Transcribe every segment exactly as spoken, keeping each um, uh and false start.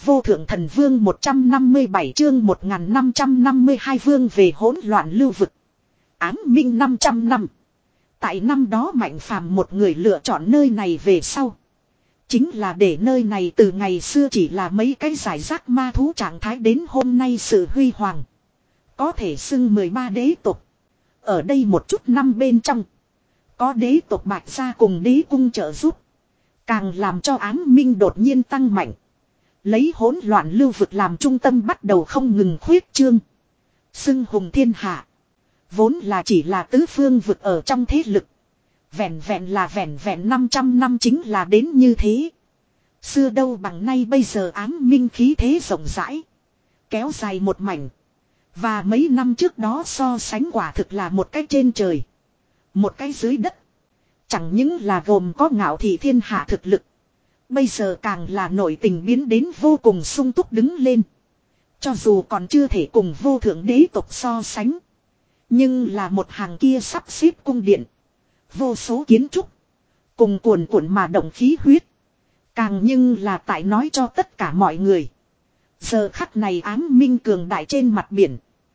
vô thượng thần vương một trăm năm mươi bảy chương một nghìn năm trăm năm mươi hai vương về hỗn loạn lưu vực. Ám minh năm trăm năm. Tại năm đó Mạnh Phàm một người lựa chọn nơi này về sau. Chính là để nơi này từ ngày xưa chỉ là mấy cái giải rác ma thú trạng thái đến hôm nay sự huy hoàng. Có thể xưng mười ba đế tộc. Ở đây một chút năm bên trong. Có đế tộc Bạch Gia cùng đế cung trợ giúp. Càng làm cho ám minh đột nhiên tăng mạnh. Lấy hỗn loạn lưu vực làm trung tâm bắt đầu không ngừng khuyết trương. Xưng hùng thiên hạ. Vốn là chỉ là tứ phương vực ở trong thế lực. Vẹn vẹn là vẹn vẹn năm trăm năm chính là đến như thế. Xưa đâu bằng nay bây giờ ám minh khí thế rộng rãi. Kéo dài một mảnh. Và mấy năm trước đó so sánh quả thực là một cái trên trời. Một cái dưới đất. Chẳng những là gồm có ngạo thị thiên hạ thực lực. Bây giờ càng là nội tình biến đến vô cùng sung túc đứng lên. Cho dù còn chưa thể cùng vô thượng đế tộc so sánh. Nhưng là một hàng kia sắp xếp cung điện. Vô số kiến trúc. Cùng cuồn cuộn mà động khí huyết. Càng nhưng là tại nói cho tất cả mọi người. Giờ khắc này ám minh cường đại trên mặt biển.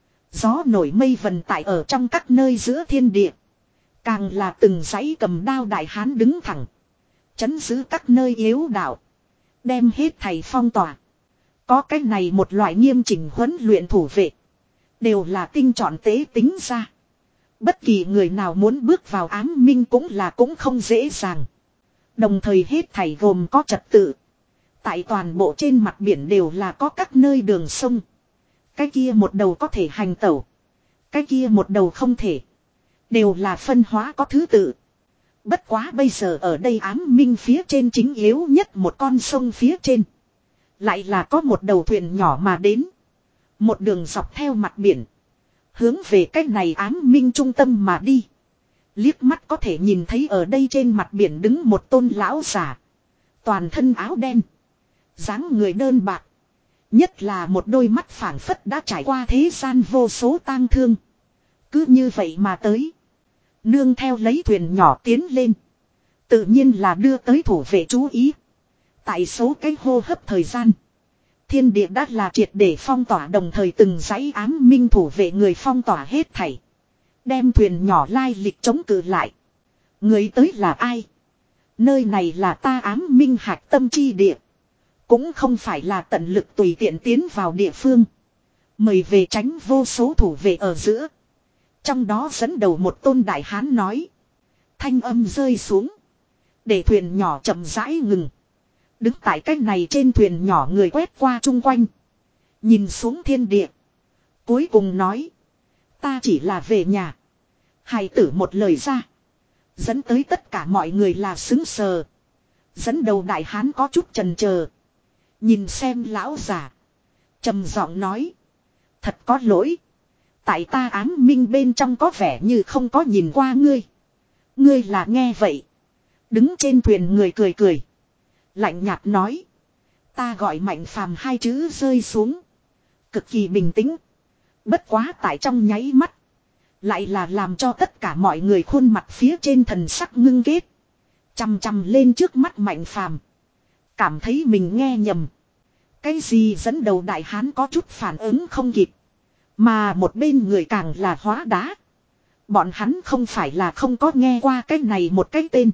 Gió nổi mây vần tại ở trong các nơi giữa thiên địa. Càng là từng dãy cầm đao đại hán đứng thẳng. Chấn giữ các nơi yếu đạo. Đem hết thầy phong tỏa. Có cái này một loại nghiêm chỉnh huấn luyện thủ vệ. Đều là tinh chọn tế tính ra. Bất kỳ người nào muốn bước vào ám minh cũng là cũng không dễ dàng. Đồng thời hết thảy gồm có trật tự. Tại toàn bộ trên mặt biển đều là có các nơi đường sông. Cái kia một đầu có thể hành tẩu. Cái kia một đầu không thể. Đều là phân hóa có thứ tự. Bất quá bây giờ ở đây ám minh phía trên chính yếu nhất một con sông phía trên. Lại là có một đầu thuyền nhỏ mà đến. Một đường dọc theo mặt biển. Hướng về cách này ám minh trung tâm mà đi. Liếc mắt có thể nhìn thấy ở đây trên mặt biển đứng một tôn lão giả. Toàn thân áo đen. Dáng người đơn bạc. Nhất là một đôi mắt phảng phất đã trải qua thế gian vô số tang thương. Cứ như vậy mà tới. Nương theo lấy thuyền nhỏ tiến lên. Tự nhiên là đưa tới thủ vệ chú ý. Tại số cái hô hấp thời gian. Thiên địa đã là triệt để phong tỏa đồng thời từng dãy ám minh thủ vệ người phong tỏa hết thảy. Đem thuyền nhỏ lai lịch chống cự lại. Người tới là ai? Nơi này là ta ám minh hạch tâm chi địa. Cũng không phải là tận lực tùy tiện tiến vào địa phương. Mời về tránh vô số thủ vệ ở giữa. Trong đó dẫn đầu một tôn đại hán nói. Thanh âm rơi xuống. Để thuyền nhỏ chậm rãi ngừng. Đứng tại cách này trên thuyền nhỏ người quét qua chung quanh. Nhìn xuống thiên địa. Cuối cùng nói. Ta chỉ là về nhà. Hài tử một lời ra. Dẫn tới tất cả mọi người là xứng sờ. Dẫn đầu đại hán có chút chần chờ. Nhìn xem lão già. Trầm giọng nói. Thật có lỗi. Tại ta ám minh bên trong có vẻ như không có nhìn qua ngươi. Ngươi là nghe vậy. Đứng trên thuyền người cười cười. Lạnh nhạt nói. Ta gọi Mạnh Phàm hai chữ rơi xuống. Cực kỳ bình tĩnh. Bất quá tại trong nháy mắt. Lại là làm cho tất cả mọi người khuôn mặt phía trên thần sắc ngưng kết. Chằm chằm lên trước mắt Mạnh Phàm. Cảm thấy mình nghe nhầm. Cái gì dẫn đầu đại hán có chút phản ứng không kịp. Mà một bên người càng là hóa đá. Bọn hắn không phải là không có nghe qua cái này một cái tên.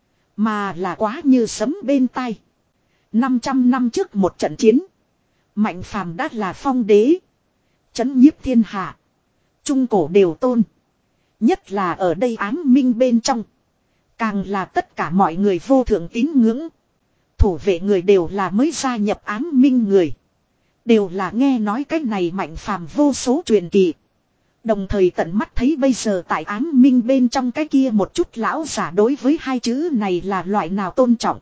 Mà là quá như sấm bên tai. năm trăm năm trước một trận chiến. Mạnh Phàm đã là phong đế. Chấn nhiếp thiên hạ. Trung cổ đều tôn. Nhất là ở đây ám minh bên trong. Càng là tất cả mọi người vô thượng tín ngưỡng. Thủ vệ người đều là mới gia nhập ám minh người. Đều là nghe nói cái này Mạnh Phàm vô số truyền kỳ. Đồng thời tận mắt thấy bây giờ tại ám minh bên trong cái kia một chút lão giả đối với hai chữ này là loại nào tôn trọng.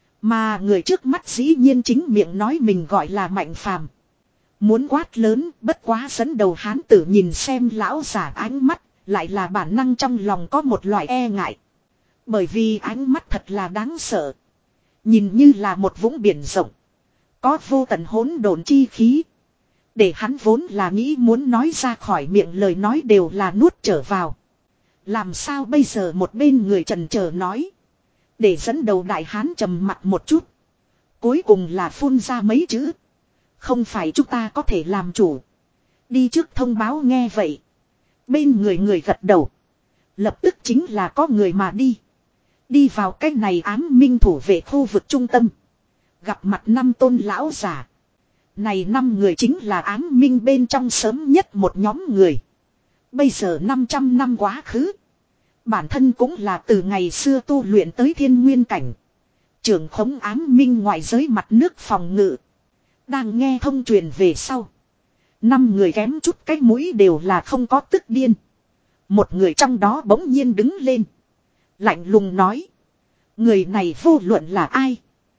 Mà người trước mắt dĩ nhiên chính miệng nói mình gọi là Mạnh Phàm. Muốn quát lớn bất quá dẫn đầu hán tử nhìn xem lão giả ánh mắt. Lại là bản năng trong lòng có một loại e ngại. Bởi vì ánh mắt thật là đáng sợ. Nhìn như là một vũng biển rộng. Có vô tận hỗn độn chi khí. Để hắn vốn là nghĩ muốn nói ra khỏi miệng lời nói đều là nuốt trở vào. Làm sao bây giờ một bên người trần chờ nói. Để dẫn đầu đại hán trầm mặt một chút. Cuối cùng là phun ra mấy chữ. Không phải chúng ta có thể làm chủ. Đi trước thông báo nghe vậy. Bên người người gật đầu. Lập tức chính là có người mà đi. Đi vào cái này ám minh thủ vệ khu vực trung tâm. Gặp mặt năm tôn lão giả. Này năm người chính là ám minh bên trong sớm nhất một nhóm người. Bây giờ năm trăm năm quá khứ. Bản thân cũng là từ ngày xưa tu luyện tới thiên nguyên cảnh. Trưởng khống ám minh ngoại giới mặt nước phòng ngự. Đang nghe thông truyền về sau. Năm người kém chút cái mũi đều là không có tức điên. Một người trong đó bỗng nhiên đứng lên. Lạnh lùng nói. Người này vô luận là ai.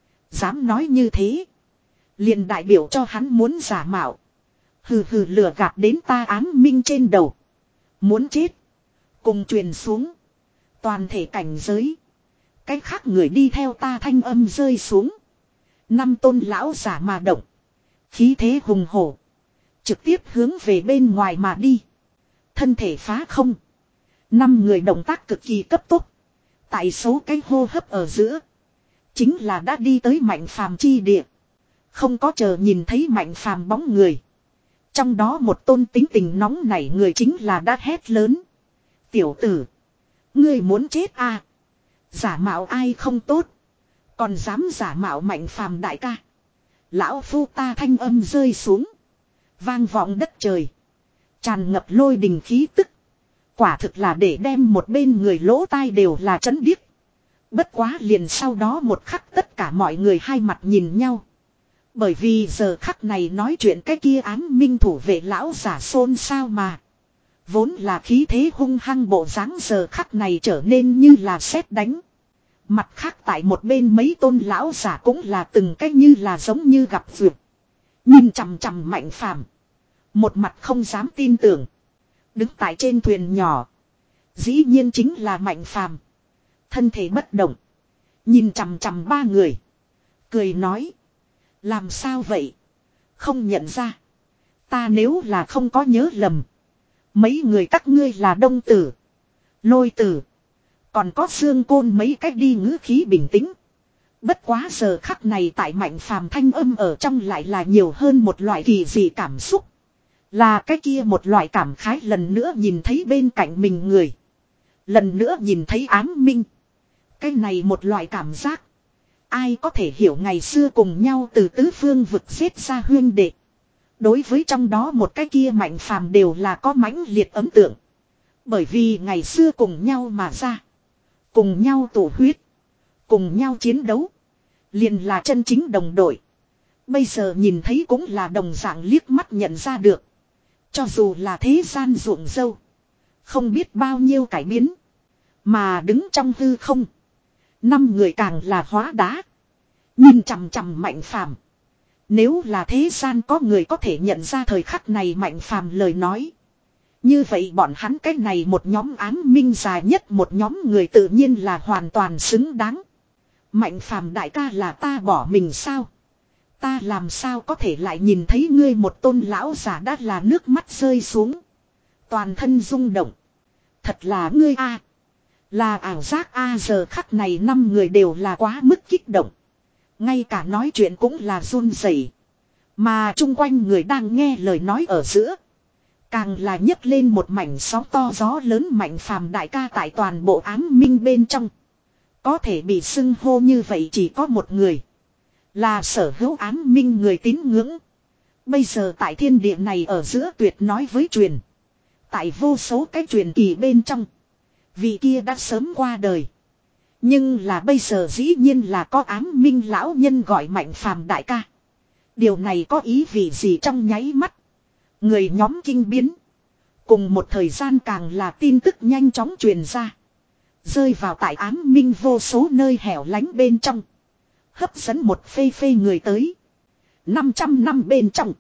Dám nói như thế. Liền đại biểu cho hắn muốn giả mạo. Hừ hừ lừa gạt đến ta ám minh trên đầu. Muốn chết. Cùng truyền xuống. Toàn thể cảnh giới. Cách khác người đi theo ta thanh âm rơi xuống. Năm tôn lão giả mà động. Khí thế hùng hổ. Trực tiếp hướng về bên ngoài mà đi. Thân thể phá không. Năm người động tác cực kỳ cấp tốc. Tại số cái hô hấp ở giữa. Chính là đã đi tới Mạnh Phàm chi địa. Không có chờ nhìn thấy Mạnh Phàm bóng người. Trong đó một tôn tính tình nóng nảy người chính là đã hét lớn. Tiểu tử. Ngươi muốn chết à. Giả mạo ai không tốt. Còn dám giả mạo Mạnh Phàm đại ca. Lão phu ta thanh âm rơi xuống. Vang vọng đất trời. Tràn ngập lôi đình khí tức. Quả thực là để đem một bên người lỗ tai đều là chấn điếc. Bất quá liền sau đó một khắc tất cả mọi người hai mặt nhìn nhau. Bởi vì giờ khắc này nói chuyện cái kia ám minh thủ vệ lão giả xôn xao mà. Vốn là khí thế hung hăng bộ dáng giờ khắc này trở nên như là sét đánh. Mặt khác tại một bên mấy tôn lão giả cũng là từng cách như là giống như gặp duyệt. Nhìn chằm chằm Mạnh Phàm. Một mặt không dám tin tưởng. Đứng tại trên thuyền nhỏ. Dĩ nhiên chính là Mạnh Phàm. Thân thể bất động. Nhìn chằm chằm ba người. Cười nói. Làm sao vậy? Không nhận ra. Ta nếu là không có nhớ lầm. Mấy người các ngươi là Đông Tử. Lôi Tử. Còn có xương côn mấy cách đi ngữ khí bình tĩnh. Bất quá giờ khắc này tại Mạnh Phàm thanh âm ở trong lại là nhiều hơn một loại kỳ dị cảm xúc. Là cái kia một loại cảm khái lần nữa nhìn thấy bên cạnh mình người. Lần nữa nhìn thấy ám minh. Cái này một loại cảm giác. Ai có thể hiểu ngày xưa cùng nhau từ tứ phương vực xếp ra huyên đệ. Đối với trong đó một cái kia Mạnh Phàm đều là có mãnh liệt ấn tượng. Bởi vì ngày xưa cùng nhau mà ra. Cùng nhau tụ huyết. Cùng nhau chiến đấu. Liền là chân chính đồng đội. Bây giờ nhìn thấy cũng là đồng dạng liếc mắt nhận ra được. Cho dù là thế gian ruộng dâu. Không biết bao nhiêu cải biến. Mà đứng trong hư không. Năm người càng là hóa đá. Nhìn chằm chằm Mạnh Phàm. Nếu là thế gian có người có thể nhận ra thời khắc này Mạnh Phàm lời nói. Như vậy bọn hắn cái này một nhóm ám minh dài nhất một nhóm người tự nhiên là hoàn toàn xứng đáng. Mạnh Phàm đại ca là ta bỏ mình sao? Ta làm sao có thể lại nhìn thấy ngươi một tôn lão giả đã là nước mắt rơi xuống. Toàn thân rung động. Thật là ngươi a, là ảo giác a. Giờ khắc này năm người đều là quá mức kích động. Ngay cả nói chuyện cũng là run rẩy. Mà chung quanh người đang nghe lời nói ở giữa. Càng là nhấc lên một mảnh sóng to gió lớn. Mạnh Phàm đại ca tại toàn bộ ám minh bên trong. Có thể bị xưng hô như vậy chỉ có một người. Là sở hữu ám minh người tín ngưỡng. Bây giờ tại thiên địa này ở giữa tuyệt nói với truyền. Tại vô số cái truyền kỳ bên trong. Vị kia đã sớm qua đời. Nhưng là bây giờ dĩ nhiên là có ám minh lão nhân gọi Mạnh Phàm đại ca. Điều này có ý vị gì trong nháy mắt. Người nhóm kinh biến. Cùng một thời gian càng là tin tức nhanh chóng truyền ra. Rơi vào tại ám minh vô số nơi hẻo lánh bên trong. Hấp dẫn một phê phê người tới. năm trăm năm bên trong.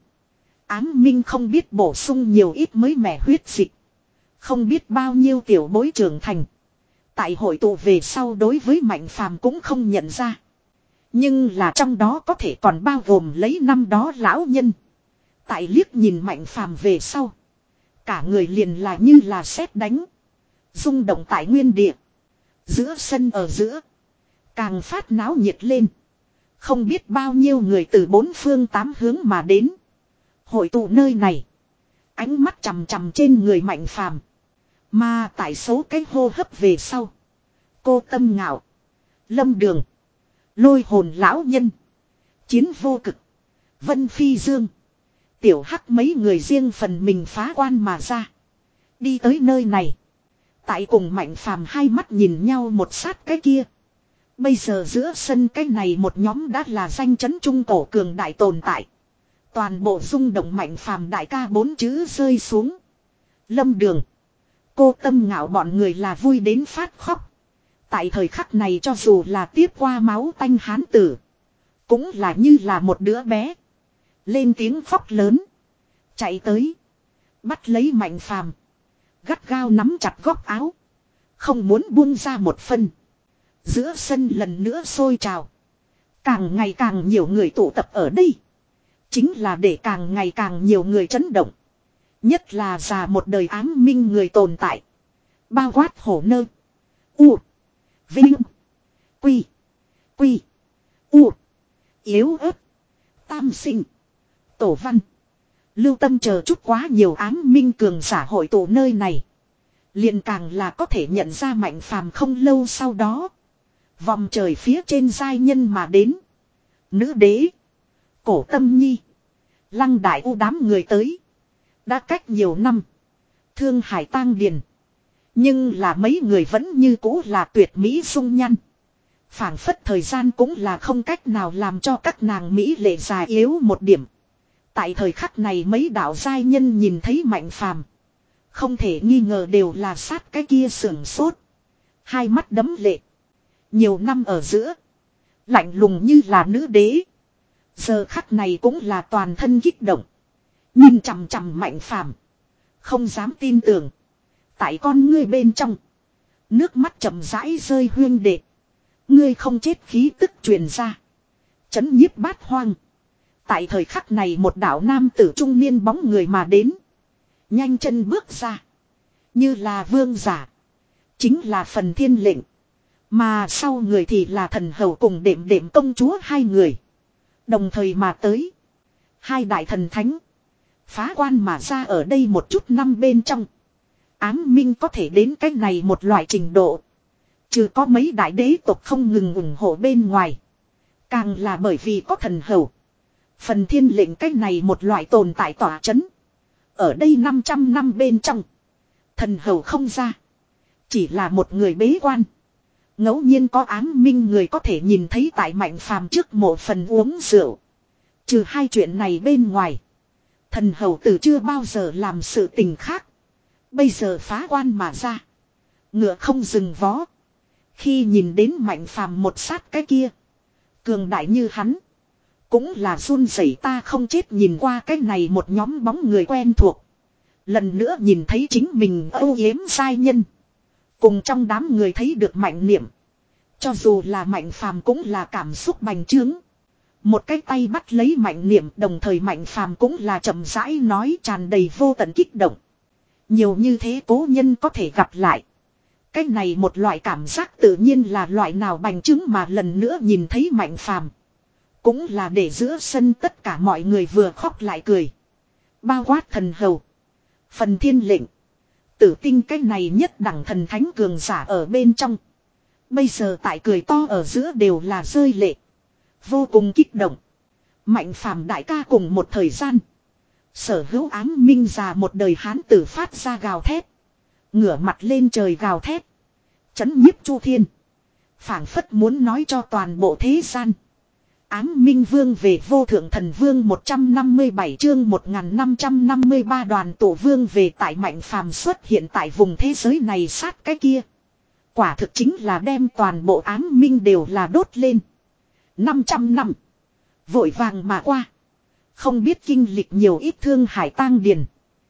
Ám minh không biết bổ sung nhiều ít mới mẻ huyết dịch. Không biết bao nhiêu tiểu bối trưởng thành. Tại hội tụ về sau đối với Mạnh Phàm cũng không nhận ra. Nhưng là trong đó có thể còn bao gồm lấy năm đó lão nhân. Tại liếc nhìn Mạnh Phàm về sau. Cả người liền là như là sét đánh. Rung động tại nguyên địa. Giữa sân ở giữa. Càng phát náo nhiệt lên. Không biết bao nhiêu người từ bốn phương tám hướng mà đến. Hội tụ nơi này. Ánh mắt chằm chằm trên người Mạnh Phàm. Mà tại số cái hô hấp về sau. Cô Tâm Ngạo. Lâm Đường. Lôi hồn lão nhân. Chiến vô cực. Vân Phi Dương. Tiểu Hắc mấy người riêng phần mình phá quan mà ra. Đi tới nơi này. Tại cùng Mạnh Phàm hai mắt nhìn nhau một sát cái kia. Bây giờ giữa sân cái này một nhóm đã là danh chấn trung cổ cường đại tồn tại. Toàn bộ rung động Mạnh Phàm đại ca bốn chữ rơi xuống. Lâm Đường. Cô Tâm Ngạo bọn người là vui đến phát khóc. Tại thời khắc này cho dù là tiếp qua máu tanh hán tử. Cũng là như là một đứa bé. Lên tiếng khóc lớn. Chạy tới. Bắt lấy Mạnh Phàm. Gắt gao nắm chặt góc áo. Không muốn buông ra một phân. Giữa sân lần nữa sôi trào. Càng ngày càng nhiều người tụ tập ở đây. Chính là để càng ngày càng nhiều người chấn động. Nhất là già một đời ám minh người tồn tại. Bao quát hổ nơ. U. Vinh. Quy. Quy. U. Yếu ớt. Tam sinh. Tổ văn. Lưu tâm chờ chút quá nhiều ám minh cường giả hội tụ nơi này. Liền càng là có thể nhận ra Mạnh Phàm không lâu sau đó. Vòng trời phía trên giai nhân mà đến. Nữ đế. Cổ Tâm Nhi. Lăng Đại U đám người tới. Đã cách nhiều năm. Thương Hải tang điền. Nhưng là mấy người vẫn như cũ là tuyệt mỹ dung nhan. Phảng phất thời gian cũng là không cách nào làm cho các nàng mỹ lệ già yếu một điểm. Tại thời khắc này mấy đạo giai nhân nhìn thấy Mạnh Phàm. Không thể nghi ngờ đều là sát cái kia sưởng sốt. Hai mắt đấm lệ. Nhiều năm ở giữa. Lạnh lùng như là nữ đế. Giờ khắc này cũng là toàn thân kích động. Nhìn chằm chằm Mạnh Phàm. Không dám tin tưởng. Tại con ngươi bên trong. Nước mắt chậm rãi rơi huyên đệ. Ngươi không chết khí tức truyền ra. Chấn nhiếp bát hoang. Tại thời khắc này một đạo nam tử trung niên bóng người mà đến. Nhanh chân bước ra. Như là vương giả. Chính là Phần Thiên Lệnh. Mà sau người thì là thần hầu cùng đệm đệm công chúa hai người. Đồng thời mà tới. Hai đại thần thánh. Phá quan mà ra ở đây một chút năm bên trong. Ám minh có thể đến cách này một loại trình độ. Trừ có mấy đại đế tộc không ngừng ủng hộ bên ngoài. Càng là bởi vì có thần hầu. Phần Thiên Lệnh cách này một loại tồn tại tỏa chấn. Ở đây năm trăm năm bên trong. Thần hầu không ra. Chỉ là một người bế quan. Ngẫu nhiên có ám minh người có thể nhìn thấy tại Mạnh Phàm trước mộ phần uống rượu. Trừ hai chuyện này bên ngoài. Thần hầu tử chưa bao giờ làm sự tình khác. Bây giờ phá quan mà ra. Ngựa không dừng vó. Khi nhìn đến Mạnh Phàm một sát cái kia. Cường đại như hắn. Cũng là run rẩy ta không chết nhìn qua cái này một nhóm bóng người quen thuộc. Lần nữa nhìn thấy chính mình âu yếm giai nhân. Cùng trong đám người thấy được Mạnh Niệm. Cho dù là Mạnh Phàm cũng là cảm xúc bành trướng. Một cái tay bắt lấy Mạnh Niệm, đồng thời Mạnh Phàm cũng là chậm rãi nói tràn đầy vô tận kích động. Nhiều như thế cố nhân có thể gặp lại. Cái này một loại cảm giác tự nhiên là loại nào bành trướng mà lần nữa nhìn thấy Mạnh Phàm. Cũng là để giữa sân tất cả mọi người vừa khóc lại cười. Bao quát thần hầu. Phần Thiên Lệnh. Tử tinh cái này nhất đẳng thần thánh cường giả ở bên trong. Bây giờ tại cười to ở giữa đều là rơi lệ. Vô cùng kích động. Mạnh Phàm đại ca cùng một thời gian. Sở hữu ám minh già một đời hán tử phát ra gào thét. Ngửa mặt lên trời gào thét. Chấn nhiếp chu thiên. Phảng phất muốn nói cho toàn bộ thế gian. Ám minh vương về vô thượng thần vương một trăm năm mươi bảy chương một nghìn năm trăm năm mươi ba đoàn tổ vương về tại Mạnh Phàm xuất hiện tại vùng thế giới này sát cái kia. Quả thực chính là đem toàn bộ ám minh đều là đốt lên. năm trăm năm. Vội vàng mà qua. Không biết kinh lịch nhiều ít thương hải tang điền.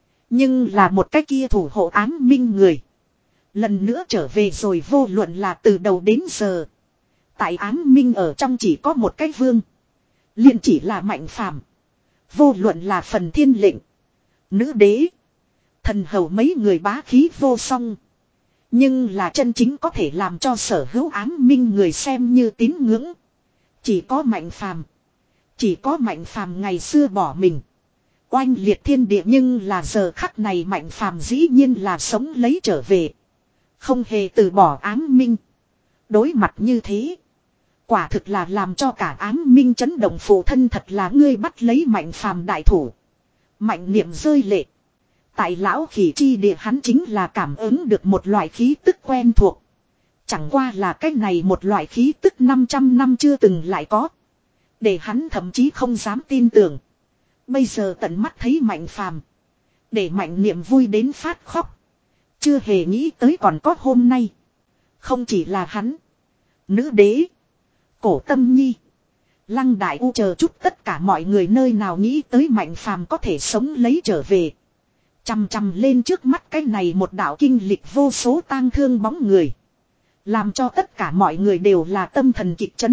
Nhưng là một cái kia thủ hộ ám minh người. Lần nữa trở về rồi vô luận là từ đầu đến giờ. Tại ám minh ở trong chỉ có một cái vương. liền chỉ là Mạnh Phàm. Vô luận là Phần Thiên Lệnh. Nữ đế. Thần hầu mấy người bá khí vô song. Nhưng là chân chính có thể làm cho sở hữu ám minh người xem như tín ngưỡng. Chỉ có Mạnh Phàm, chỉ có Mạnh Phàm ngày xưa bỏ mình. Oanh liệt thiên địa, nhưng là giờ khắc này Mạnh Phàm dĩ nhiên là sống lấy trở về. Không hề từ bỏ Ám Minh. Đối mặt như thế, quả thực là làm cho cả Ám Minh chấn động, phụ thân thật là ngươi bắt lấy Mạnh Phàm đại thủ. Mạnh Niệm rơi lệ. Tại lão khỉ chi địa hắn chính là cảm ứng được một loại khí tức quen thuộc. Chẳng qua là cái này một loại khí tức năm trăm năm chưa từng lại có. Để hắn thậm chí không dám tin tưởng. Bây giờ tận mắt thấy Mạnh Phàm, để Mạnh Niệm vui đến phát khóc. Chưa hề nghĩ tới còn có hôm nay. Không chỉ là hắn, nữ đế, Cổ Tâm Nhi, Lăng Đại U chờ chút tất cả mọi người nơi nào nghĩ tới Mạnh Phàm có thể sống lấy trở về. Chằm chằm lên trước mắt cái này một đạo kinh lịch vô số tang thương bóng người. Làm cho tất cả mọi người đều là tâm thần kịch chấn.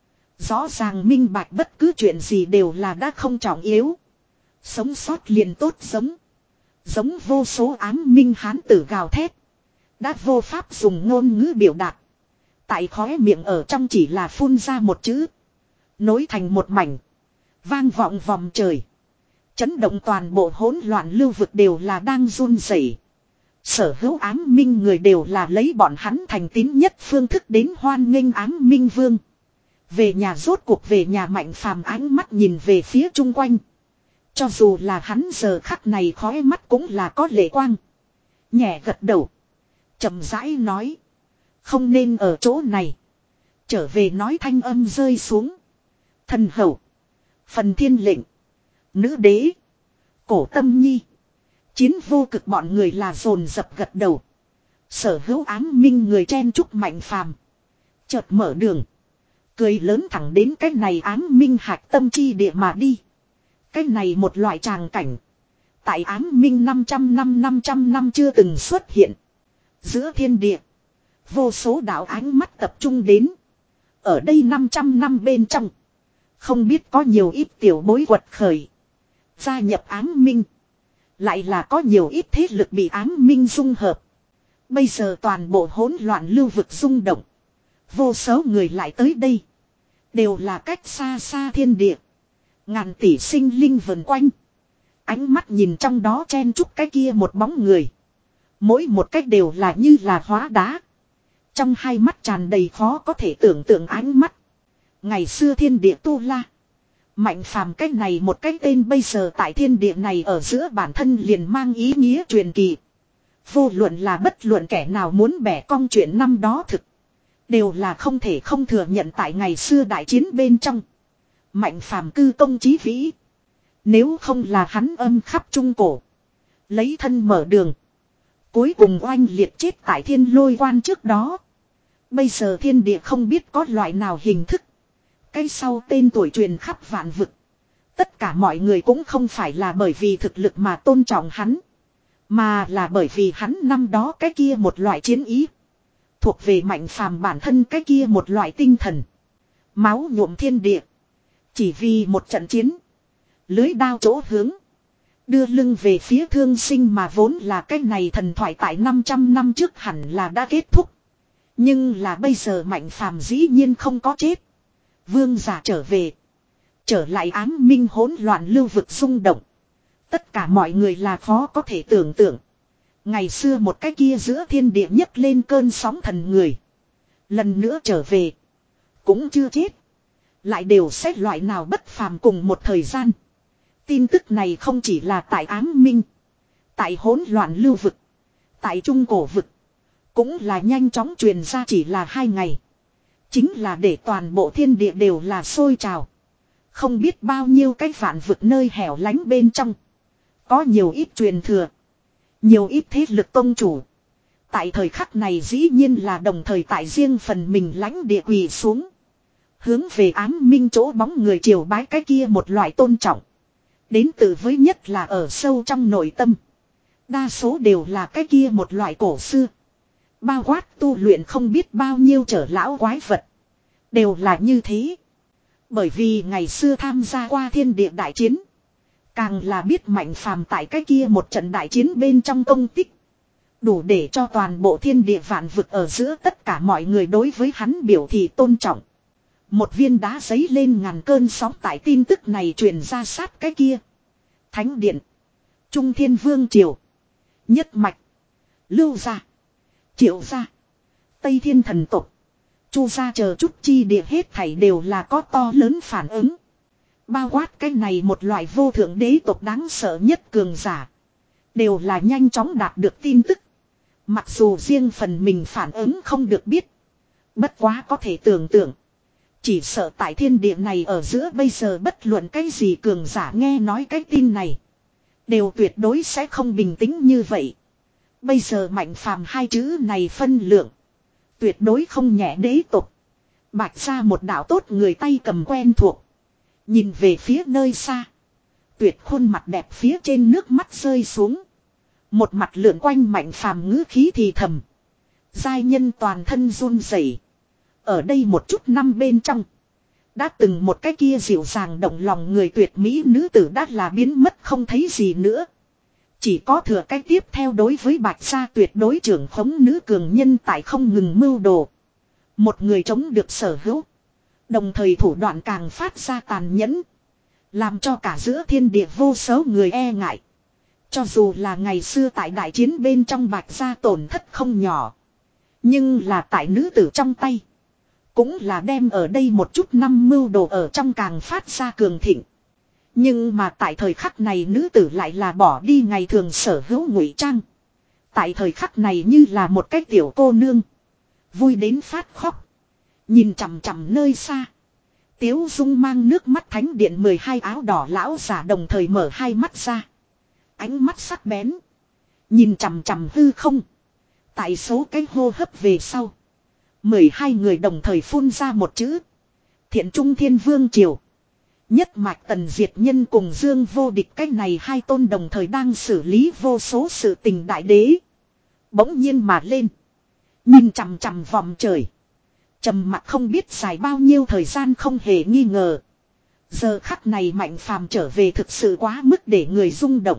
Rõ ràng minh bạch bất cứ chuyện gì đều là đã không trọng yếu. Sống sót liền tốt giống. Giống vô số ám minh hán tử gào thét. Đã vô pháp dùng ngôn ngữ biểu đạt. Tại khóe miệng ở trong chỉ là phun ra một chữ. Nối thành một mảnh. Vang vọng vòng trời. Chấn động toàn bộ hỗn loạn lưu vực đều là đang run rẩy. Sở hữu ám minh người đều là lấy bọn hắn thành tín nhất phương thức đến hoan nghênh ám minh vương. Về nhà, rốt cuộc về nhà. Mạnh Phàm ánh mắt nhìn về phía chung quanh. Cho dù là hắn giờ khắc này khói mắt cũng là có lệ quang. Nhẹ gật đầu, chậm rãi nói. Không nên ở chỗ này. Trở về nói thanh âm rơi xuống. Thần hầu, Phần Thiên lệnh, nữ đế, Cổ Tâm Nhi, Chiến Vô Cực bọn người là dồn dập gật đầu. Sở hữu ám minh người chen chúc Mạnh Phàm, chợt mở đường, cười lớn thẳng đến cái này ám minh hạch tâm chi địa mà đi. Cái này một loại tràng cảnh, tại ám minh năm trăm năm năm trăm năm chưa từng xuất hiện. Giữa thiên địa, vô số đạo ánh mắt tập trung đến. Ở đây năm trăm năm bên trong, không biết có nhiều ít tiểu bối quật khởi, gia nhập ám minh. Lại là có nhiều ít thế lực bị ám minh dung hợp. Bây giờ toàn bộ hỗn loạn lưu vực rung động. Vô số người lại tới đây, đều là cách xa xa thiên địa. Ngàn tỷ sinh linh vần quanh. Ánh mắt nhìn trong đó chen chúc cái kia một bóng người. Mỗi một cách đều là như là hóa đá. Trong hai mắt tràn đầy khó có thể tưởng tượng ánh mắt. Ngày xưa thiên địa tu la, Mạnh Phàm cái này một cái tên bây giờ tại thiên địa này ở giữa bản thân liền mang ý nghĩa truyền kỳ. Vô luận là bất luận kẻ nào muốn bẻ cong chuyện năm đó thực, đều là không thể không thừa nhận tại ngày xưa đại chiến bên trong. Mạnh Phàm cư công chí vĩ. Nếu không là hắn âm khắp trung cổ, lấy thân mở đường, cuối cùng oanh liệt chết tại thiên lôi quan trước đó. Bây giờ thiên địa không biết có loại nào hình thức. Cái sau tên tuổi truyền khắp vạn vực. Tất cả mọi người cũng không phải là bởi vì thực lực mà tôn trọng hắn, mà là bởi vì hắn năm đó cái kia một loại chiến ý. Thuộc về Mạnh Phàm bản thân cái kia một loại tinh thần. Máu nhuộm thiên địa. Chỉ vì một trận chiến. Lưới đao chỗ hướng. Đưa lưng về phía thương sinh mà vốn là cái này thần thoại tại năm trăm năm trước hẳn là đã kết thúc. Nhưng là bây giờ Mạnh Phàm dĩ nhiên không có chết. Vương giả trở về. Trở lại ám minh hỗn loạn lưu vực rung động. Tất cả mọi người là khó có thể tưởng tượng. Ngày xưa một cái kia giữa thiên địa nhấc lên cơn sóng thần người. Lần nữa trở về. Cũng chưa chết. Lại đều xét loại nào bất phàm cùng một thời gian. Tin tức này không chỉ là tại ám minh. Tại hỗn loạn lưu vực. Tại trung cổ vực. Cũng là nhanh chóng truyền ra, chỉ là hai ngày. Chính là để toàn bộ thiên địa đều là sôi trào. Không biết bao nhiêu cái vạn vực nơi hẻo lánh bên trong. Có nhiều ít truyền thừa. Nhiều ít thế lực tông chủ. Tại thời khắc này dĩ nhiên là đồng thời tại riêng phần mình lãnh địa quỳ xuống. Hướng về ám minh chỗ bóng người triều bái cái kia một loại tôn trọng. Đến từ với nhất là ở sâu trong nội tâm. Đa số đều là cái kia một loại cổ xưa. Bao quát tu luyện không biết bao nhiêu trở lão quái vật. Đều là như thế. Bởi vì ngày xưa tham gia qua thiên địa đại chiến. Càng là biết Mạnh Phàm tại cái kia một trận đại chiến bên trong công tích. Đủ để cho toàn bộ thiên địa vạn vực ở giữa tất cả mọi người đối với hắn biểu thị tôn trọng. Một viên đá giấy lên ngàn cơn sóng tại tin tức này truyền ra sát cái kia. Thánh điện. Trung Thiên Vương Triều. Nhất Mạch. Lưu gia. Triệu gia. Tây Thiên Thần Tộc. Chu gia chờ chút chi địa hết thảy đều là có to lớn phản ứng. Bao quát cái này một loại vô thượng đế tộc đáng sợ nhất cường giả. Đều là nhanh chóng đạt được tin tức. Mặc dù riêng phần mình phản ứng không được biết. Bất quá có thể tưởng tượng. Chỉ sợ tại thiên địa này ở giữa bây giờ bất luận cái gì cường giả nghe nói cái tin này. Đều tuyệt đối sẽ không bình tĩnh như vậy. Bây giờ Mạnh Phàm hai chữ này phân lượng. Tuyệt đối không nhẹ đế tộc. Bạch ra một đạo tốt người tay cầm quen thuộc. Nhìn về phía nơi xa. Tuyệt khuôn mặt đẹp phía trên nước mắt rơi xuống. Một mặt lượn quanh Mạnh Phàm ngữ khí thì thầm. Giai nhân toàn thân run rẩy. Ở đây một chút năm bên trong. Đã từng một cái kia dịu dàng động lòng người tuyệt mỹ nữ tử đã là biến mất không thấy gì nữa. Chỉ có thừa cái tiếp theo đối với Bạch gia tuyệt đối trưởng khống nữ cường nhân tại không ngừng mưu đồ. Một người chống được sở hữu. Đồng thời thủ đoạn càng phát ra tàn nhẫn. Làm cho cả giữa thiên địa vô số người e ngại. Cho dù là ngày xưa tại đại chiến bên trong Bạch gia tổn thất không nhỏ. Nhưng là tại nữ tử trong tay. Cũng là đem ở đây một chút năm mưu đồ ở trong càng phát ra cường thịnh. Nhưng mà tại thời khắc này nữ tử lại là bỏ đi ngày thường sở hữu ngụy trang. Tại thời khắc này như là một cái tiểu cô nương. Vui đến phát khóc. Nhìn chằm chằm nơi xa. Tiếu Dung mang nước mắt thánh điện mười hai áo đỏ lão giả đồng thời mở hai mắt ra. Ánh mắt sắc bén. Nhìn chằm chằm hư không. Tại số cái hô hấp về sau. mười hai người đồng thời phun ra một chữ. Thiện Trung Thiên Vương Triều. Nhất Mạch Tần Diệt Nhân cùng Dương Vô Địch cách này hai tôn đồng thời đang xử lý vô số sự tình đại đế. Bỗng nhiên mà lên. Nhìn chằm chằm vòng trời. Trầm mặc không biết dài bao nhiêu thời gian không hề nghi ngờ. Giờ khắc này Mạnh Phàm trở về thực sự quá mức để người rung động.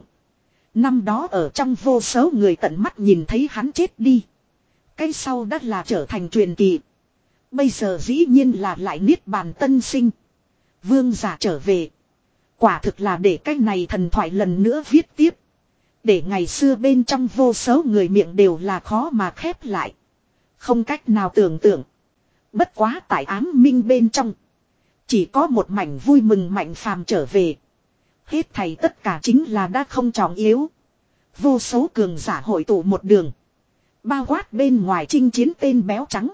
Năm đó ở trong vô số người tận mắt nhìn thấy hắn chết đi. Cái sau đã là trở thành truyền kỳ. Bây giờ dĩ nhiên là lại niết bàn tân sinh. Vương giả trở về. Quả thực là để cái này thần thoại lần nữa viết tiếp. Để ngày xưa bên trong vô số người miệng đều là khó mà khép lại. Không cách nào tưởng tượng. Bất quá tại ám minh bên trong. Chỉ có một mảnh vui mừng Mạnh Phàm trở về. Hết thảy tất cả chính là đã không trọng yếu. Vô số cường giả hội tụ một đường. Bao quát bên ngoài chinh chiến tên béo trắng.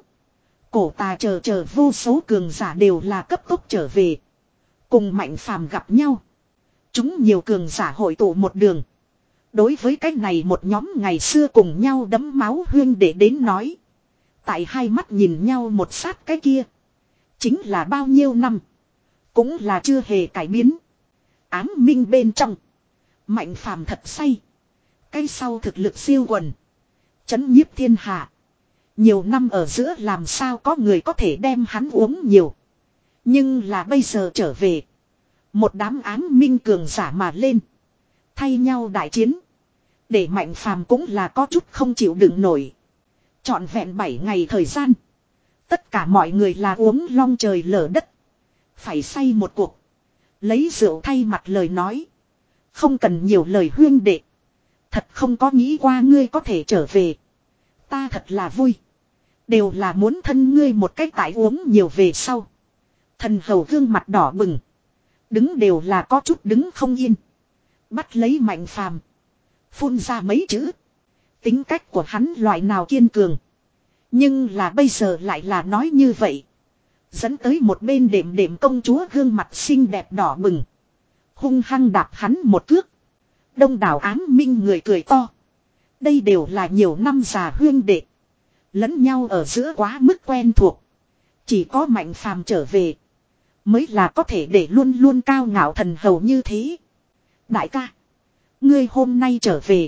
Cổ tà chờ chờ vô số cường giả đều là cấp tốc trở về. Cùng Mạnh Phàm gặp nhau. Chúng nhiều cường giả hội tụ một đường. Đối với cái này một nhóm ngày xưa cùng nhau đấm máu huyên để đến nói. Tại hai mắt nhìn nhau một sát cái kia. Chính là bao nhiêu năm. Cũng là chưa hề cải biến. Ám minh bên trong. Mạnh Phàm thật say. Cái sau thực lực siêu quần. Chấn nhiếp thiên hạ. Nhiều năm ở giữa làm sao có người có thể đem hắn uống nhiều. Nhưng là bây giờ trở về. Một đám ám minh cường giả mà lên. Thay nhau đại chiến. Để Mạnh Phàm cũng là có chút không chịu đựng nổi. Trọn vẹn bảy ngày thời gian. Tất cả mọi người là uống long trời lở đất. Phải say một cuộc. Lấy rượu thay mặt lời nói. Không cần nhiều lời huyên đệ. Thật không có nghĩ qua ngươi có thể trở về. Ta thật là vui. Đều là muốn thân ngươi một cách tại uống nhiều về sau. Thần hầu gương mặt đỏ bừng. Đứng đều là có chút đứng không yên. Bắt lấy Mạnh Phàm. Phun ra mấy chữ. Tính cách của hắn loại nào kiên cường. Nhưng là bây giờ lại là nói như vậy. Dẫn tới một bên đệm đệm công chúa gương mặt xinh đẹp đỏ bừng. Hung hăng đạp hắn một cước. Đông đảo ám minh người cười to. Đây đều là nhiều năm già huyên đệ. Lẫn nhau ở giữa quá mức quen thuộc. Chỉ có Mạnh Phàm trở về. Mới là có thể để luôn luôn cao ngạo thần hầu như thế. Đại ca. Ngươi hôm nay trở về.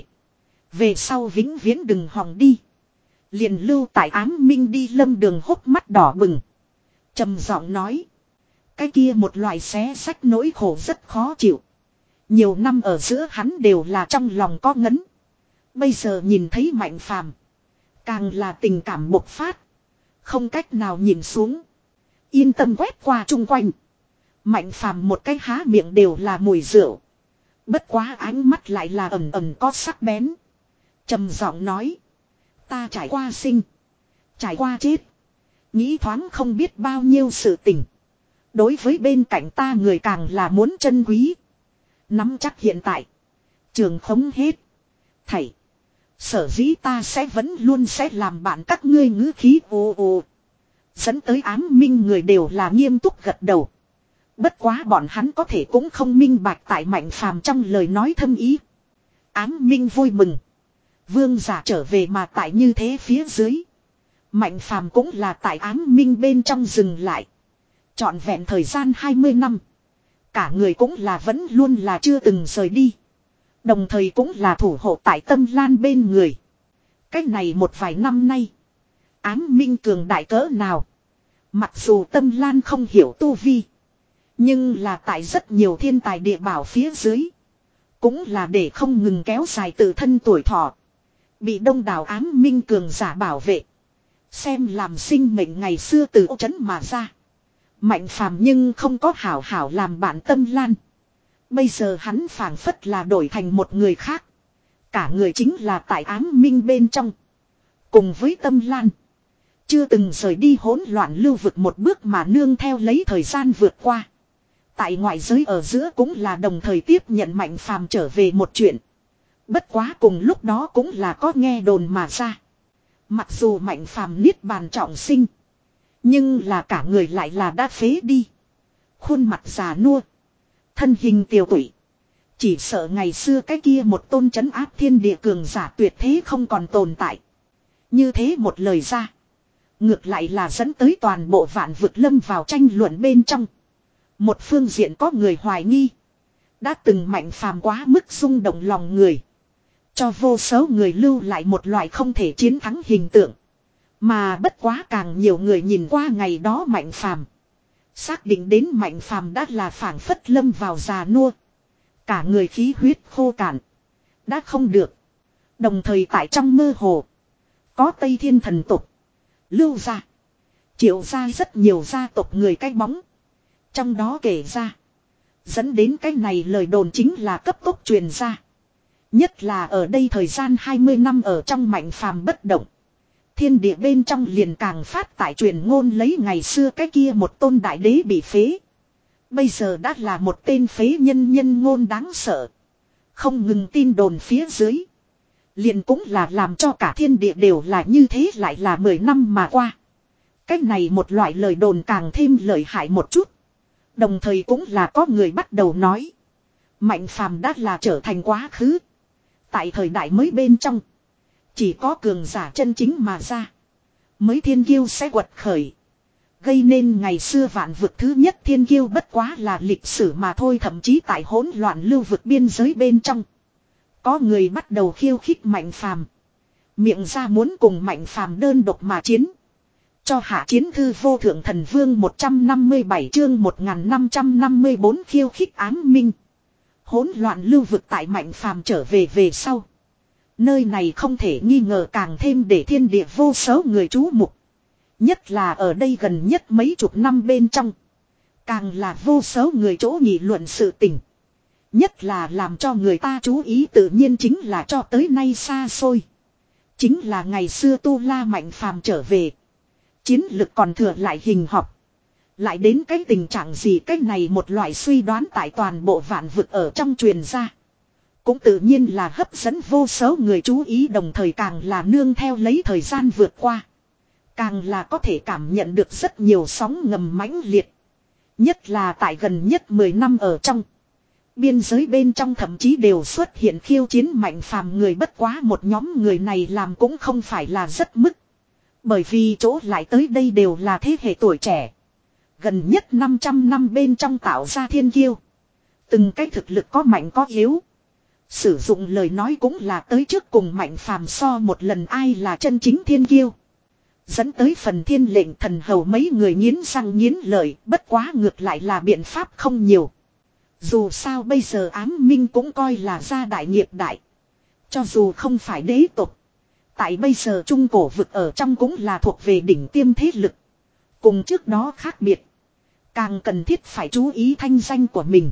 Về sau vĩnh viễn đừng hòng đi. Liền lưu tại ám minh đi lâm đường hốc mắt đỏ bừng. Trầm giọng nói. Cái kia một loại xé sách nỗi khổ rất khó chịu. Nhiều năm ở giữa hắn đều là trong lòng có ngấn. Bây giờ nhìn thấy Mạnh Phàm. Càng là tình cảm bộc phát. Không cách nào nhìn xuống. Yên tâm quét qua chung quanh. Mạnh phàm một cái há miệng đều là mùi rượu. Bất quá ánh mắt lại là ẩm ẩm có sắc bén. Trầm giọng nói. Ta trải qua sinh. Trải qua chết. Nghĩ thoáng không biết bao nhiêu sự tình. Đối với bên cạnh ta người càng là muốn trân quý. Nắm chắc hiện tại. Trường khống hết. Thầy. Sở dĩ ta sẽ vẫn luôn sẽ làm bạn các ngươi ngữ khí ồ ồ. Dẫn tới ám minh người đều là nghiêm túc gật đầu. Bất quá bọn hắn có thể cũng không minh bạch tại Mạnh Phàm trong lời nói thâm ý. Ám minh vui mừng. Vương giả trở về mà tại như thế phía dưới. Mạnh Phàm cũng là tại ám minh bên trong dừng lại. Trọn vẹn thời gian hai mươi năm. Cả người cũng là vẫn luôn là chưa từng rời đi. Đồng thời cũng là thủ hộ tại Tâm Lan bên người. Cách này một vài năm nay. Ám minh cường đại cỡ nào. Mặc dù Tâm Lan không hiểu tu vi. Nhưng là tại rất nhiều thiên tài địa bảo phía dưới. Cũng là để không ngừng kéo dài tự thân tuổi thọ. Bị đông đảo ám minh cường giả bảo vệ. Xem làm sinh mệnh ngày xưa từ ô trấn mà ra. Mạnh Phàm nhưng không có hảo hảo làm bạn Tâm Lan. Bây giờ hắn phảng phất là đổi thành một người khác. Cả người chính là tại ám minh bên trong. Cùng với Tâm Lan. Chưa từng rời đi hỗn loạn lưu vực một bước mà nương theo lấy thời gian vượt qua. Tại ngoại giới ở giữa cũng là đồng thời tiếp nhận Mạnh Phàm trở về một chuyện. Bất quá cùng lúc đó cũng là có nghe đồn mà ra. Mặc dù Mạnh Phàm niết bàn trọng sinh. Nhưng là cả người lại là đã phế đi. Khuôn mặt già nua. Thân hình tiều tụy. Chỉ sợ ngày xưa cái kia một tôn trấn áp thiên địa cường giả tuyệt thế không còn tồn tại. Như thế một lời ra. Ngược lại là dẫn tới toàn bộ vạn vực lâm vào tranh luận bên trong. Một phương diện có người hoài nghi. Đã từng Mạnh Phàm quá mức rung động lòng người. Cho vô số người lưu lại một loại không thể chiến thắng hình tượng. Mà bất quá càng nhiều người nhìn qua ngày đó Mạnh Phàm. Xác định đến Mạnh Phàm đã là phảng phất lâm vào già nua. Cả người khí huyết khô cạn. Đã không được. Đồng thời tại trong mơ hồ. Có Tây Thiên thần tục. Lưu gia. Triệu gia rất nhiều gia tộc người cái bóng. Trong đó kể ra. Dẫn đến cái này lời đồn chính là cấp tốc truyền ra. Nhất là ở đây thời gian hai mươi năm ở trong Mạnh Phàm bất động. Thiên địa bên trong liền càng phát tại truyền ngôn lấy ngày xưa cái kia một tôn đại đế bị phế. Bây giờ đã là một tên phế nhân nhân ngôn đáng sợ. Không ngừng tin đồn phía dưới. Liền cũng là làm cho cả thiên địa đều là như thế lại là mười năm mà qua. Cách này một loại lời đồn càng thêm lợi hại một chút. Đồng thời cũng là có người bắt đầu nói. Mạnh Phàm đã là trở thành quá khứ. Tại thời đại mới bên trong. Chỉ có cường giả chân chính mà ra. Mới thiên kiêu sẽ quật khởi. Gây nên ngày xưa vạn vực thứ nhất thiên kiêu bất quá là lịch sử mà thôi. Thậm chí tại hỗn loạn lưu vực biên giới bên trong. Có người bắt đầu khiêu khích Mạnh Phàm. Miệng ra muốn cùng Mạnh Phàm đơn độc mà chiến. Cho hạ chiến thư vô thượng thần vương một trăm năm mươi bảy chương một nghìn năm trăm năm mươi bốn khiêu khích ám minh. Hỗn loạn lưu vực tại Mạnh Phàm trở về về sau. Nơi này không thể nghi ngờ càng thêm để thiên địa vô số người chú mục. Nhất là ở đây gần nhất mấy chục năm bên trong. Càng là vô số người chỗ nghị luận sự tình. Nhất là làm cho người ta chú ý tự nhiên chính là cho tới nay xa xôi. Chính là ngày xưa Tu La Mạnh Phàm trở về. Chiến lực còn thừa lại hình học. Lại đến cái tình trạng gì cách này một loại suy đoán tại toàn bộ vạn vực ở trong truyền ra. Cũng tự nhiên là hấp dẫn vô số người chú ý đồng thời càng là nương theo lấy thời gian vượt qua. Càng là có thể cảm nhận được rất nhiều sóng ngầm mãnh liệt. Nhất là tại gần nhất mười năm ở trong. Biên giới bên trong thậm chí đều xuất hiện khiêu chiến Mạnh Phàm người bất quá một nhóm người này làm cũng không phải là rất mức. Bởi vì chỗ lại tới đây đều là thế hệ tuổi trẻ. Gần nhất năm trăm năm bên trong tạo ra thiên kiêu. Từng cái thực lực có mạnh có yếu. Sử dụng lời nói cũng là tới trước cùng Mạnh Phàm so một lần ai là chân chính thiên kiêu. Dẫn tới phần thiên lệnh thần hầu mấy người nghiến răng nghiến lợi, bất quá ngược lại là biện pháp không nhiều. Dù sao bây giờ ám minh cũng coi là gia đại nghiệp đại. Cho dù không phải đế tộc. Tại bây giờ trung cổ vực ở trong cũng là thuộc về đỉnh tiêm thế lực. Cùng trước đó khác biệt. Càng cần thiết phải chú ý thanh danh của mình.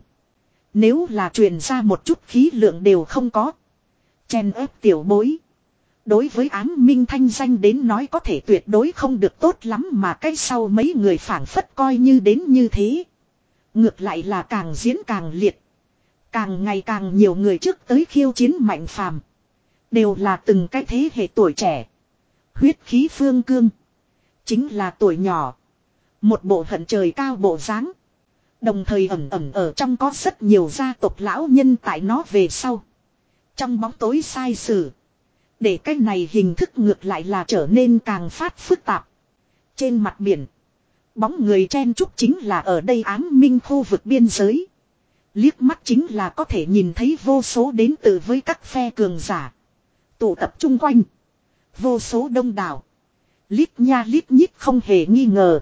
Nếu là truyền ra một chút khí lượng đều không có. Chen ép tiểu bối. Đối với ám minh thanh danh đến nói có thể tuyệt đối không được tốt lắm mà cái sau mấy người phảng phất coi như đến như thế. Ngược lại là càng diễn càng liệt. Càng ngày càng nhiều người trước tới khiêu chiến Mạnh Phàm. Đều là từng cái thế hệ tuổi trẻ. Huyết khí phương cương. Chính là tuổi nhỏ. Một bộ hận trời cao bộ dáng. Đồng thời ẩn ẩn ở trong có rất nhiều gia tộc lão nhân tại nó về sau. Trong bóng tối sai sử. Để cái này hình thức ngược lại là trở nên càng phát phức tạp. Trên mặt biển. Bóng người chen chúc chính là ở đây ám minh khu vực biên giới. Liếc mắt chính là có thể nhìn thấy vô số đến từ với các phe cường giả. Tụ tập chung quanh. Vô số đông đảo. Lít nha lít nhít không hề nghi ngờ.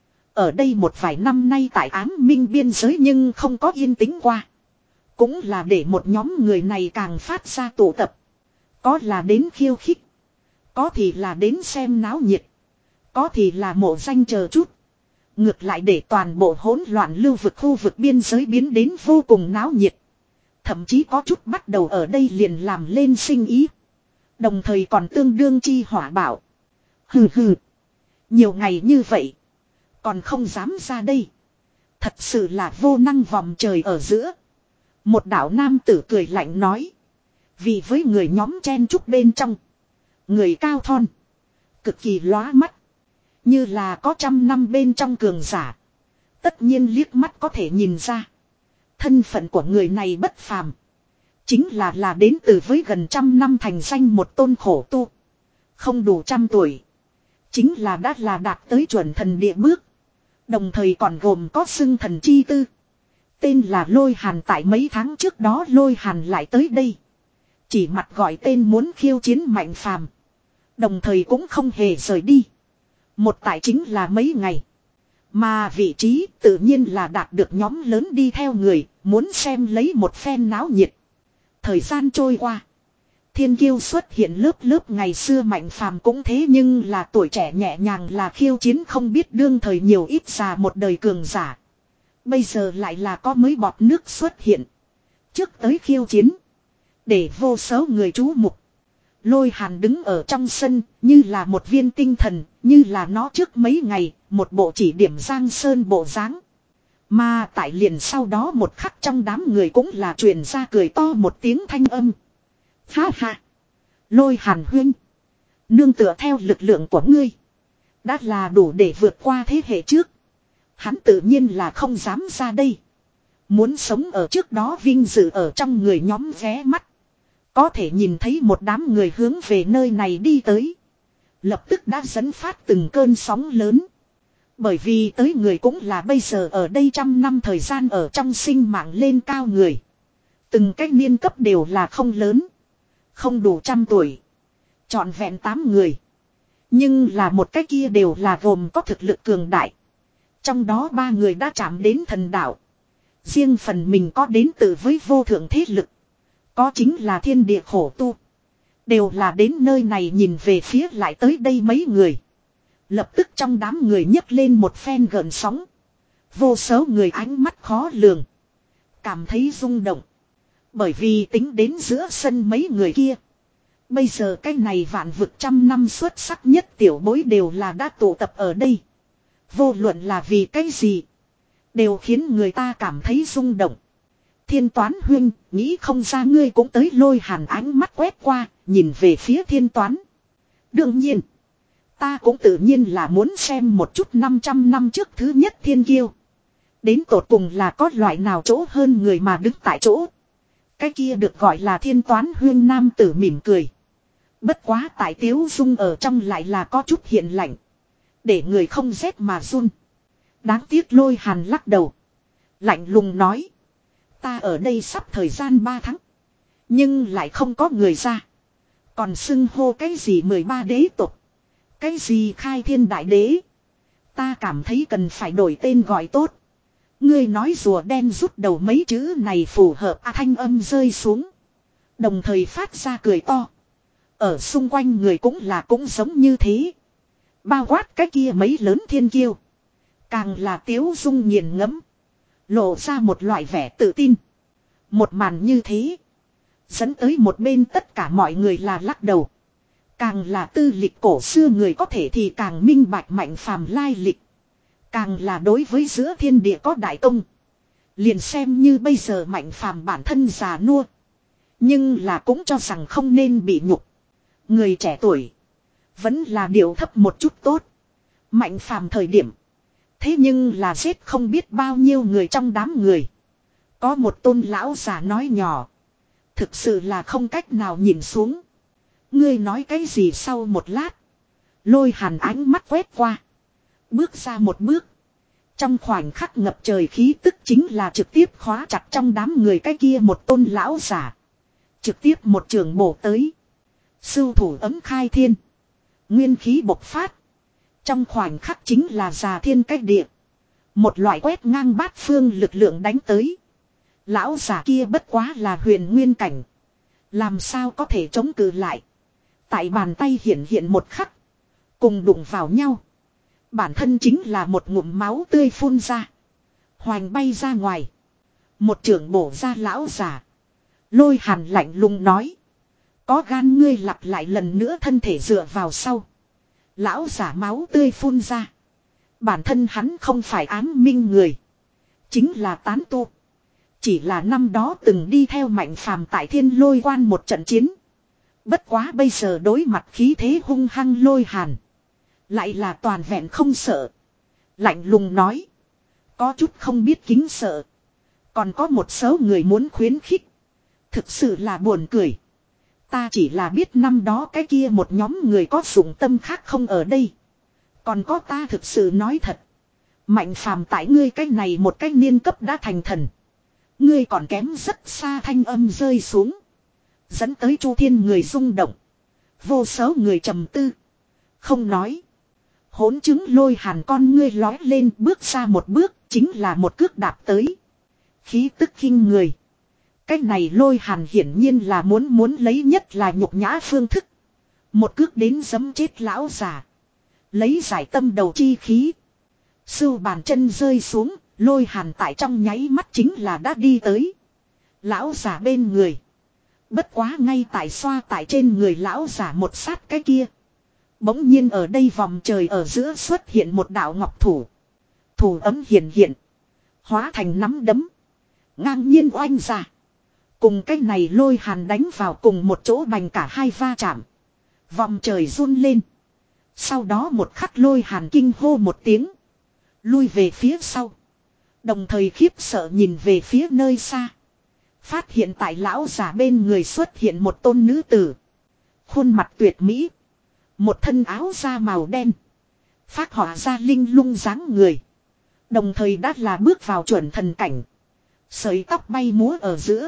Ở đây một vài năm nay tại ám minh biên giới nhưng không có yên tĩnh qua. Cũng là để một nhóm người này càng phát ra tụ tập. Có là đến khiêu khích. Có thì là đến xem náo nhiệt. Có thì là mộ danh chờ chút. Ngược lại để toàn bộ hỗn loạn lưu vực khu vực biên giới biến đến vô cùng náo nhiệt. Thậm chí có chút bắt đầu ở đây liền làm lên sinh ý. Đồng thời còn tương đương chi hỏa bảo. Hừ hừ. Nhiều ngày như vậy. Còn không dám ra đây. Thật sự là vô năng vòng trời ở giữa. Một đạo nam tử cười lạnh nói. Vì với người nhóm chen chúc bên trong. Người cao thon. Cực kỳ lóa mắt. Như là có trăm năm bên trong cường giả. Tất nhiên liếc mắt có thể nhìn ra. Thân phận của người này bất phàm. Chính là là đến từ với gần trăm năm thành danh một tôn khổ tu. Không đủ trăm tuổi. Chính là đã là đạt tới chuẩn thần địa bước. Đồng thời còn gồm có xưng thần chi tư. Tên là Lôi Hàn tại mấy tháng trước đó Lôi Hàn lại tới đây. Chỉ mặt gọi tên muốn khiêu chiến Mạnh Phàm. Đồng thời cũng không hề rời đi. Một tại chính là mấy ngày. Mà vị trí tự nhiên là đạt được nhóm lớn đi theo người. Muốn xem lấy một phen náo nhiệt. Thời gian trôi qua. Thiên kiêu xuất hiện lớp lớp ngày xưa Mạnh Phàm cũng thế nhưng là tuổi trẻ nhẹ nhàng là khiêu chiến không biết đương thời nhiều ít già một đời cường giả. Bây giờ lại là có mới bọt nước xuất hiện. Trước tới khiêu chiến. Để vô số người chú mục. Lôi Hàn đứng ở trong sân như là một viên tinh thần, như là nó trước mấy ngày, một bộ chỉ điểm giang sơn bộ dáng. Mà tại liền sau đó một khắc trong đám người cũng là truyền ra cười to một tiếng thanh âm. Ha ha! Lôi Hàn huynh! Nương tựa theo lực lượng của ngươi. Đã là đủ để vượt qua thế hệ trước. Hắn tự nhiên là không dám ra đây. Muốn sống ở trước đó vinh dự ở trong người nhóm ghé mắt. Có thể nhìn thấy một đám người hướng về nơi này đi tới. Lập tức đã dẫn phát từng cơn sóng lớn. Bởi vì tới người cũng là bây giờ ở đây trăm năm thời gian ở trong sinh mạng lên cao người. Từng cách niên cấp đều là không lớn. Không đủ trăm tuổi. Trọn vẹn tám người. Nhưng là một cái kia đều là gồm có thực lực cường đại. Trong đó ba người đã chạm đến thần đạo. Riêng phần mình có đến từ với vô thượng thế lực. Có chính là thiên địa khổ tu. Đều là đến nơi này nhìn về phía lại tới đây mấy người. Lập tức trong đám người nhấc lên một phen gợn sóng. Vô số người ánh mắt khó lường. Cảm thấy rung động. Bởi vì tính đến giữa sân mấy người kia. Bây giờ cái này vạn vực trăm năm xuất sắc nhất tiểu bối đều là đã tụ tập ở đây. Vô luận là vì cái gì. Đều khiến người ta cảm thấy rung động. Thiên Toán huynh, nghĩ không ra ngươi cũng tới. Lôi Hàn ánh mắt quét qua, nhìn về phía Thiên Toán. Đương nhiên, ta cũng tự nhiên là muốn xem một chút năm trăm năm trước thứ nhất thiên kiêu. Đến tột cùng là có loại nào chỗ hơn người mà đứng tại chỗ. Cái kia được gọi là Thiên Toán huynh nam tử mỉm cười. Bất quá tại Tiếu Dung ở trong lại là có chút hiện lạnh. Để người không rét mà run. Đáng tiếc Lôi Hàn lắc đầu. Lạnh lùng nói. Ta ở đây sắp thời gian ba tháng. Nhưng lại không có người ra. Còn xưng hô cái gì mười ba đế tộc. Cái gì khai thiên đại đế. Ta cảm thấy cần phải đổi tên gọi tốt. Ngươi nói rùa đen rút đầu mấy chữ này phù hợp à, thanh âm rơi xuống. Đồng thời phát ra cười to. Ở xung quanh người cũng là cũng giống như thế. Bao quát cái kia mấy lớn thiên kiêu. Càng là tiếu dung nghiền ngẫm, lộ ra một loại vẻ tự tin. Một màn như thế, dẫn tới một bên tất cả mọi người là lắc đầu. Càng là tư lịch cổ xưa người có thể thì càng minh bạch Mạnh Phàm lai lịch. Càng là đối với giữa thiên địa có đại công. Liền xem như bây giờ Mạnh Phàm bản thân già nua, nhưng là cũng cho rằng không nên bị nhục. Người trẻ tuổi vẫn là điều thấp một chút tốt. Mạnh Phàm thời điểm, thế nhưng là giết không biết bao nhiêu người trong đám người. Có một tôn lão già nói nhỏ, thực sự là không cách nào nhìn xuống. Ngươi nói cái gì? Sau một lát, Lôi Hàn ánh mắt quét qua, bước ra một bước. Trong khoảnh khắc ngập trời khí tức chính là trực tiếp khóa chặt trong đám người cái kia một tôn lão giả. Trực tiếp một trường bổ tới. Sưu thủ ấm khai thiên, nguyên khí bộc phát. Trong khoảnh khắc chính là già thiên cách địa. Một loại quét ngang bát phương lực lượng đánh tới. Lão giả kia bất quá là huyền nguyên cảnh, làm sao có thể chống cự lại. Tại bàn tay hiện hiện một khắc, cùng đụng vào nhau. Bản thân chính là một ngụm máu tươi phun ra, hoành bay ra ngoài. Một trường bổ ra lão giả. Lôi Hàn lạnh lùng nói, có gan ngươi lặp lại lần nữa. Thân thể dựa vào sau, lão giả máu tươi phun ra. Bản thân hắn không phải ám minh người, chính là tán tu. Chỉ là năm đó từng đi theo Mạnh Phàm tại Thiên Lôi Quan một trận chiến. Bất quá bây giờ đối mặt khí thế hung hăng Lôi Hàn, lại là toàn vẹn không sợ. Lạnh lùng nói, có chút không biết kính sợ. Còn có một số người muốn khuyến khích, thực sự là buồn cười. Ta chỉ là biết năm đó cái kia một nhóm người có dụng tâm khác không ở đây. Còn có ta thực sự nói thật, Mạnh Phàm tại ngươi cái này một cái niên cấp đã thành thần. Ngươi còn kém rất xa. Thanh âm rơi xuống, dẫn tới Chu Thiên người rung động. Vô số người trầm tư, không nói. Hỗn chứng Lôi Hàn con ngươi lói lên, bước ra một bước, chính là một cước đạp tới. Khí tức kinh người. Cái này Lôi Hàn hiển nhiên là muốn muốn lấy nhất là nhục nhã phương thức. Một cước đến giấm chết lão già, lấy giải tâm đầu chi khí. Sưu bàn chân rơi xuống, Lôi Hàn tại trong nháy mắt chính là đã đi tới lão già bên người. Bất quá ngay tại xoa tại trên người lão già một sát cái kia, bỗng nhiên ở đây vòng trời ở giữa xuất hiện một đạo ngọc thủ. Thủ ấm hiện hiện, hóa thành nắm đấm, ngang nhiên oanh ra. Cùng cái này Lôi Hàn đánh vào cùng một chỗ, bành cả hai va chạm. Vòng trời run lên. Sau đó một khắc Lôi Hàn kinh hô một tiếng, lui về phía sau. Đồng thời khiếp sợ nhìn về phía nơi xa, phát hiện tại lão giả bên người xuất hiện một tôn nữ tử. Khuôn mặt tuyệt mỹ, một thân áo da màu đen, phác họa ra linh lung dáng người. Đồng thời đã là bước vào chuẩn thần cảnh. Sợi tóc bay múa ở giữa,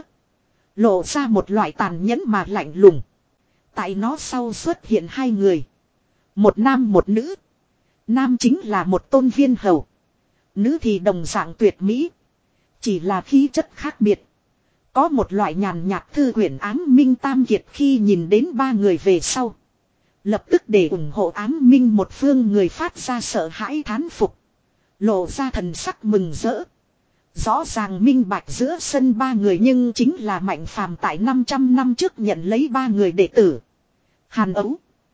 lộ ra một loại tàn nhẫn mà lạnh lùng. Tại nó sau xuất hiện hai người, một nam một nữ. Nam chính là một tôn viên hầu, nữ thì đồng dạng tuyệt mỹ, chỉ là khí chất khác biệt. Có một loại nhàn nhạt thư quyển ám minh tam kiệt khi nhìn đến ba người về sau, lập tức để ủng hộ ám minh một phương người phát ra sợ hãi thán phục, lộ ra thần sắc mừng rỡ. Rõ ràng minh bạch giữa sân ba người nhưng chính là Mạnh Phàm tại năm trăm năm trước nhận lấy ba người đệ tử. Hàn Ấu,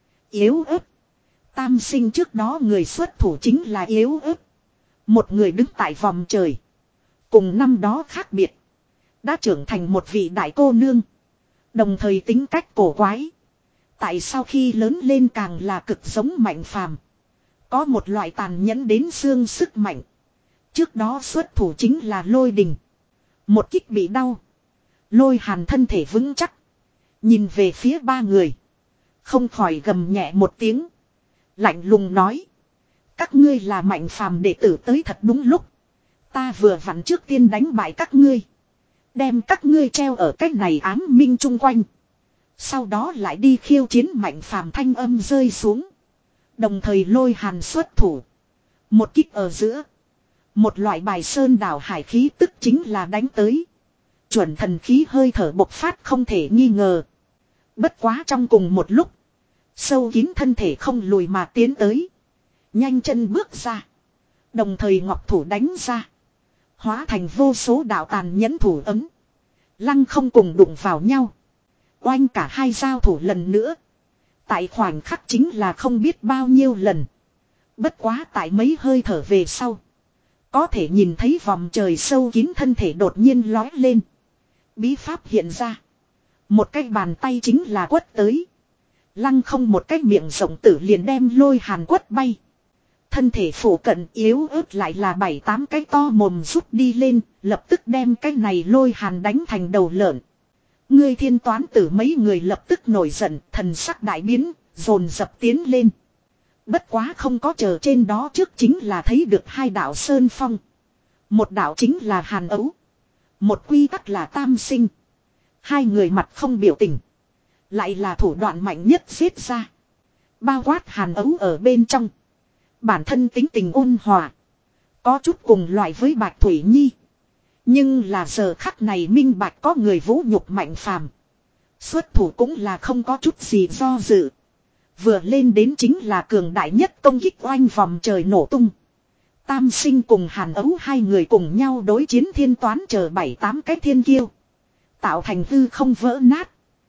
Yếu Ớt. Tam sinh trước đó người xuất thủ chính là Yếu Ớt, một người đứng tại vòng trời. Cùng năm đó khác biệt, đã trưởng thành một vị đại cô nương, đồng thời tính cách cổ quái. Tại sau khi lớn lên càng là cực giống Mạnh Phàm, có một loại tàn nhẫn đến xương sức mạnh. Trước đó xuất thủ chính là Lôi Đình, một kích bị đau. Lôi Hàn thân thể vững chắc, nhìn về phía ba người, không khỏi gầm nhẹ một tiếng, lạnh lùng nói, các ngươi là Mạnh Phàm đệ tử tới thật đúng lúc. Ta vừa vặn trước tiên đánh bại các ngươi, đem các ngươi treo ở cách này ám minh chung quanh, sau đó lại đi khiêu chiến. Mạnh Phàm thanh âm rơi xuống, đồng thời Lôi Hàn xuất thủ, một kích ở giữa, một loại bài sơn đảo hải khí tức chính là đánh tới. Chuẩn thần khí hơi thở bộc phát không thể nghi ngờ. Bất quá trong cùng một lúc, sâu kín thân thể không lùi mà tiến tới, nhanh chân bước ra, Đồng thời ngọc thủ đánh ra. Hóa thành vô số đạo tàn nhẫn thủ ấm. Lăng không cùng đụng vào nhau. Oanh cả hai giao thủ lần nữa. Tại khoảnh khắc chính là không biết bao nhiêu lần. Bất quá tại mấy hơi thở về sau. Có thể nhìn thấy vòng trời sâu kín thân thể đột nhiên lói lên. Bí pháp hiện ra. Một cái bàn tay chính là quất tới. Lăng không một cái miệng rộng tử liền đem lôi hàn quất bay. Thân thể phủ cận yếu ớt lại là bảy tám cái to mồm rút đi lên. Lập tức đem cái này lôi hàn đánh thành đầu lợn. Ngươi thiên toán tử mấy người lập tức nổi giận. Thần sắc đại biến. Dồn dập tiến lên. Bất quá không có chờ trên đó trước chính là thấy được hai đạo sơn phong. Một đạo chính là hàn ấu. Một quy tắc là tam sinh. Hai người mặt không biểu tình. Lại là thủ đoạn mạnh nhất giết ra. Bao quát hàn ấu ở bên trong. Bản thân tính tình ôn hòa. Có chút cùng loại với Bạch Thủy Nhi. Nhưng là giờ khắc này minh bạch có người vũ nhục Mạnh Phàm. Xuất thủ cũng là không có chút gì do dự. Vừa lên đến chính là cường đại nhất công kích oanh vòng trời nổ tung. Tam sinh cùng hàn ấu hai người cùng nhau đối chiến thiên toán chờ bảy tám cái thiên kiêu. Tạo thành hư không vỡ nát.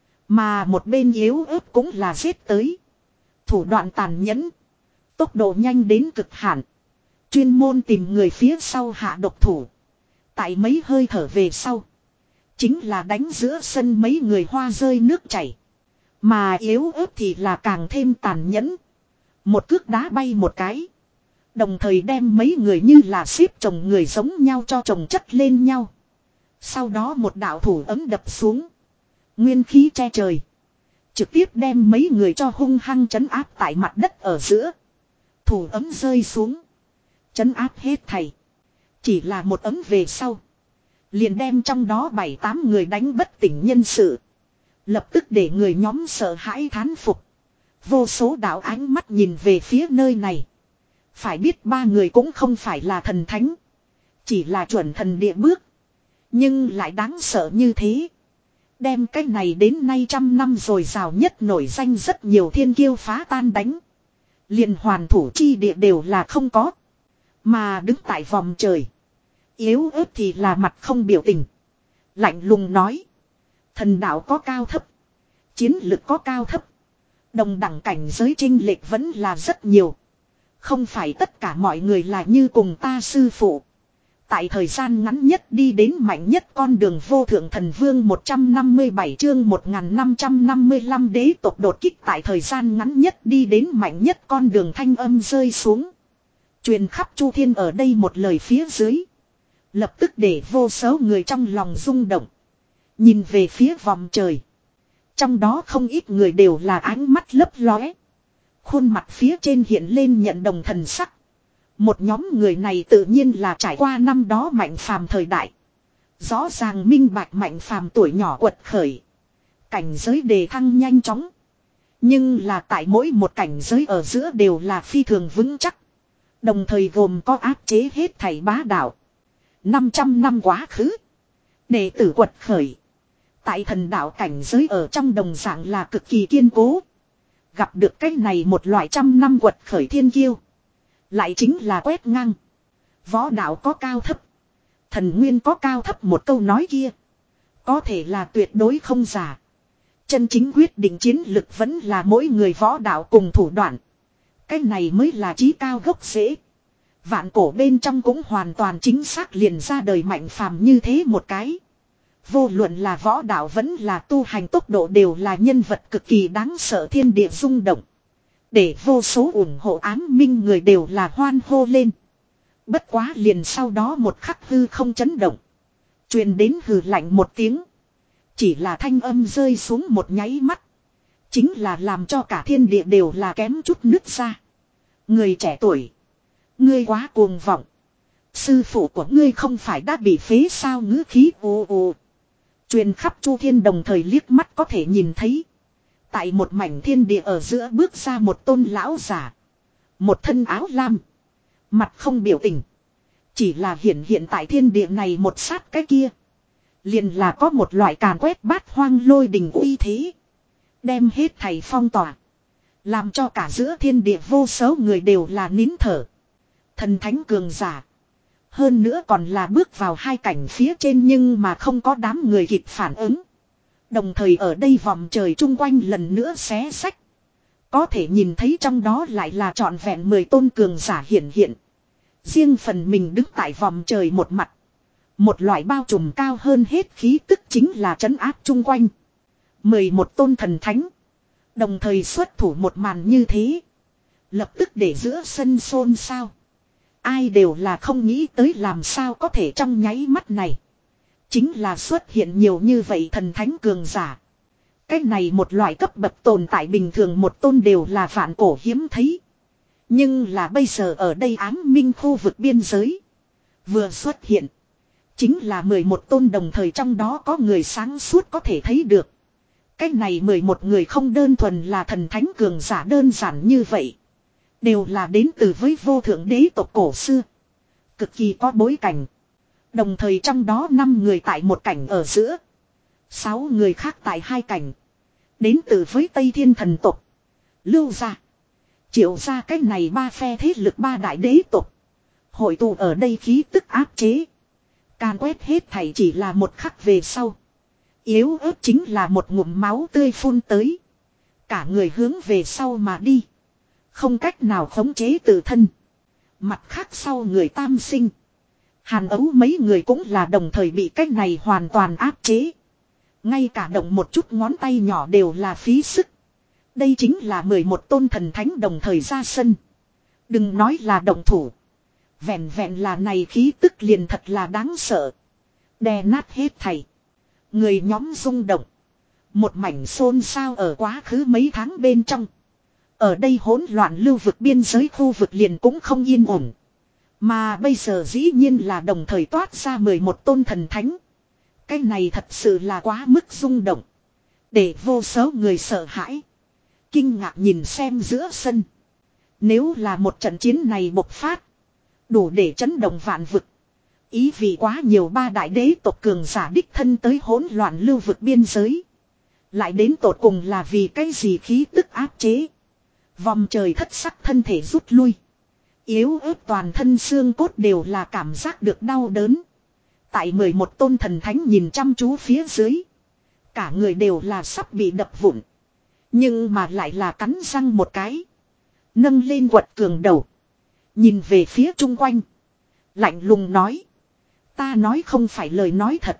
Mà một bên yếu ớt cũng là giết tới. Thủ đoạn tàn nhẫn. Tốc độ nhanh đến cực hạn. Chuyên môn tìm người phía sau hạ độc thủ. Tại mấy hơi thở về sau. Chính là đánh giữa sân mấy người hoa rơi nước chảy. Mà yếu ớt thì là càng thêm tàn nhẫn. Một cước đá bay một cái. Đồng thời đem mấy người như là xếp chồng người giống nhau cho chồng chất lên nhau. Sau đó một đạo thủ ấm đập xuống. Nguyên khí che trời. Trực tiếp đem mấy người cho hung hăng trấn áp tại mặt đất ở giữa. Thủ ấm rơi xuống. Trấn áp hết thảy. Chỉ là một ấm về sau. Liền đem trong đó bảy tám người đánh bất tỉnh nhân sự. Lập tức để người nhóm sợ hãi thán phục. Vô số đạo ánh mắt nhìn về phía nơi này. Phải biết ba người cũng không phải là thần thánh. Chỉ là chuẩn thần địa bước. Nhưng lại đáng sợ như thế. Đem cái này đến nay trăm năm rồi rào nhất nổi danh rất nhiều thiên kiêu phá tan đánh. Liền hoàn thủ chi địa đều là không có. Mà đứng tại vòng trời. Yếu ớt thì là mặt không biểu tình. Lạnh lùng nói. Thần đạo có cao thấp. Chiến lực có cao thấp. Đồng đẳng cảnh giới chênh lệch vẫn là rất nhiều. Không phải tất cả mọi người là như cùng ta sư phụ. Tại thời gian ngắn nhất đi đến mạnh nhất con đường vô thượng thần vương một trăm năm mươi bảy chương một nghìn năm trăm năm mươi lăm đế tộc đột kích tại thời gian ngắn nhất đi đến mạnh nhất con đường thanh âm rơi xuống. Truyền khắp Chu Thiên ở đây một lời phía dưới. Lập tức để vô số người trong lòng rung động. Nhìn về phía vòng trời. Trong đó không ít người đều là ánh mắt lấp lóe. Khuôn mặt phía trên hiện lên nhận đồng thần sắc. Một nhóm người này tự nhiên là trải qua năm đó Mạnh Phàm thời đại. Rõ ràng minh bạch Mạnh Phàm tuổi nhỏ quật khởi. Cảnh giới đề thăng nhanh chóng. Nhưng là tại mỗi một cảnh giới ở giữa đều là phi thường vững chắc. Đồng thời gồm có áp chế hết thảy bá đạo. năm trăm năm quá khứ. Đệ tử quật khởi. Tại thần đạo cảnh giới ở trong đồng dạng là cực kỳ kiên cố. Gặp được cái này một loại trăm năm quật khởi thiên kiêu. Lại chính là quét ngang. Võ đạo có cao thấp. Thần nguyên có cao thấp một câu nói kia. Có thể là tuyệt đối không giả. Chân chính quyết định chiến lực vẫn là mỗi người võ đạo cùng thủ đoạn. Cái này mới là chí cao gốc rễ. Vạn cổ bên trong cũng hoàn toàn chính xác liền ra đời Mạnh Phàm như thế một cái. Vô luận là võ đạo vẫn là tu hành tốc độ đều là nhân vật cực kỳ đáng sợ thiên địa rung động. Để vô số ủng hộ ám minh người đều là hoan hô lên. Bất quá liền sau đó một khắc hư không chấn động. Truyền đến hừ lạnh một tiếng. Chỉ là thanh âm rơi xuống một nháy mắt. Chính là làm cho cả thiên địa đều là kém chút nứt ra. Người trẻ tuổi. Ngươi quá cuồng vọng. Sư phụ của ngươi không phải đã bị phế sao ngữ khí ồ ồ. Truyền khắp Chu Thiên đồng thời liếc mắt có thể nhìn thấy. Tại một mảnh thiên địa ở giữa bước ra một tôn lão giả. Một thân áo lam. Mặt không biểu tình. Chỉ là hiện hiện tại thiên địa này một sát cái kia. Liền là có một loại càn quét bát hoang lôi đình uy thế. Đem hết thầy phong tỏa. Làm cho cả giữa thiên địa vô số người đều là nín thở. Thần thánh cường giả. Hơn nữa còn là bước vào hai cảnh phía trên nhưng mà không có đám người kịp phản ứng. Đồng thời ở đây vòng trời chung quanh lần nữa xé sách. Có thể nhìn thấy trong đó lại là trọn vẹn mười tôn cường giả hiện hiện. Riêng phần mình đứng tại vòng trời một mặt. Một loại bao trùm cao hơn hết khí tức chính là trấn áp chung quanh. Mười một tôn thần thánh. Đồng thời xuất thủ một màn như thế. Lập tức để giữa sân xôn xao. Ai đều là không nghĩ tới làm sao có thể trong nháy mắt này. Chính là xuất hiện nhiều như vậy thần thánh cường giả. Cái này một loại cấp bậc tồn tại bình thường một tôn đều là vạn cổ hiếm thấy. Nhưng là bây giờ ở đây ám minh khu vực biên giới. Vừa xuất hiện. Chính là mười một tôn đồng thời trong đó có người sáng suốt có thể thấy được. Cái này mười một người không đơn thuần là thần thánh cường giả đơn giản như vậy. Đều là đến từ với vô thượng đế tộc cổ xưa. Cực kỳ có bối cảnh. Đồng thời trong đó năm người tại một cảnh ở giữa. sáu người khác tại hai cảnh. Đến từ với Tây Thiên thần tộc. Lưu gia. Triệu ra cái này ba phe thế lực ba đại đế tộc. Hội tụ ở đây khí tức áp chế. Càn quét hết thảy chỉ là một khắc về sau. Yếu ớt chính là một ngụm máu tươi phun tới. Cả người hướng về sau mà đi. Không cách nào khống chế tự thân. Mặt khác sau người tam sinh. Hàn Ấu mấy người cũng là đồng thời bị cách này hoàn toàn áp chế. Ngay cả động một chút ngón tay nhỏ đều là phí sức. Đây chính là mười một tôn thần thánh đồng thời ra sân. Đừng nói là động thủ. Vẹn vẹn là này khí tức liền thật là đáng sợ. Đè nát hết thảy. Người nhóm rung động. Một mảnh xôn xao ở quá khứ mấy tháng bên trong. Ở đây hỗn loạn lưu vực biên giới khu vực liền cũng không yên ổn. Mà bây giờ dĩ nhiên là đồng thời toát ra mười một tôn thần thánh. Cái này thật sự là quá mức rung động. Để vô số người sợ hãi. Kinh ngạc nhìn xem giữa sân. Nếu là một trận chiến này bộc phát. Đủ để chấn động vạn vực. Ý vì quá nhiều ba đại đế tộc cường giả đích thân tới hỗn loạn lưu vực biên giới. Lại đến tột cùng là vì cái gì khí tức áp chế. Vòng trời thất sắc thân thể rút lui. Yếu ớt toàn thân xương cốt đều là cảm giác được đau đớn. Tại mười một tôn thần thánh nhìn chăm chú phía dưới. Cả người đều là sắp bị đập vụn. Nhưng mà lại là cắn răng một cái. Nâng lên quật cường đầu. Nhìn về phía chung quanh. Lạnh lùng nói. Ta nói không phải lời nói thật.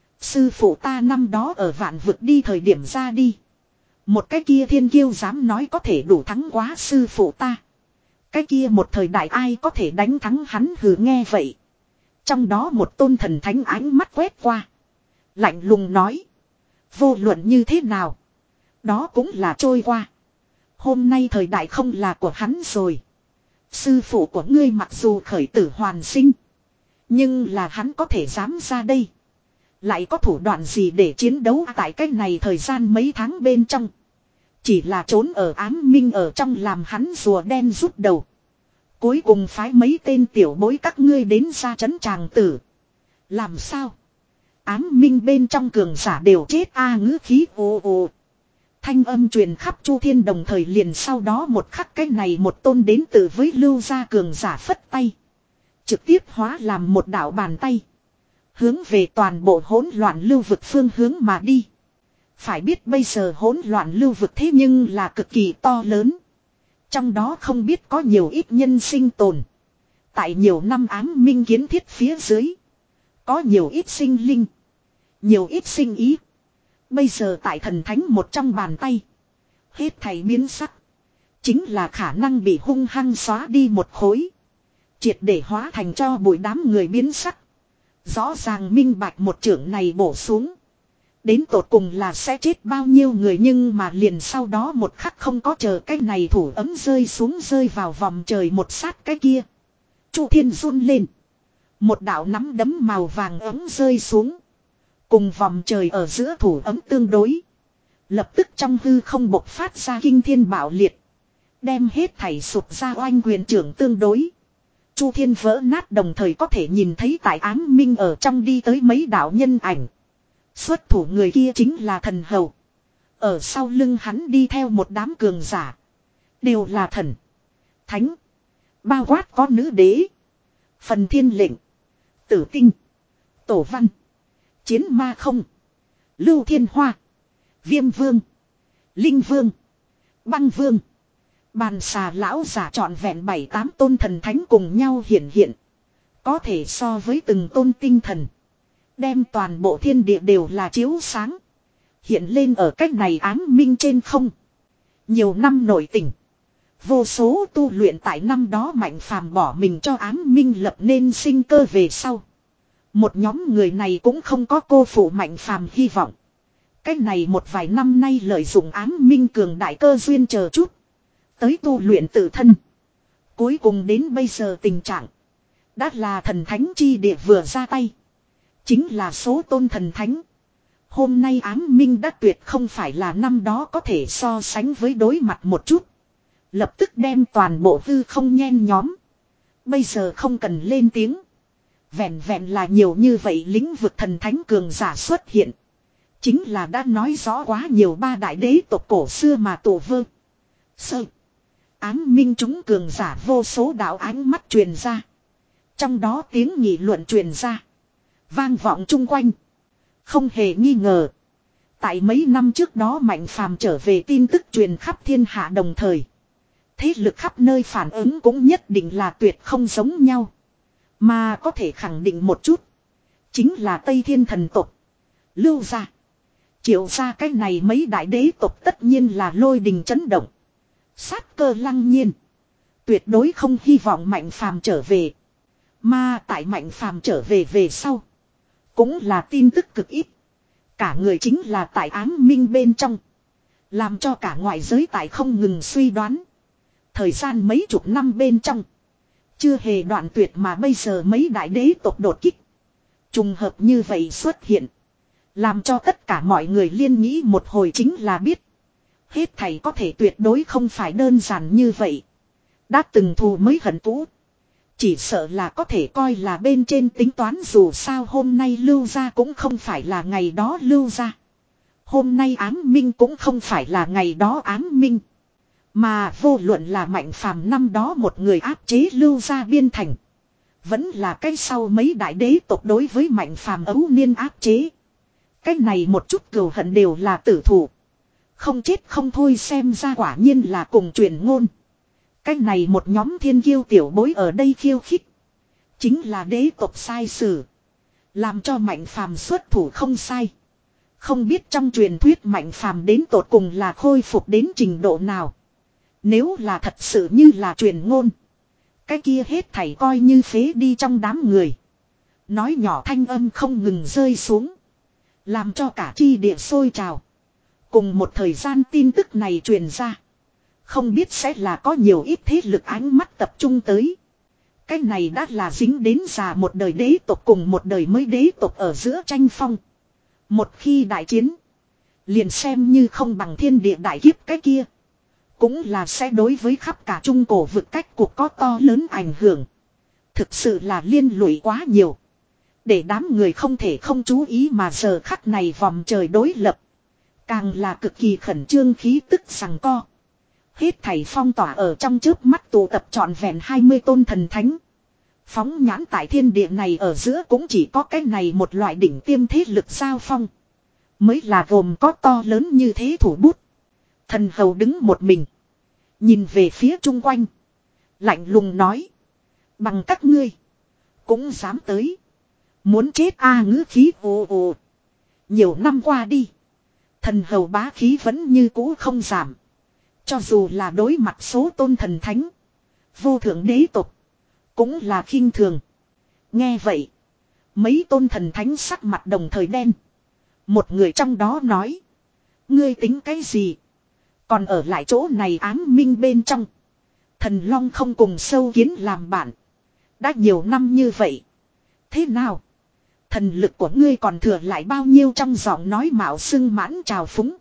Sư phụ ta năm đó ở vạn vực đi thời điểm ra đi. Một cái kia thiên kiêu dám nói có thể đủ thắng quá sư phụ ta. Cái kia một thời đại ai có thể đánh thắng hắn hừ nghe vậy. Trong đó một tôn thần thánh ánh mắt quét qua. Lạnh lùng nói. Vô luận như thế nào. Đó cũng là trôi qua. Hôm nay thời đại không là của hắn rồi. Sư phụ của ngươi mặc dù khởi tử hoàn sinh. Nhưng là hắn có thể dám ra đây. Lại có thủ đoạn gì để chiến đấu tại cách này thời gian mấy tháng bên trong. Chỉ là trốn ở ám minh ở trong làm hắn rùa đen rút đầu. Cuối cùng phái mấy tên tiểu bối các ngươi đến ra trấn tràng tử. Làm sao? Ám minh bên trong cường giả đều chết a à, ngữ khí ồ ồ. Thanh âm truyền khắp chu thiên đồng thời liền sau đó một khắc cái này một tôn đến từ với lưu gia cường giả phất tay. Trực tiếp hóa làm một đạo bàn tay. Hướng về toàn bộ hỗn loạn lưu vực phương hướng mà đi. Phải biết bây giờ hỗn loạn lưu vực thế nhưng là cực kỳ to lớn. Trong đó không biết có nhiều ít nhân sinh tồn. Tại nhiều năm ám minh kiến thiết phía dưới. Có nhiều ít sinh linh. Nhiều ít sinh ý. Bây giờ tại thần thánh một trong bàn tay. Hết thảy biến sắc. Chính là khả năng bị hung hăng xóa đi một khối. Triệt để hóa thành cho bụi đám người biến sắc. Rõ ràng minh bạch một trưởng này bổ xuống. Đến tột cùng là sẽ chết bao nhiêu người nhưng mà liền sau đó một khắc không có chờ cái này thủ ấm rơi xuống rơi vào vòng trời một sát cái kia. Chu thiên run lên. Một đạo nắm đấm màu vàng ấm rơi xuống. Cùng vòng trời ở giữa thủ ấm tương đối. Lập tức trong hư không bộc phát ra kinh thiên bạo liệt. Đem hết thảy sụp ra oanh quyền trưởng tương đối. Chu thiên vỡ nát đồng thời có thể nhìn thấy tại ám minh ở trong đi tới mấy đạo nhân ảnh. Xuất thủ người kia chính là thần hầu. Ở sau lưng hắn đi theo một đám cường giả. Đều là thần. Thánh. Bao quát có nữ đế. Phần thiên lệnh. Tử tinh. Tổ văn. Chiến ma không. Lưu thiên hoa. Viêm vương. Linh vương. Băng vương. Bàn xà lão giả trọn vẹn bảy tám tôn thần thánh cùng nhau hiện hiện. Có thể so với từng tôn tinh thần. Đem toàn bộ thiên địa đều là chiếu sáng. Hiện lên ở cách này áng minh trên không. Nhiều năm nổi tình. Vô số tu luyện tại năm đó mạnh phàm bỏ mình cho áng minh lập nên sinh cơ về sau. Một nhóm người này cũng không có cô phụ mạnh phàm hy vọng. Cách này một vài năm nay lợi dụng áng minh cường đại cơ duyên chờ chút. Tới tu luyện tự thân. Cuối cùng đến bây giờ tình trạng. Đã là thần thánh chi địa vừa ra tay. Chính là số tôn thần thánh. Hôm nay áng minh đã tuyệt không phải là năm đó có thể so sánh với đối mặt một chút. Lập tức đem toàn bộ hư không nhen nhóm. Bây giờ không cần lên tiếng. Vẹn vẹn là nhiều như vậy lĩnh vực thần thánh cường giả xuất hiện. Chính là đã nói rõ quá nhiều ba đại đế tộc cổ xưa mà tổ vơ. Sơ. Áng minh chúng cường giả vô số đạo ánh mắt truyền ra. Trong đó tiếng nghị luận truyền ra. Vang vọng chung quanh. Không hề nghi ngờ. Tại mấy năm trước đó mạnh phàm trở về tin tức truyền khắp thiên hạ đồng thời. Thế lực khắp nơi phản ứng cũng nhất định là tuyệt không giống nhau. Mà có thể khẳng định một chút. Chính là Tây Thiên thần tộc. Lưu gia. Triệu gia cái này mấy đại đế tộc tất nhiên là lôi đình chấn động. Sát cơ lăng nhiên. Tuyệt đối không hy vọng mạnh phàm trở về. Mà tại mạnh phàm trở về về sau. Cũng là tin tức cực ít. Cả người chính là tại áng minh bên trong. Làm cho cả ngoại giới tại không ngừng suy đoán. Thời gian mấy chục năm bên trong. Chưa hề đoạn tuyệt mà bây giờ mấy đại đế tộc đột kích. Trùng hợp như vậy xuất hiện. Làm cho tất cả mọi người liên nghĩ một hồi chính là biết. Hết thảy có thể tuyệt đối không phải đơn giản như vậy. Đã từng thù mới hận cũ. Chỉ sợ là có thể coi là bên trên tính toán dù sao hôm nay lưu ra cũng không phải là ngày đó lưu ra. Hôm nay áng minh cũng không phải là ngày đó áng minh. Mà vô luận là mạnh phàm năm đó một người áp chế lưu ra biên thành. Vẫn là cái sau mấy đại đế tộc đối với mạnh phàm ấu niên áp chế. Cái này một chút cừu hận đều là tử thủ. Không chết không thôi xem ra quả nhiên là cùng truyền ngôn. Cái này một nhóm thiên kiêu tiểu bối ở đây khiêu khích. Chính là đế tộc sai sử. Làm cho mạnh phàm xuất thủ không sai. Không biết trong truyền thuyết mạnh phàm đến tột cùng là khôi phục đến trình độ nào. Nếu là thật sự như là truyền ngôn. Cái kia hết thảy coi như phế đi trong đám người. Nói nhỏ thanh âm không ngừng rơi xuống. Làm cho cả chi địa sôi trào. Cùng một thời gian tin tức này truyền ra. Không biết sẽ là có nhiều ít thế lực ánh mắt tập trung tới. Cái này đã là dính đến già một đời đế tộc cùng một đời mới đế tộc ở giữa tranh phong. Một khi đại chiến. Liền xem như không bằng thiên địa đại kiếp cái kia. Cũng là sẽ đối với khắp cả trung cổ vực cách cuộc có to lớn ảnh hưởng. Thực sự là liên lụy quá nhiều. Để đám người không thể không chú ý mà giờ khắc này vòng trời đối lập. Càng là cực kỳ khẩn trương khí tức giằng co. Hết thảy phong tỏa ở trong chớp mắt tụ tập trọn vẹn hai mươi tôn thần thánh. Phóng nhãn tại thiên địa này ở giữa cũng chỉ có cái này một loại đỉnh tiêm thế lực giao phong. Mới là gồm có to lớn như thế thủ bút. Thần hầu đứng một mình. Nhìn về phía chung quanh. Lạnh lùng nói. Bằng các ngươi. Cũng dám tới. Muốn chết a à, ngữ khí ồ ồ. Nhiều năm qua đi. Thần hầu bá khí vẫn như cũ không giảm. Cho dù là đối mặt số tôn thần thánh. Vô thượng đế tộc. Cũng là khinh thường. Nghe vậy. Mấy tôn thần thánh sắc mặt đồng thời đen. Một người trong đó nói. Ngươi tính cái gì? Còn ở lại chỗ này áng minh bên trong. Thần long không cùng sâu kiến làm bạn. Đã nhiều năm như vậy. Thế nào? Thần lực của ngươi còn thừa lại bao nhiêu trong giọng nói mạo xưng mãn trào phúng.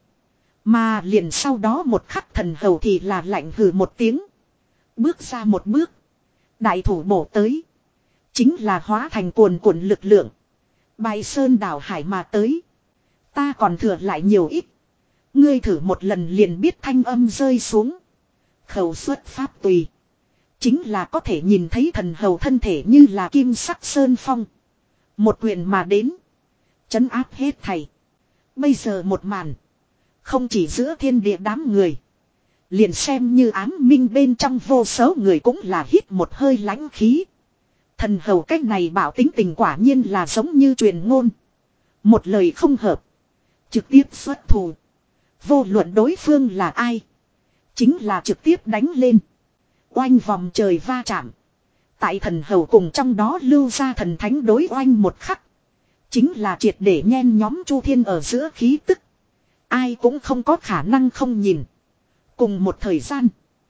Mà liền sau đó một khắc thần hầu thì là lạnh hừ một tiếng. Bước ra một bước. Đại thủ bổ tới. Chính là hóa thành cuồn cuộn lực lượng. Bài sơn đảo hải mà tới. Ta còn thừa lại nhiều ít. Ngươi thử một lần liền biết thanh âm rơi xuống. Khẩu xuất pháp tùy. Chính là có thể nhìn thấy thần hầu thân thể như là kim sắc sơn phong. Một quyền mà đến. Trấn áp hết thảy. Bây giờ một màn. Không chỉ giữa thiên địa đám người. Liền xem như ám minh bên trong vô số người cũng là hít một hơi lãnh khí. Thần hầu cách này bảo tính tình quả nhiên là giống như truyền ngôn. Một lời không hợp. Trực tiếp xuất thủ. Vô luận đối phương là ai. Chính là trực tiếp đánh lên. Oanh vòng trời va chạm. Tại thần hầu cùng trong đó lưu ra thần thánh đối oanh một khắc. Chính là triệt để nhen nhóm chu thiên ở giữa khí tức. Ai cũng không có khả năng không nhìn. Cùng một thời gian.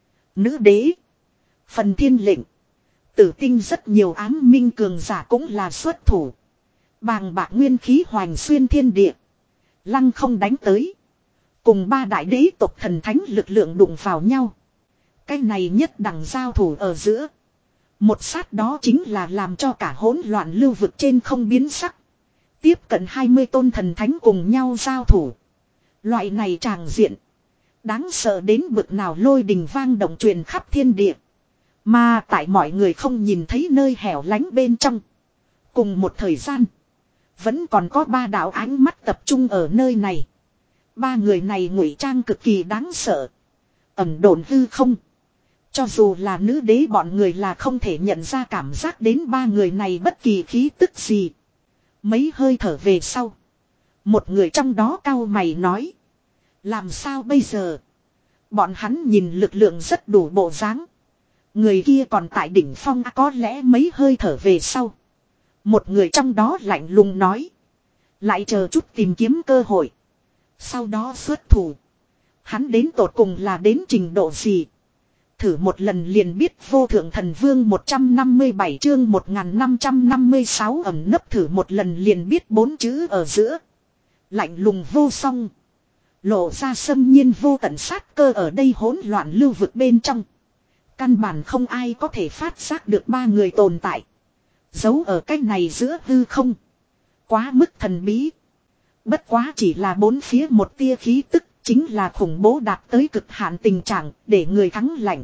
Nữ đế. Phần thiên lệnh. Tử tinh rất nhiều ám minh cường giả cũng là xuất thủ. Bàng bạc nguyên khí hoành xuyên thiên địa. Lăng không đánh tới. Cùng ba đại đế tộc thần thánh lực lượng đụng vào nhau. Cái này nhất đẳng giao thủ ở giữa. Một sát đó chính là làm cho cả hỗn loạn lưu vực trên không biến sắc. Tiếp cận hai mươi tôn thần thánh cùng nhau giao thủ. Loại này tràng diện. Đáng sợ đến bực nào lôi đình vang động truyền khắp thiên địa. Mà tại mọi người không nhìn thấy nơi hẻo lánh bên trong. Cùng một thời gian. Vẫn còn có ba đạo ánh mắt tập trung ở nơi này. Ba người này ngụy trang cực kỳ đáng sợ. Ẩn độn hư không. Cho dù là nữ đế bọn người là không thể nhận ra cảm giác đến ba người này bất kỳ khí tức gì. Mấy hơi thở về sau. Một người trong đó cau mày nói. Làm sao bây giờ? Bọn hắn nhìn lực lượng rất đủ bộ dáng. Người kia còn tại đỉnh phong có lẽ mấy hơi thở về sau. Một người trong đó lạnh lùng nói. Lại chờ chút tìm kiếm cơ hội. Sau đó xuất thủ. Hắn đến tột cùng là đến trình độ gì? Thử một lần liền biết vô thượng thần vương một trăm năm mươi bảy chương một nghìn năm trăm năm mươi sáu ẩm nấp thử một lần liền biết bốn chữ ở giữa. Lạnh lùng vô song. Lộ ra xâm nhiên vô tận sát cơ ở đây hỗn loạn lưu vực bên trong. Căn bản không ai có thể phát giác được ba người tồn tại. Giấu ở cách này giữa hư không. Quá mức thần bí. Bất quá chỉ là bốn phía một tia khí tức. Chính là khủng bố đạt tới cực hạn tình trạng để người thắng lạnh.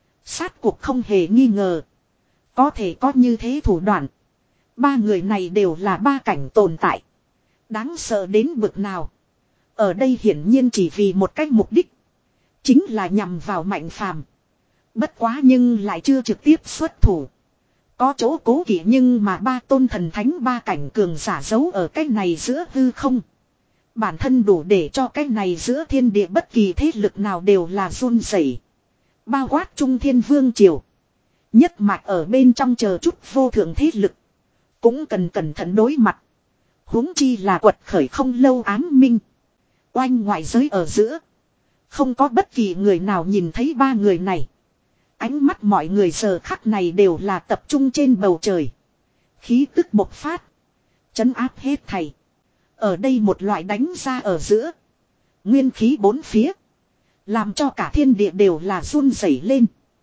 Sát cuộc không hề nghi ngờ. Có thể có như thế thủ đoạn. Ba người này đều là ba cảnh tồn tại. Đáng sợ đến bực nào. Ở đây hiển nhiên chỉ vì một cách mục đích. Chính là nhằm vào Mạnh Phàm. Bất quá nhưng lại chưa trực tiếp xuất thủ. Có chỗ cố kỵ nhưng mà ba tôn thần thánh ba cảnh cường giả giấu ở cái này giữa hư không. Bản thân đủ để cho cái này giữa thiên địa bất kỳ thế lực nào đều là run rẩy. Bao quát Trung Thiên Vương Triều. Nhất mạch ở bên trong chờ chút vô thượng thế lực. Cũng cần cẩn thận đối mặt. Huống chi là quật khởi không lâu ám minh. Oanh ngoại giới ở giữa. Không có bất kỳ người nào nhìn thấy ba người này. Ánh mắt mọi người giờ khắc này đều là tập trung trên bầu trời. Khí tức bộc phát. Trấn áp hết thảy. Ở đây một loại đánh ra ở giữa. Nguyên khí bốn phía. Làm cho cả thiên địa đều là run rẩy lên.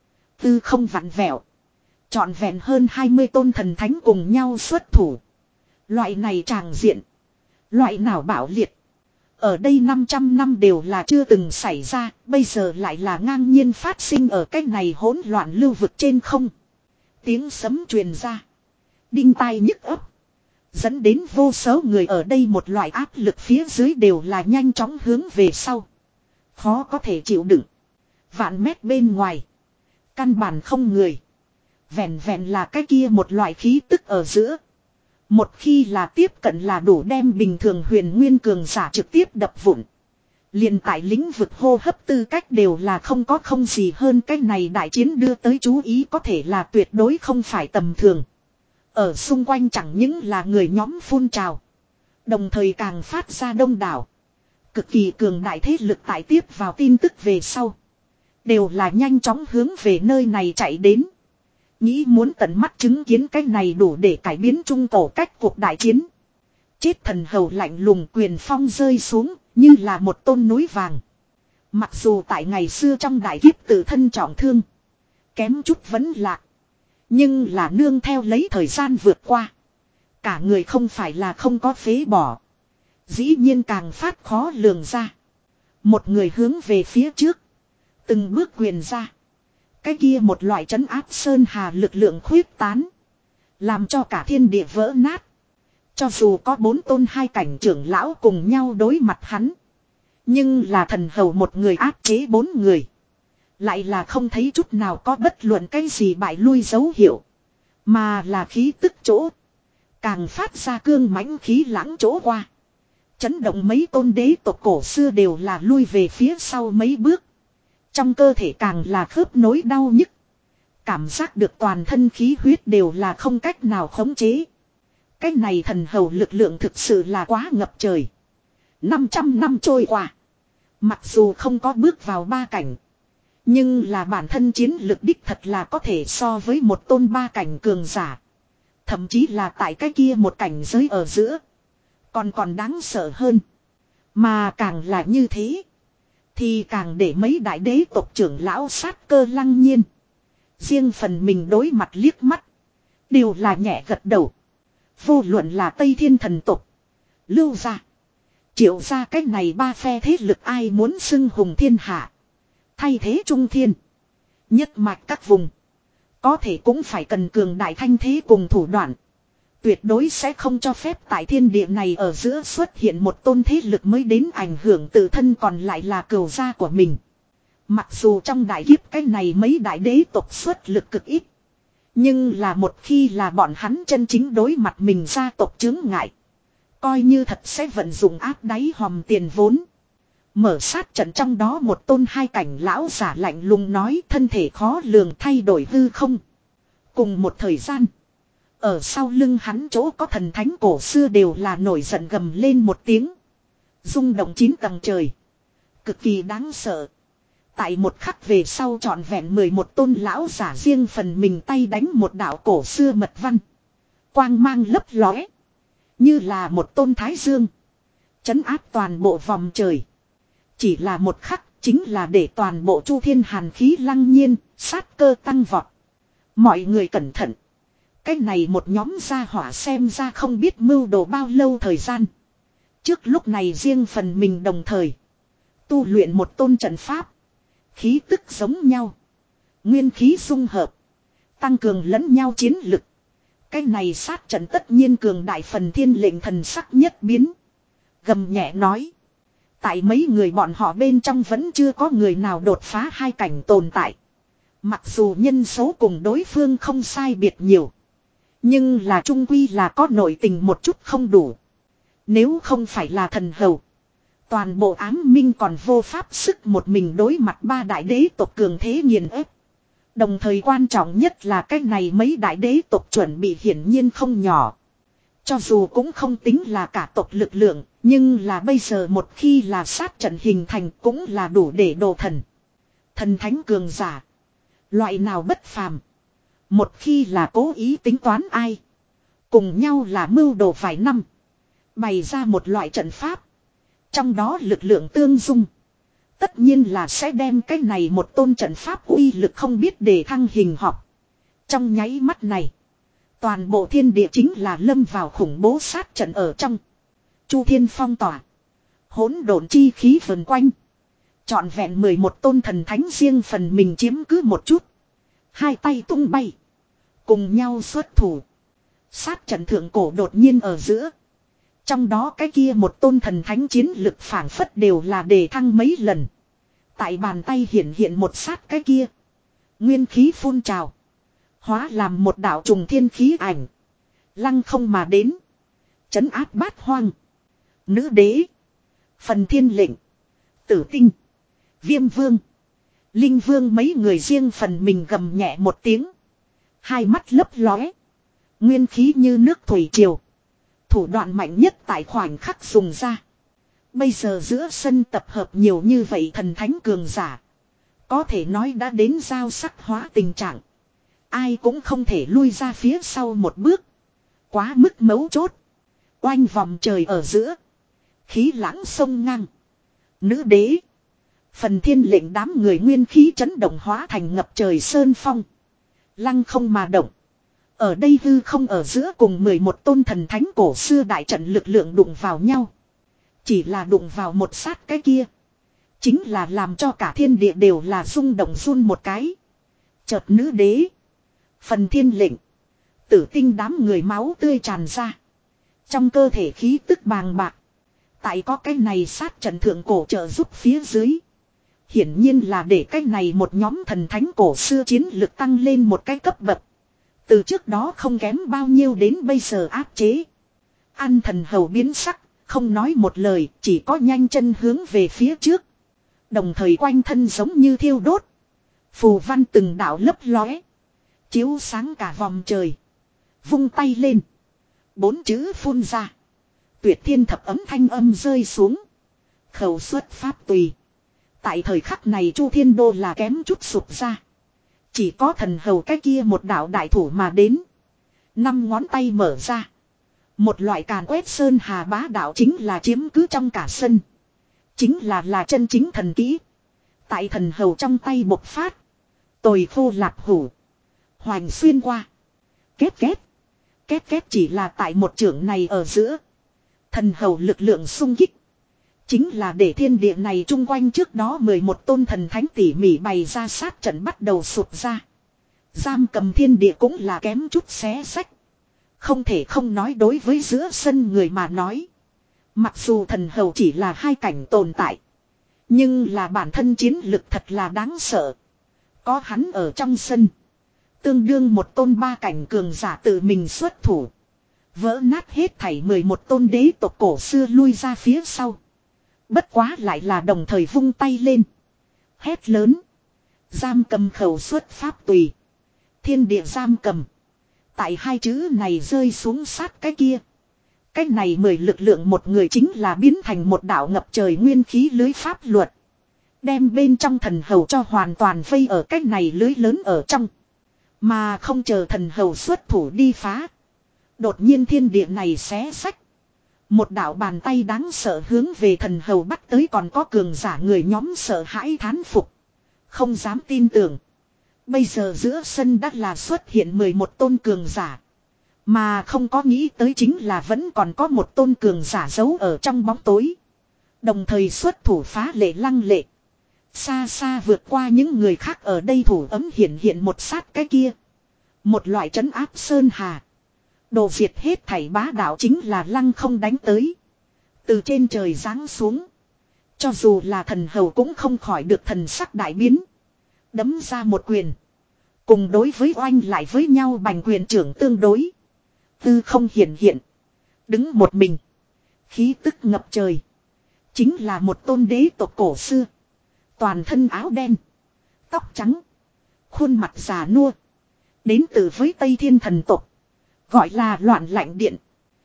Tư không vặn vẹo. Trọn vẹn hơn hai mươi tôn thần thánh cùng nhau xuất thủ. Loại này tràng diện. Loại nào bảo liệt. Ở đây năm trăm năm đều là chưa từng xảy ra. Bây giờ lại là ngang nhiên phát sinh ở cái này hỗn loạn lưu vực trên không. Tiếng sấm truyền ra. Đinh tai nhức ấp. Dẫn đến vô số người ở đây một loại áp lực phía dưới đều là nhanh chóng hướng về sau. Khó có thể chịu đựng. Vạn mét bên ngoài. Căn bản không người. Vẹn vẹn là cái kia một loại khí tức ở giữa. Một khi là tiếp cận là đủ đem bình thường huyền nguyên cường giả trực tiếp đập vụn. Liền tại lĩnh vực hô hấp tư cách đều là không có không gì hơn cái này đại chiến đưa tới chú ý có thể là tuyệt đối không phải tầm thường. Ở xung quanh chẳng những là người nhóm phun trào. Đồng thời càng phát ra đông đảo. Cực kỳ cường đại thế lực tại tiếp vào tin tức về sau. Đều là nhanh chóng hướng về nơi này chạy đến. Nghĩ muốn tận mắt chứng kiến cái này đủ để cải biến trung cổ cách cuộc đại chiến. Chết thần hầu lạnh lùng quyền phong rơi xuống như là một tôn núi vàng. Mặc dù tại ngày xưa trong đại kiếp tự thân trọng thương. Kém chút vẫn lạc. Nhưng là nương theo lấy thời gian vượt qua. Cả người không phải là không có phế bỏ. Dĩ nhiên càng phát khó lường ra. Một người hướng về phía trước. Từng bước quyền ra. Cái kia một loại trấn áp sơn hà lực lượng khuyết tán. Làm cho cả thiên địa vỡ nát. Cho dù có bốn tôn hai cảnh trưởng lão cùng nhau đối mặt hắn. Nhưng là thần hầu một người áp chế bốn người. Lại là không thấy chút nào có bất luận cái gì bại lui dấu hiệu. Mà là khí tức chỗ. Càng phát ra cương mãnh khí lãng chỗ qua. Chấn động mấy tôn đế tộc cổ xưa đều là lui về phía sau mấy bước. Trong cơ thể càng là khớp nối đau nhức. Cảm giác được toàn thân khí huyết đều là không cách nào khống chế. Cái này thần hầu lực lượng thực sự là quá ngập trời. năm trăm năm trôi qua. Mặc dù không có bước vào ba cảnh. Nhưng là bản thân chiến lực đích thật là có thể so với một tôn ba cảnh cường giả. Thậm chí là tại cái kia một cảnh giới ở giữa. Còn còn đáng sợ hơn. Mà càng là như thế. Thì càng để mấy đại đế tộc trưởng lão sát cơ lăng nhiên. Riêng phần mình đối mặt liếc mắt. Đều là nhẹ gật đầu. Vô luận là Tây Thiên thần tộc. Lưu gia. Triệu gia cách này ba phe thế lực ai muốn xưng hùng thiên hạ. Thay thế trung thiên. Nhất mạch các vùng. Có thể cũng phải cần cường đại thanh thế cùng thủ đoạn. Tuyệt đối sẽ không cho phép tại thiên địa này ở giữa xuất hiện một tôn thế lực mới đến ảnh hưởng tự thân còn lại là cừu gia của mình. Mặc dù trong đại kiếp cái này mấy đại đế tộc xuất lực cực ít. Nhưng là một khi là bọn hắn chân chính đối mặt mình gia tộc chướng ngại. Coi như thật sẽ vận dụng áp đáy hòm tiền vốn. Mở sát trận trong đó một tôn hai cảnh lão giả lạnh lùng nói thân thể khó lường thay đổi hư không. Cùng một thời gian. Ở sau lưng hắn chỗ có thần thánh cổ xưa đều là nổi giận gầm lên một tiếng. Rung động chín tầng trời. Cực kỳ đáng sợ. Tại một khắc về sau trọn vẹn mười một tôn lão giả riêng phần mình tay đánh một đạo cổ xưa mật văn. Quang mang lấp lóe. Như là một tôn thái dương. Chấn áp toàn bộ vòng trời. Chỉ là một khắc chính là để toàn bộ chu thiên hàn khí lăng nhiên, sát cơ tăng vọt. Mọi người cẩn thận. Cái này một nhóm gia hỏa xem ra không biết mưu đồ bao lâu thời gian. Trước lúc này riêng phần mình đồng thời. Tu luyện một tôn trận pháp. Khí tức giống nhau. Nguyên khí dung hợp. Tăng cường lẫn nhau chiến lực. Cái này sát trận tất nhiên cường đại phần thiên lệnh thần sắc nhất biến. Gầm nhẹ nói. Tại mấy người bọn họ bên trong vẫn chưa có người nào đột phá hai cảnh tồn tại. Mặc dù nhân số cùng đối phương không sai biệt nhiều. Nhưng là trung quy là có nội tình một chút không đủ. Nếu không phải là thần hầu. Toàn bộ ám minh còn vô pháp sức một mình đối mặt ba đại đế tộc cường thế nghiền ép. Đồng thời quan trọng nhất là cái này mấy đại đế tộc chuẩn bị hiển nhiên không nhỏ. Cho dù cũng không tính là cả tộc lực lượng. Nhưng là bây giờ một khi là sát trận hình thành cũng là đủ để đồ thần. Thần thánh cường giả. Loại nào bất phàm. Một khi là cố ý tính toán ai. Cùng nhau là mưu đồ vài năm. Bày ra một loại trận pháp. Trong đó lực lượng tương dung. Tất nhiên là sẽ đem cái này một tôn trận pháp uy lực không biết để thăng hình học. Trong nháy mắt này. Toàn bộ thiên địa chính là lâm vào khủng bố sát trận ở trong. Chu thiên phong tỏa. Hỗn độn chi khí vần quanh. Trọn vẹn mười một tôn thần thánh riêng phần mình chiếm cứ một chút. Hai tay tung bay. Cùng nhau xuất thủ. Sát trận thượng cổ đột nhiên ở giữa. Trong đó cái kia một tôn thần thánh chiến lực phản phất đều là đề thăng mấy lần. Tại bàn tay hiện hiện một sát cái kia. Nguyên khí phun trào. Hóa làm một đạo trùng thiên khí ảnh. Lăng không mà đến. Chấn áp bát hoang. Nữ đế. Phần thiên lệnh. Tử tinh. Viêm vương. Linh vương mấy người riêng phần mình gầm nhẹ một tiếng. Hai mắt lấp lóe. Nguyên khí như nước thủy triều. Thủ đoạn mạnh nhất tại khoảnh khắc dùng ra. Bây giờ giữa sân tập hợp nhiều như vậy thần thánh cường giả. Có thể nói đã đến giao sắc hóa tình trạng. Ai cũng không thể lui ra phía sau một bước. Quá mức mấu chốt. Oanh vòng trời ở giữa. Khí lãng sông ngang. Nữ đế. Phần thiên lệnh đám người nguyên khí chấn động hóa thành ngập trời sơn phong. Lăng không mà động. Ở đây hư không ở giữa cùng mười một tôn thần thánh cổ xưa đại trận lực lượng đụng vào nhau. Chỉ là đụng vào một sát cái kia. Chính là làm cho cả thiên địa đều là rung động run một cái. Chợt nữ đế. Phần thiên lệnh. Tử tinh đám người máu tươi tràn ra. Trong cơ thể khí tức bàng bạc. Tại có cái này sát trận thượng cổ trợ giúp phía dưới. Hiển nhiên là để cái này một nhóm thần thánh cổ xưa chiến lực tăng lên một cái cấp bậc. Từ trước đó không kém bao nhiêu đến bây giờ áp chế. An thần hầu biến sắc, không nói một lời, chỉ có nhanh chân hướng về phía trước. Đồng thời quanh thân giống như thiêu đốt. Phù văn từng đạo lấp lóe. Chiếu sáng cả vòng trời. Vung tay lên. Bốn chữ phun ra. Tuyệt thiên thập ấm thanh âm rơi xuống. Khẩu xuất pháp tùy. Tại thời khắc này Chu Thiên Đô là kém chút sụp ra. Chỉ có thần hầu cái kia một đạo đại thủ mà đến. Năm ngón tay mở ra. Một loại càn quét sơn hà bá đạo chính là chiếm cứ trong cả sân. Chính là là chân chính thần kỹ. Tại thần hầu trong tay bộc phát. Tồi khô lạc hủ. Hoành xuyên qua. Kết kết. Kết kết chỉ là tại một trưởng này ở giữa. Thần hầu lực lượng sung kích. Chính là để thiên địa này chung quanh trước đó mười một tôn thần thánh tỉ mỉ bày ra sát trận bắt đầu sụp ra. Giam cầm thiên địa cũng là kém chút xé sách. Không thể không nói đối với giữa sân người mà nói. Mặc dù thần hầu chỉ là hai cảnh tồn tại. Nhưng là bản thân chiến lực thật là đáng sợ. Có hắn ở trong sân. Tương đương một tôn ba cảnh cường giả tự mình xuất thủ. Vỡ nát hết thảy mười một tôn đế tộc cổ xưa lui ra phía sau. Bất quá lại là đồng thời vung tay lên. Hét lớn. Giam cầm khẩu xuất pháp tùy. Thiên địa giam cầm. Tại hai chữ này rơi xuống sát cái kia. Cái này mười lực lượng một người chính là biến thành một đạo ngập trời nguyên khí lưới pháp luật. Đem bên trong thần hầu cho hoàn toàn vây ở cái này lưới lớn ở trong. Mà không chờ thần hầu xuất thủ đi phá. Đột nhiên thiên địa này xé sách. Một đạo bàn tay đáng sợ hướng về thần hầu bắt tới, còn có cường giả người nhóm sợ hãi thán phục. Không dám tin tưởng. Bây giờ giữa sân đã là xuất hiện mười một tôn cường giả. Mà không có nghĩ tới chính là vẫn còn có một tôn cường giả giấu ở trong bóng tối. Đồng thời xuất thủ phá lệ lăng lệ. Xa xa vượt qua những người khác ở đây thủ ấm hiện hiện một sát cái kia. Một loại trấn áp sơn hà. Đồ diệt hết thảy bá đạo chính là lăng không đánh tới. Từ trên trời giáng xuống. Cho dù là thần hầu cũng không khỏi được thần sắc đại biến. Đấm ra một quyền. Cùng đối với oanh lại với nhau bành quyền trưởng tương đối. Tư không hiện hiện. Đứng một mình. Khí tức ngập trời. Chính là một tôn đế tộc cổ xưa. Toàn thân áo đen. Tóc trắng. Khuôn mặt già nua. Đến từ với Tây Thiên thần tộc. Gọi là loạn lạnh điện.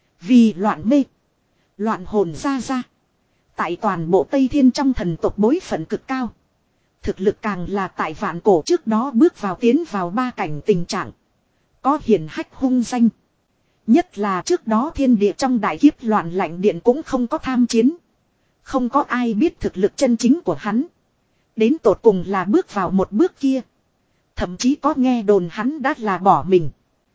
Vì loạn mê. Loạn hồn ra ra. Tại toàn bộ Tây Thiên trong thần tộc bối phận cực cao. Thực lực càng là tại vạn cổ trước đó bước vào tiến vào ba cảnh tình trạng. Có hiển hách hung danh. Nhất là trước đó thiên địa trong đại kiếp loạn lạnh điện cũng không có tham chiến. Không có ai biết thực lực chân chính của hắn. Đến tột cùng là bước vào một bước kia. Thậm chí có nghe đồn hắn đã là bỏ mình.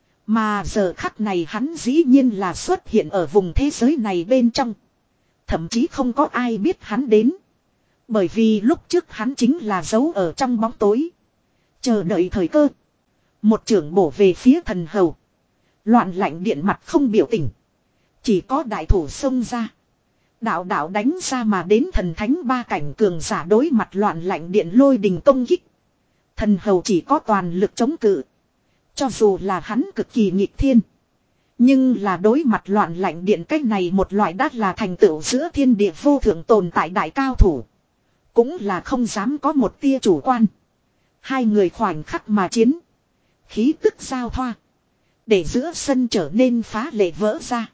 Mà giờ khắc này hắn dĩ nhiên là xuất hiện ở vùng thế giới này bên trong. Thậm chí không có ai biết hắn đến. Bởi vì lúc trước hắn chính là giấu ở trong bóng tối. Chờ đợi thời cơ. Một trưởng bổ về phía thần hầu. Loạn lạnh điện mặt không biểu tình. Chỉ có đại thủ xông ra. Đạo đạo đánh ra mà đến thần thánh ba cảnh cường giả đối mặt loạn lạnh điện lôi đình công kích. Thần hầu chỉ có toàn lực chống cự. Cho dù là hắn cực kỳ nghịch thiên. Nhưng là đối mặt loạn lạnh điện cách này một loại đắt là thành tựu giữa thiên địa vô thượng tồn tại đại cao thủ. Cũng là không dám có một tia chủ quan. Hai người khoảnh khắc mà chiến. Khí tức giao thoa. Để giữa sân trở nên phá lệ vỡ ra.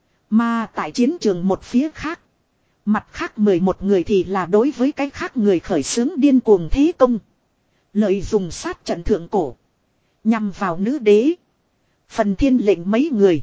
Mà tại chiến trường một phía khác. Mặt khác mười một người thì là đối với cái khác người khởi xướng điên cuồng thế công. Lợi dùng sát trận thượng cổ. Nhằm vào nữ đế. Phần thiên lệnh mấy người.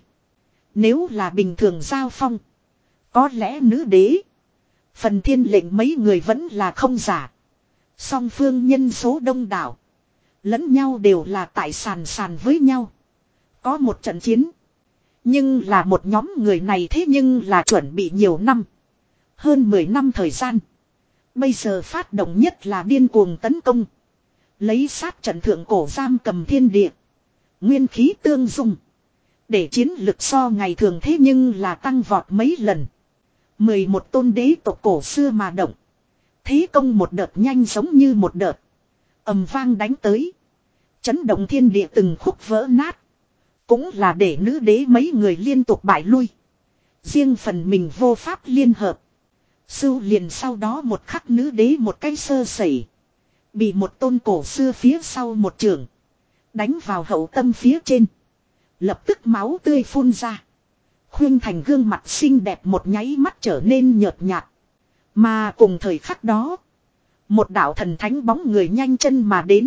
Nếu là bình thường giao phong. Có lẽ nữ đế. Phần thiên lệnh mấy người vẫn là không giả. Song phương nhân số đông đảo. Lẫn nhau đều là tại sàn sàn với nhau. Có một trận chiến. Nhưng là một nhóm người này thế nhưng là chuẩn bị nhiều năm. Hơn mười năm thời gian. Bây giờ phát động nhất là điên cuồng tấn công. Lấy sát trận thượng cổ giam cầm thiên địa. Nguyên khí tương dung. Để chiến lực so ngày thường thế nhưng là tăng vọt mấy lần. mười một tôn đế tộc cổ xưa mà động. Thế công một đợt nhanh giống như một đợt. Ầm vang đánh tới. Chấn động thiên địa từng khúc vỡ nát. Cũng là để nữ đế mấy người liên tục bại lui. Riêng phần mình vô pháp liên hợp. Sưu liền sau đó một khắc nữ đế một cái sơ sẩy. Bị một tôn cổ xưa phía sau một trường. Đánh vào hậu tâm phía trên. Lập tức máu tươi phun ra. Khuyên thành gương mặt xinh đẹp một nháy mắt trở nên nhợt nhạt. Mà cùng thời khắc đó. Một đạo thần thánh bóng người nhanh chân mà đến.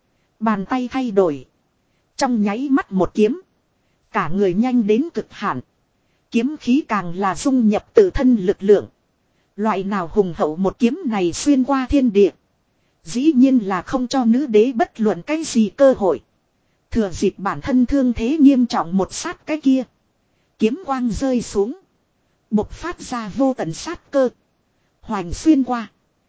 Bàn tay thay đổi. Trong nháy mắt một kiếm. Cả người nhanh đến cực hạn. Kiếm khí càng là dung nhập tự thân lực lượng. Loại nào hùng hậu một kiếm này xuyên qua thiên địa. Dĩ nhiên là không cho nữ đế bất luận cái gì cơ hội. Thừa dịp bản thân thương thế nghiêm trọng một sát cái kia. Kiếm quang rơi xuống. Bộc phát ra vô tận sát cơ. Hoành xuyên qua.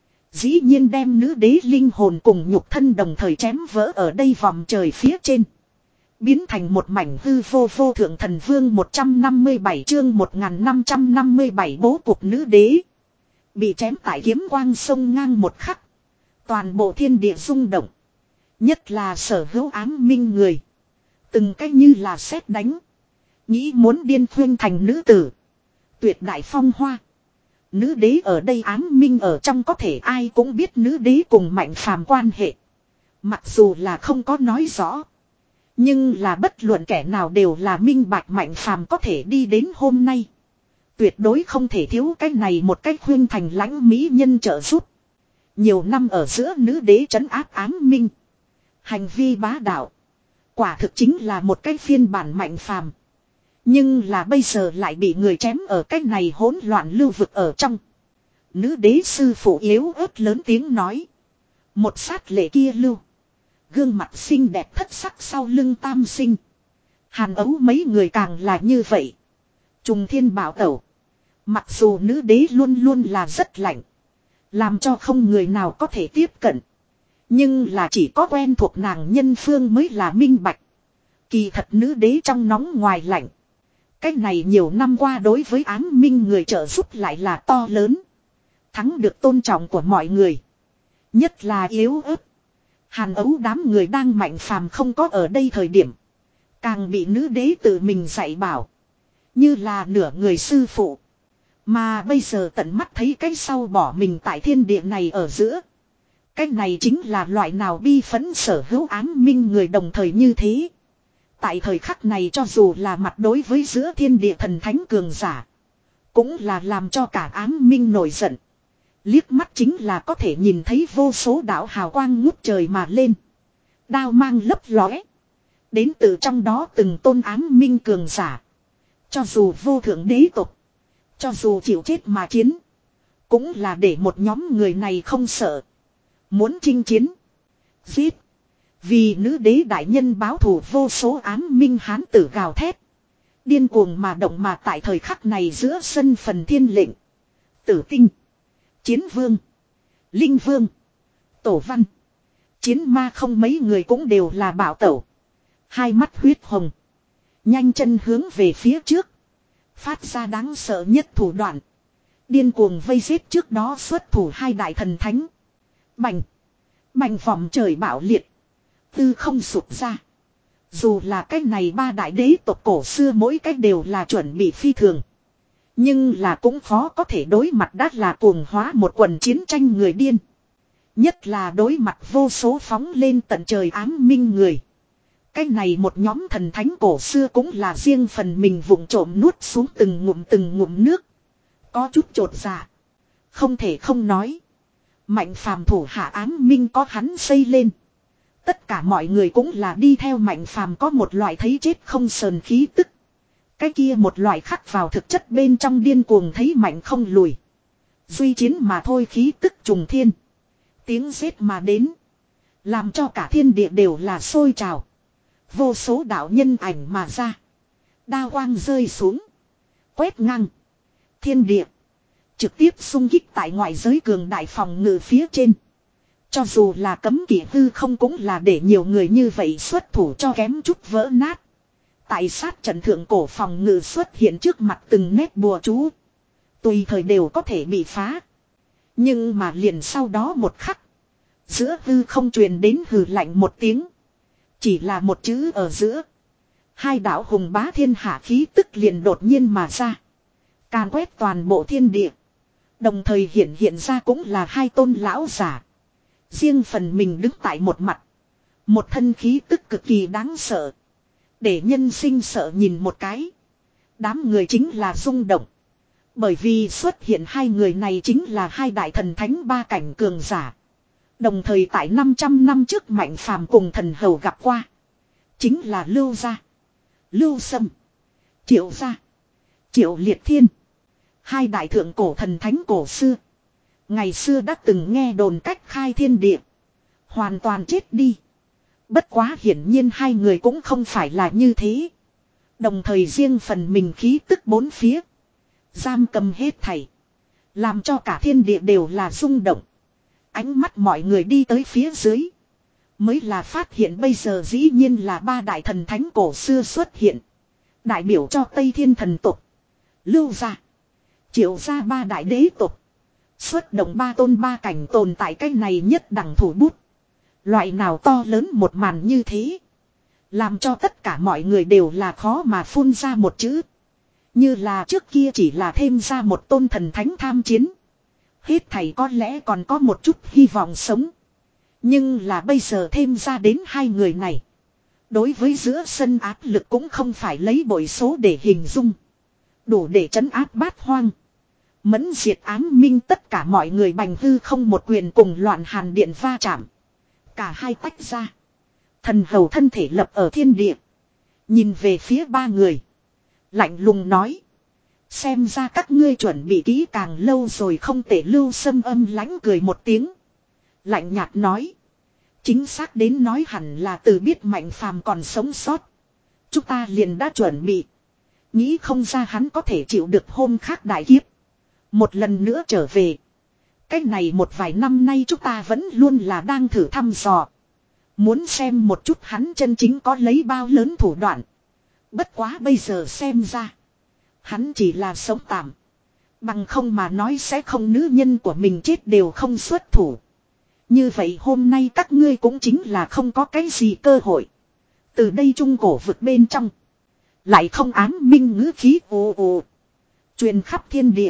Dĩ nhiên đem nữ đế linh hồn cùng nhục thân đồng thời chém vỡ ở đây vòng trời phía trên. Biến thành một mảnh hư vô vô thượng thần vương một trăm năm mươi bảy chương một nghìn năm trăm năm mươi bảy bố cục nữ đế. Bị chém tại kiếm quang sông ngang một khắc. Toàn bộ thiên địa rung động. Nhất là sở hữu ám minh người. Từng cách như là sét đánh. Nghĩ muốn điên khuyên thành nữ tử. Tuyệt đại phong hoa. Nữ đế ở đây ám minh ở trong có thể ai cũng biết nữ đế cùng Mạnh Phàm quan hệ. Mặc dù là không có nói rõ. Nhưng là bất luận kẻ nào đều là minh bạch Mạnh Phàm có thể đi đến hôm nay. Tuyệt đối không thể thiếu cái này một cách khuyên thành lãnh mỹ nhân trợ giúp. Nhiều năm ở giữa nữ đế trấn áp ám minh. Hành vi bá đạo. Quả thực chính là một cái phiên bản Mạnh Phàm. Nhưng là bây giờ lại bị người chém ở cái này hỗn loạn lưu vực ở trong. Nữ đế sư phụ yếu ớt lớn tiếng nói. Một sát lệ kia lưu. Gương mặt xinh đẹp thất sắc sau lưng tam sinh. Hàn ấu mấy người càng là như vậy. Trùng thiên bảo tẩu. Mặc dù nữ đế luôn luôn là rất lạnh. Làm cho không người nào có thể tiếp cận. Nhưng là chỉ có quen thuộc nàng nhân phương mới là minh bạch. Kỳ thật nữ đế trong nóng ngoài lạnh. Cái này nhiều năm qua đối với ám minh người trợ giúp lại là to lớn. Thắng được tôn trọng của mọi người. Nhất là yếu ớt. Hàn ấu đám người đang Mạnh Phàm không có ở đây thời điểm. Càng bị nữ đế tự mình dạy bảo. Như là nửa người sư phụ. Mà bây giờ tận mắt thấy cái sau bỏ mình tại thiên địa này ở giữa. Cái này chính là loại nào bi phẫn sở hữu ám minh người đồng thời như thế. Tại thời khắc này cho dù là mặt đối với giữa thiên địa thần thánh cường giả. Cũng là làm cho cả ám minh nổi giận. Liếc mắt chính là có thể nhìn thấy vô số đạo hào quang ngút trời mà lên. Đao mang lấp lóe. Đến từ trong đó từng tôn ám minh cường giả. Cho dù vô thượng đế tộc. Cho dù chịu chết mà chiến. Cũng là để một nhóm người này không sợ. Muốn chinh chiến. Giết. Vì nữ đế đại nhân báo thù vô số ám minh hán tử gào thét. Điên cuồng mà động mà tại thời khắc này giữa sân phần thiên lệnh. Tử tinh. Chiến vương. Linh vương. Tổ văn. Chiến ma không mấy người cũng đều là bảo tẩu. Hai mắt huyết hồng. Nhanh chân hướng về phía trước. Phát ra đáng sợ nhất thủ đoạn. Điên cuồng vây giết trước đó xuất thủ hai đại thần thánh. Bành. Bành vòng trời bạo liệt. Tư không sụp ra. Dù là cái này ba đại đế tộc cổ xưa mỗi cách đều là chuẩn bị phi thường. Nhưng là cũng khó có thể đối mặt đắt là cuồng hóa một quần chiến tranh người điên. Nhất là đối mặt vô số phóng lên tận trời ám minh người. Cái này một nhóm thần thánh cổ xưa cũng là riêng phần mình vụng trộm nuốt xuống từng ngụm từng ngụm nước. Có chút chột dạ. Không thể không nói. Mạnh Phàm thủ hạ ám minh có hắn xây lên. Tất cả mọi người cũng là đi theo Mạnh Phàm có một loại thấy chết không sờn khí tức. Cái kia một loại khắc vào thực chất bên trong điên cuồng thấy mạnh không lùi. Duy chiến mà thôi khí tức trùng thiên. Tiếng giết mà đến. Làm cho cả thiên địa đều là sôi trào. Vô số đạo nhân ảnh mà ra. Đao quang rơi xuống. Quét ngang. Thiên địa. Trực tiếp xung kích tại ngoại giới cường đại phòng ngự phía trên. Cho dù là cấm kỵ hư không cũng là để nhiều người như vậy xuất thủ cho kém chút vỡ nát. Tại sát trận thượng cổ phòng ngự xuất hiện trước mặt từng nét bùa chú. Tùy thời đều có thể bị phá. Nhưng mà liền sau đó một khắc. Giữa hư không truyền đến hừ lạnh một tiếng. Chỉ là một chữ ở giữa. Hai đạo hùng bá thiên hạ khí tức liền đột nhiên mà ra. Càn quét toàn bộ thiên địa. Đồng thời hiện hiện ra cũng là hai tôn lão giả. Riêng phần mình đứng tại một mặt. Một thân khí tức cực kỳ đáng sợ. Để nhân sinh sợ nhìn một cái. Đám người chính là rung động. Bởi vì xuất hiện hai người này chính là hai đại thần thánh ba cảnh cường giả. Đồng thời tại năm trăm năm trước Mạnh Phàm cùng thần hầu gặp qua. Chính là Lưu Gia, Lưu Sâm, Triệu Gia, Triệu Liệt Thiên. Hai đại thượng cổ thần thánh cổ xưa. Ngày xưa đã từng nghe đồn cách khai thiên địa. Hoàn toàn chết đi. Bất quá hiển nhiên hai người cũng không phải là như thế. Đồng thời riêng phần mình khí tức bốn phía. Giam cầm hết thảy. Làm cho cả thiên địa đều là rung động. Ánh mắt mọi người đi tới phía dưới. Mới là phát hiện bây giờ dĩ nhiên là ba đại thần thánh cổ xưa xuất hiện. Đại biểu cho Tây Thiên thần tục. Lưu Gia, Triệu Gia ba đại đế tục. Xuất động ba tôn ba cảnh tồn tại cái này nhất đẳng thủ bút. Loại nào to lớn một màn như thế. Làm cho tất cả mọi người đều là khó mà phun ra một chữ. Như là trước kia chỉ là thêm ra một tôn thần thánh tham chiến. Hết thảy có lẽ còn có một chút hy vọng sống. Nhưng là bây giờ thêm ra đến hai người này. Đối với giữa sân áp lực cũng không phải lấy bội số để hình dung. Đủ để trấn áp bát hoang. Mẫn diệt ám minh tất cả mọi người bành hư không một quyền cùng loạn hàn điện va chạm. Cả hai tách ra. Thần hầu thân thể lập ở thiên địa. Nhìn về phía ba người. Lạnh lùng nói. Xem ra các ngươi chuẩn bị kỹ càng lâu rồi không thể. Lưu Sâm âm lãnh cười một tiếng. Lạnh nhạt nói. Chính xác đến nói hẳn là từ biết Mạnh Phàm còn sống sót. Chúng ta liền đã chuẩn bị. Nghĩ không ra hắn có thể chịu được hôm khác đại kiếp. Một lần nữa trở về. Cái này một vài năm nay chúng ta vẫn luôn là đang thử thăm dò. Muốn xem một chút hắn chân chính có lấy bao lớn thủ đoạn. Bất quá bây giờ xem ra. Hắn chỉ là sống tạm. Bằng không mà nói sẽ không nữ nhân của mình chết đều không xuất thủ. Như vậy hôm nay các ngươi cũng chính là không có cái gì cơ hội. Từ đây trung cổ vực bên trong. Lại không ám minh ngữ khí ồ ồ. Truyền khắp thiên địa.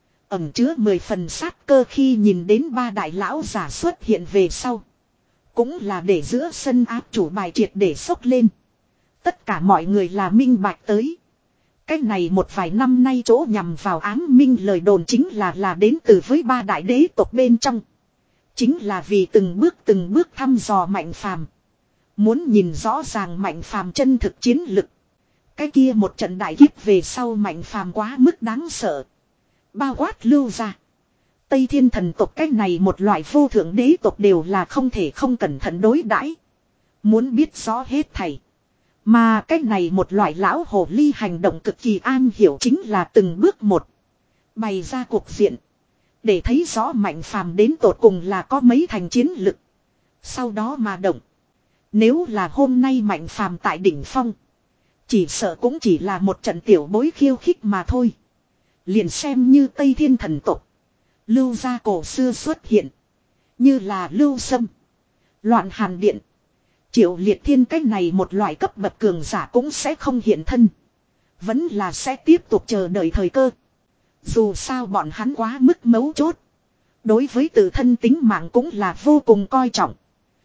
Ẩm chứa mười phần sát cơ khi nhìn đến ba đại lão giả xuất hiện về sau. Cũng là để giữa sân áp chủ bài triệt để sốc lên. Tất cả mọi người là minh bạch tới. Cái này một vài năm nay chỗ nhằm vào ám minh lời đồn chính là là đến từ với ba đại đế tộc bên trong. Chính là vì từng bước từng bước thăm dò Mạnh Phàm. Muốn nhìn rõ ràng Mạnh Phàm chân thực chiến lực. Cái kia một trận đại kiếp về sau Mạnh Phàm quá mức đáng sợ. Bao quát Lưu Gia, Tây Thiên thần tộc cái này một loại vô thượng đế tộc đều là không thể không cẩn thận đối đãi. Muốn biết rõ hết thảy. Mà cái này một loại lão hồ ly hành động cực kỳ an hiểu chính là từng bước một. Bày ra cuộc diện. Để thấy rõ Mạnh Phàm đến tột cùng là có mấy thành chiến lực. Sau đó mà động. Nếu là hôm nay Mạnh Phàm tại đỉnh phong. Chỉ sợ cũng chỉ là một trận tiểu bối khiêu khích mà thôi. Liền xem như Tây Thiên thần tộc. Lưu Gia cổ xưa xuất hiện. Như là Lưu Sâm, Loạn Hàn Điện, Triệu Liệt Thiên cách này một loại cấp bậc cường giả cũng sẽ không hiện thân. Vẫn là sẽ tiếp tục chờ đợi thời cơ. Dù sao bọn hắn quá mức mấu chốt. Đối với tự thân tính mạng cũng là vô cùng coi trọng.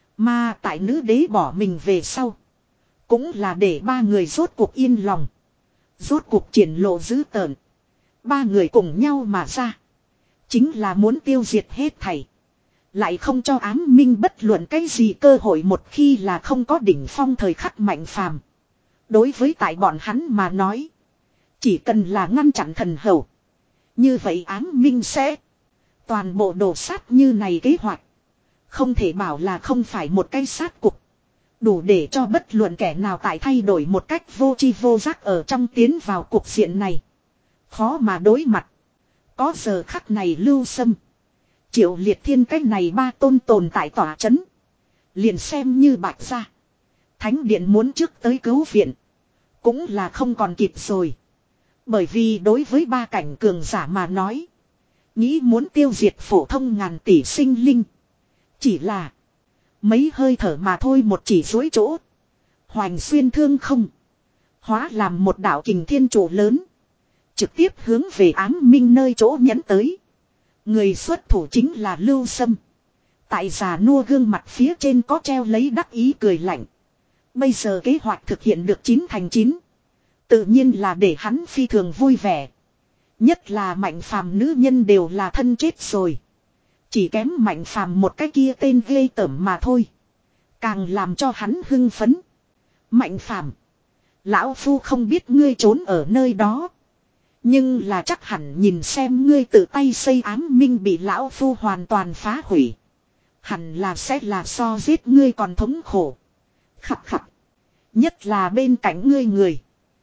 Mà tại nữ đế bỏ mình về sau. Cũng là để ba người rốt cuộc yên lòng. Rốt cuộc triển lộ dữ tợn. Ba người cùng nhau mà ra. Chính là muốn tiêu diệt hết thảy. Lại không cho ám minh bất luận cái gì cơ hội một khi là không có đỉnh phong thời khắc Mạnh Phàm. Đối với tại bọn hắn mà nói. Chỉ cần là ngăn chặn thần hầu. Như vậy ám minh sẽ. Toàn bộ đổ sát như này kế hoạch. Không thể bảo là không phải một cái sát cục. Đủ để cho bất luận kẻ nào tại thay đổi một cách vô tri vô giác ở trong tiến vào cuộc diện này. Khó mà đối mặt. Có giờ khắc này Lưu Sâm, Triệu Liệt Thiên cái này ba tôn tồn tại tỏa chấn. Liền xem như Bạch gia. Thánh điện muốn trước tới cứu viện. Cũng là không còn kịp rồi. Bởi vì đối với ba cảnh cường giả mà nói. Nghĩ muốn tiêu diệt phổ thông ngàn tỷ sinh linh. Chỉ là mấy hơi thở mà thôi, một chỉ dối chỗ. Hoành xuyên thương không. Hóa làm một đạo kình thiên trụ lớn. Trực tiếp hướng về Ám Minh nơi chỗ nhẫn tới. Người xuất thủ chính là Lưu Sâm. Tại già nua gương mặt phía trên có treo lấy đắc ý cười lạnh. Bây giờ kế hoạch thực hiện được chín thành chín. Tự nhiên là để hắn phi thường vui vẻ. Nhất là Mạnh Phàm nữ nhân đều là thân chết rồi. Chỉ kém Mạnh Phàm một cái kia tên ghê tởm mà thôi. Càng làm cho hắn hưng phấn. Mạnh Phàm, lão phu không biết ngươi trốn ở nơi đó. Nhưng là chắc hẳn nhìn xem ngươi tự tay xây Ám Minh bị lão phu hoàn toàn phá hủy. Hẳn là sẽ là so giết ngươi còn thống khổ. Khặt khặt. Nhất là bên cạnh ngươi người.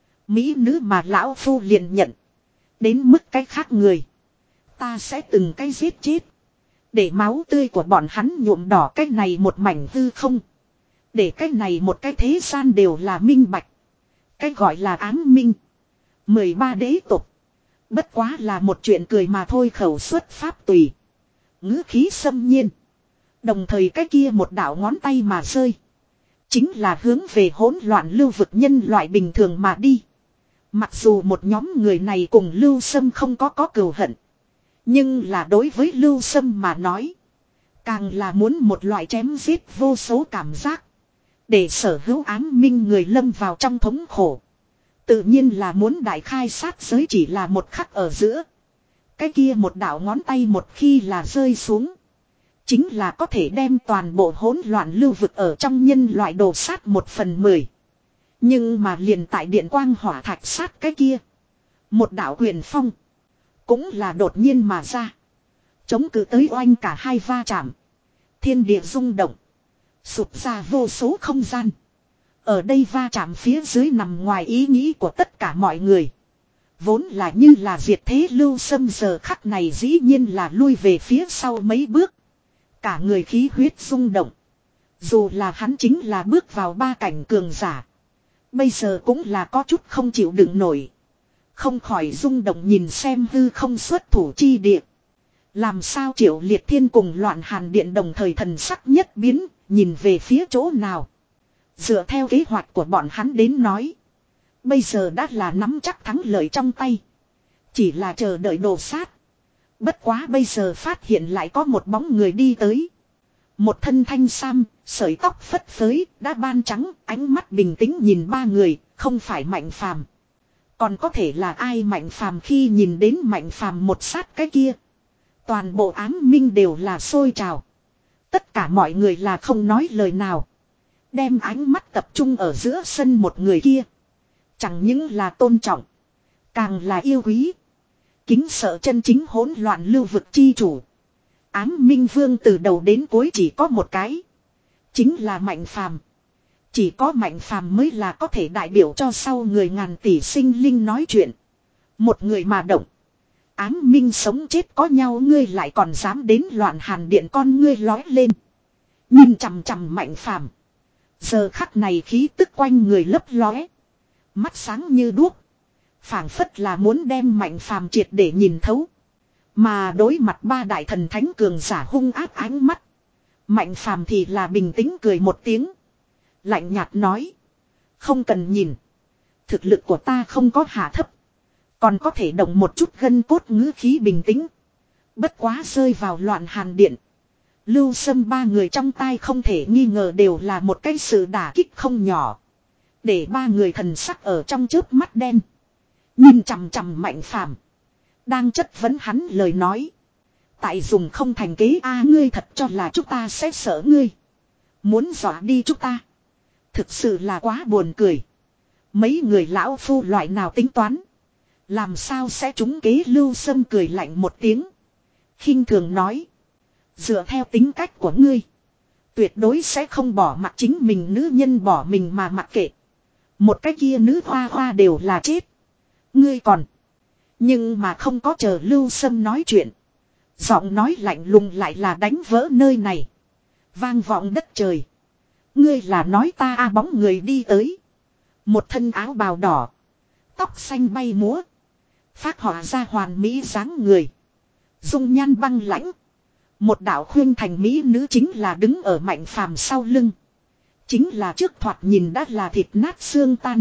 Mỹ nữ mà lão phu liền nhận. Đến mức cái khác người. Ta sẽ từng cái giết chết. Để máu tươi của bọn hắn nhuộm đỏ cái này một mảnh hư không. Để cái này một cái thế gian đều là minh bạch. Cái gọi là Ám Minh. mười ba đế tục. Bất quá là một chuyện cười mà thôi, khẩu xuất pháp tùy. Ngữ khí xâm nhiên. Đồng thời cái kia một đạo ngón tay mà rơi. Chính là hướng về hỗn loạn lưu vực nhân loại bình thường mà đi. Mặc dù một nhóm người này cùng Lưu Sâm không có có cừu hận. Nhưng là đối với Lưu Sâm mà nói. Càng là muốn một loại chém giết vô số cảm giác. Để sở hữu Ám Minh người lâm vào trong thống khổ. Tự nhiên là muốn đại khai sát giới, chỉ là một khắc ở giữa. Cái kia một đạo ngón tay một khi là rơi xuống. Chính là có thể đem toàn bộ hỗn loạn lưu vực ở trong nhân loại đồ sát một phần mười. Nhưng mà liền tại điện quang hỏa thạch sát cái kia. Một đạo quyền phong. Cũng là đột nhiên mà ra. Chống cự tới oanh cả hai va chạm. Thiên địa rung động. Sụp ra vô số không gian. Ở đây va chạm phía dưới nằm ngoài ý nghĩ của tất cả mọi người. Vốn là như là diệt thế Lưu Sâm giờ khắc này dĩ nhiên là lui về phía sau mấy bước. Cả người khí huyết rung động. Dù là hắn chính là bước vào ba cảnh cường giả. Bây giờ cũng là có chút không chịu đựng nổi. Không khỏi rung động nhìn xem hư không xuất thủ chi địa. Làm sao Triệu Liệt Thiên cùng Loạn Hàn Điện đồng thời thần sắc nhất biến, nhìn về phía chỗ nào. Dựa theo kế hoạch của bọn hắn đến nói. Bây giờ đã là nắm chắc thắng lợi trong tay. Chỉ là chờ đợi đồ sát. Bất quá bây giờ phát hiện lại có một bóng người đi tới. Một thân thanh sam, sợi tóc phất phới, đã ban trắng, ánh mắt bình tĩnh nhìn ba người, không phải Mạnh Phàm. Còn có thể là ai? Mạnh Phàm khi nhìn đến Mạnh Phàm một sát cái kia. Toàn bộ Ám Minh đều là sôi trào. Tất cả mọi người là không nói lời nào. Đem ánh mắt tập trung ở giữa sân một người kia. Chẳng những là tôn trọng. Càng là yêu quý. Kính sợ chân chính hỗn loạn lưu vực chi chủ. Ám Minh Vương từ đầu đến cuối chỉ có một cái. Chính là Mạnh Phàm. Chỉ có Mạnh Phàm mới là có thể đại biểu cho sau người ngàn tỷ sinh linh nói chuyện. Một người mà động. Ám Minh sống chết có nhau, ngươi lại còn dám đến Loạn Hàn Điện, con ngươi lói lên. Nhìn chằm chằm Mạnh Phàm. Giờ khắc này khí tức quanh người lấp lóe. Mắt sáng như đuốc. Phảng phất là muốn đem Mạnh Phàm triệt để nhìn thấu. Mà đối mặt ba đại thần thánh cường giả hung ác ánh mắt. Mạnh Phàm thì là bình tĩnh cười một tiếng. Lạnh nhạt nói. Không cần nhìn. Thực lực của ta không có hạ thấp. Còn có thể động một chút gân cốt, ngữ khí bình tĩnh. Bất quá rơi vào Loạn Hàn Điện. Lưu Sâm ba người trong tai không thể nghi ngờ đều là một cái sự đả kích không nhỏ. Để ba người thần sắc ở trong chớp mắt đen. Nhìn chằm chằm Mạnh Phàm. Đang chất vấn hắn lời nói. Tại dùng không thành kế a, ngươi thật cho là chúng ta sẽ sợ ngươi. Muốn dọa đi chúng ta. Thực sự là quá buồn cười. Mấy người lão phu loại nào tính toán. Làm sao sẽ trúng kế? Lưu Sâm cười lạnh một tiếng. Khinh thường nói. Dựa theo tính cách của ngươi. Tuyệt đối sẽ không bỏ mặc chính mình nữ nhân bỏ mình mà mặc kệ. Một cái kia nữ hoa hoa đều là chết. Ngươi còn. Nhưng mà không có chờ Lưu Sâm nói chuyện. Giọng nói lạnh lùng lại là đánh vỡ nơi này. Vang vọng đất trời. Ngươi là nói ta a bóng người đi tới. Một thân áo bào đỏ. Tóc xanh bay múa. Phác họa ra hoàn mỹ dáng người. Dung nhan băng lãnh. Một đạo khuyên thành mỹ nữ chính là đứng ở Mạnh Phàm sau lưng. Chính là trước thoạt nhìn đã là thịt nát xương tan.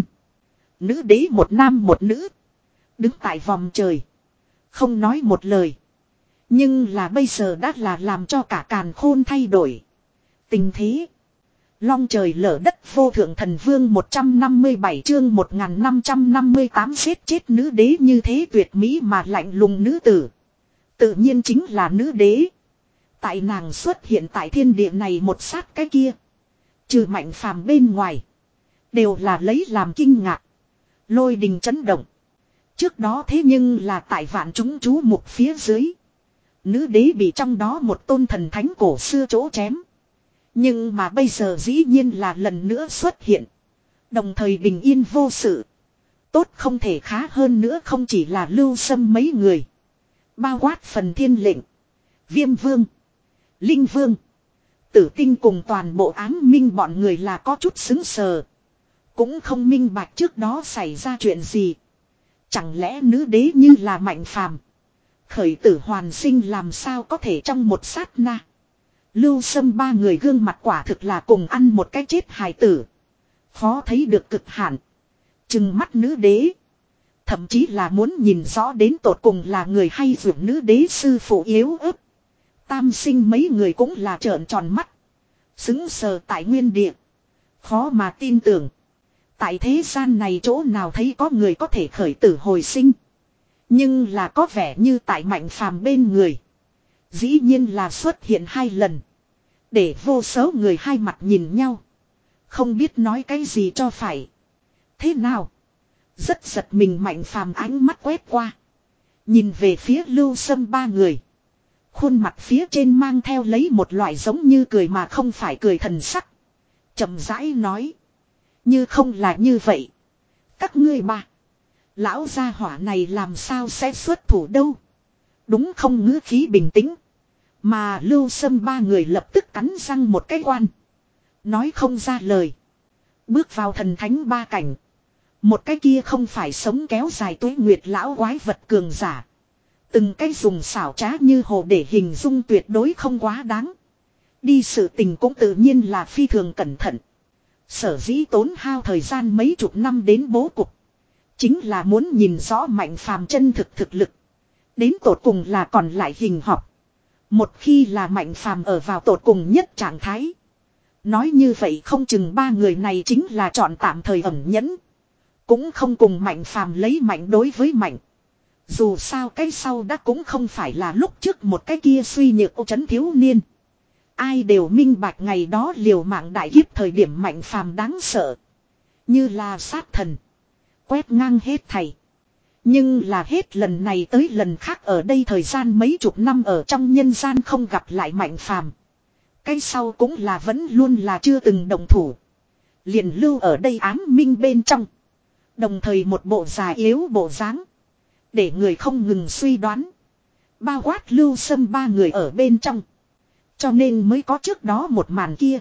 Nữ đế một nam một nữ. Đứng tại vòng trời. Không nói một lời. Nhưng là bây giờ đã là làm cho cả càn khôn thay đổi. Tình thế. Long trời lở đất vô thượng thần vương một trăm năm mươi bảy chương một nghìn năm trăm năm mươi tám giết chết nữ đế như thế tuyệt mỹ mà lạnh lùng nữ tử. Tự nhiên chính là nữ đế. Tại nàng xuất hiện tại thiên địa này một sát cái kia. Trừ Mạnh Phàm bên ngoài. Đều là lấy làm kinh ngạc. Lôi đình chấn động. Trước đó thế nhưng là tại vạn chúng chú mục phía dưới. Nữ đế bị trong đó một tôn thần thánh cổ xưa chỗ chém. Nhưng mà bây giờ dĩ nhiên là lần nữa xuất hiện. Đồng thời bình yên vô sự. Tốt không thể khá hơn nữa không chỉ là Lưu Sâm mấy người. Bao quát phần thiên lệnh. Viêm vương. Linh vương. Tử tinh cùng toàn bộ ám minh bọn người là có chút xứng sờ. Cũng không minh bạch trước đó xảy ra chuyện gì. Chẳng lẽ nữ đế như là Mạnh Phàm khởi tử hoàn sinh làm sao có thể trong một sát na. Lưu Sâm ba người gương mặt quả thực là cùng ăn một cái chết hài tử. Khó thấy được cực hạn. Trừng mắt nữ đế. Thậm chí là muốn nhìn rõ đến tột cùng là người hay dưỡng nữ đế sư phụ yếu ớt. Tam sinh mấy người cũng là trợn tròn mắt. Xứng sờ tại nguyên địa. Khó mà tin tưởng. Tại thế gian này chỗ nào thấy có người có thể khởi tử hồi sinh. Nhưng là có vẻ như tại Mạnh Phàm bên người. Dĩ nhiên là xuất hiện hai lần. Để vô số người hai mặt nhìn nhau. Không biết nói cái gì cho phải. Thế nào? Rất giật mình Mạnh Phàm ánh mắt quét qua. Nhìn về phía Lưu Sâm ba người. Khuôn mặt phía trên mang theo lấy một loại giống như cười mà không phải cười thần sắc. Chậm rãi nói. Như không là như vậy. Các ngươi ba. Lão gia hỏa này làm sao sẽ xuất thủ đâu. Đúng không ngữ khí bình tĩnh. Mà Lưu Sâm ba người lập tức cắn răng một cái quan. Nói không ra lời. Bước vào thần thánh ba cảnh. Một cái kia không phải sống kéo dài tuế nguyệt lão quái vật cường giả. Từng cái dùng xảo trá như hồ để hình dung tuyệt đối không quá đáng. Đi sự tình cũng tự nhiên là phi thường cẩn thận. Sở dĩ tốn hao thời gian mấy chục năm đến bố cục. Chính là muốn nhìn rõ Mạnh Phàm chân thực thực lực. Đến tột cùng là còn lại hình học. Một khi là Mạnh Phàm ở vào tột cùng nhất trạng thái. Nói như vậy không chừng ba người này chính là chọn tạm thời ẩn nhẫn. Cũng không cùng Mạnh Phàm lấy mạnh đối với mạnh. Dù sao cái sau đã cũng không phải là lúc trước một cái kia suy nhược ô trấn thiếu niên. Ai đều minh bạch ngày đó liều mạng đại kiếp thời điểm Mạnh Phàm đáng sợ. Như là sát thần. Quét ngang hết thầy. Nhưng là hết lần này tới lần khác ở đây thời gian mấy chục năm ở trong nhân gian không gặp lại Mạnh Phàm. Cái sau cũng là vẫn luôn là chưa từng đồng thủ. Liền lưu ở đây ám minh bên trong. Đồng thời một bộ già yếu bộ dáng. Để người không ngừng suy đoán. Bao quát Lưu Sâm ba người ở bên trong. Cho nên mới có trước đó một màn kia.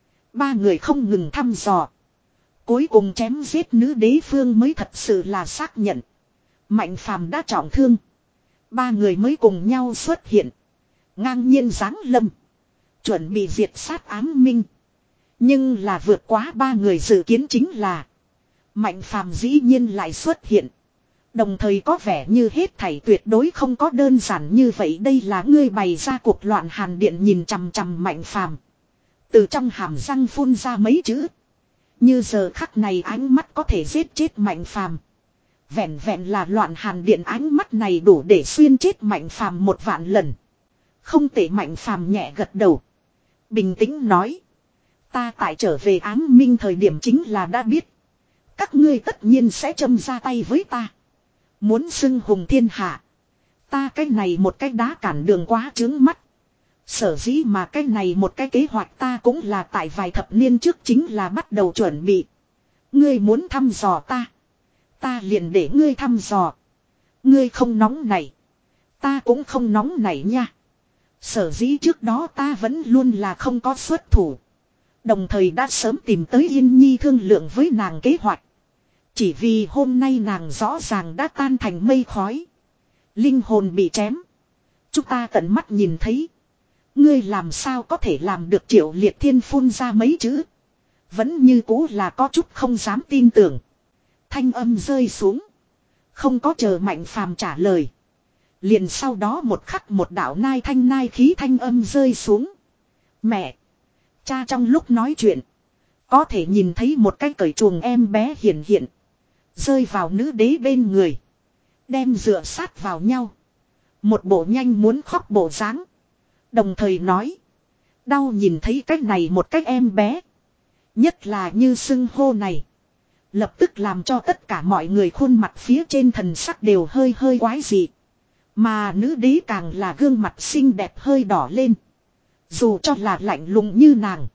Ba người không ngừng thăm dò. Cuối cùng chém giết nữ đế phương mới thật sự là xác nhận. Mạnh Phàm đã trọng thương. Ba người mới cùng nhau xuất hiện. Ngang nhiên giáng lâm. Chuẩn bị diệt sát ám minh. Nhưng là vượt quá ba người dự kiến chính là. Mạnh Phàm dĩ nhiên lại xuất hiện. Đồng thời có vẻ như hết thảy tuyệt đối không có đơn giản như vậy. Đây là ngươi bày ra cuộc loạn Hàn Điện nhìn chằm chằm Mạnh Phàm. Từ trong hàm răng phun ra mấy chữ. Như giờ khắc này ánh mắt có thể giết chết Mạnh Phàm. Vẹn vẹn là loạn Hàn Điện ánh mắt này đủ để xuyên chết Mạnh Phàm một vạn lần. Không thể Mạnh Phàm nhẹ gật đầu. Bình tĩnh nói. Ta tại trở về ám minh thời điểm chính là đã biết. Các ngươi tất nhiên sẽ châm ra tay với ta. Muốn xưng hùng thiên hạ. Ta cái này một cái đá cản đường quá trướng mắt. Sở dĩ mà cái này một cái kế hoạch ta cũng là tại vài thập niên trước chính là bắt đầu chuẩn bị. Ngươi muốn thăm dò ta. Ta liền để ngươi thăm dò. Ngươi không nóng này. Ta cũng không nóng này nha. Sở dĩ trước đó ta vẫn luôn là không có xuất thủ. Đồng thời đã sớm tìm tới Yên Nhi thương lượng với nàng kế hoạch. Chỉ vì hôm nay nàng rõ ràng đã tan thành mây khói. Linh hồn bị chém. Chúng ta tận mắt nhìn thấy. Ngươi làm sao có thể làm được Triệu Liệt Thiên phun ra mấy chữ. Vẫn như cũ là có chút không dám tin tưởng. Thanh âm rơi xuống. Không có chờ Mạnh Phàm trả lời. Liền sau đó một khắc một đạo nai thanh nai khí thanh âm rơi xuống. Mẹ. Cha trong lúc nói chuyện. Có thể nhìn thấy một cái cởi chuồng em bé hiện hiện. Rơi vào nữ đế bên người. Đem dựa sát vào nhau. Một bộ nhanh muốn khóc bộ dáng. Đồng thời nói. Đau nhìn thấy cách này một cách em bé. Nhất là như xưng hô này. Lập tức làm cho tất cả mọi người khuôn mặt phía trên thần sắc đều hơi hơi quái dị. Mà nữ đế càng là gương mặt xinh đẹp hơi đỏ lên. Dù cho là lạnh lùng như nàng.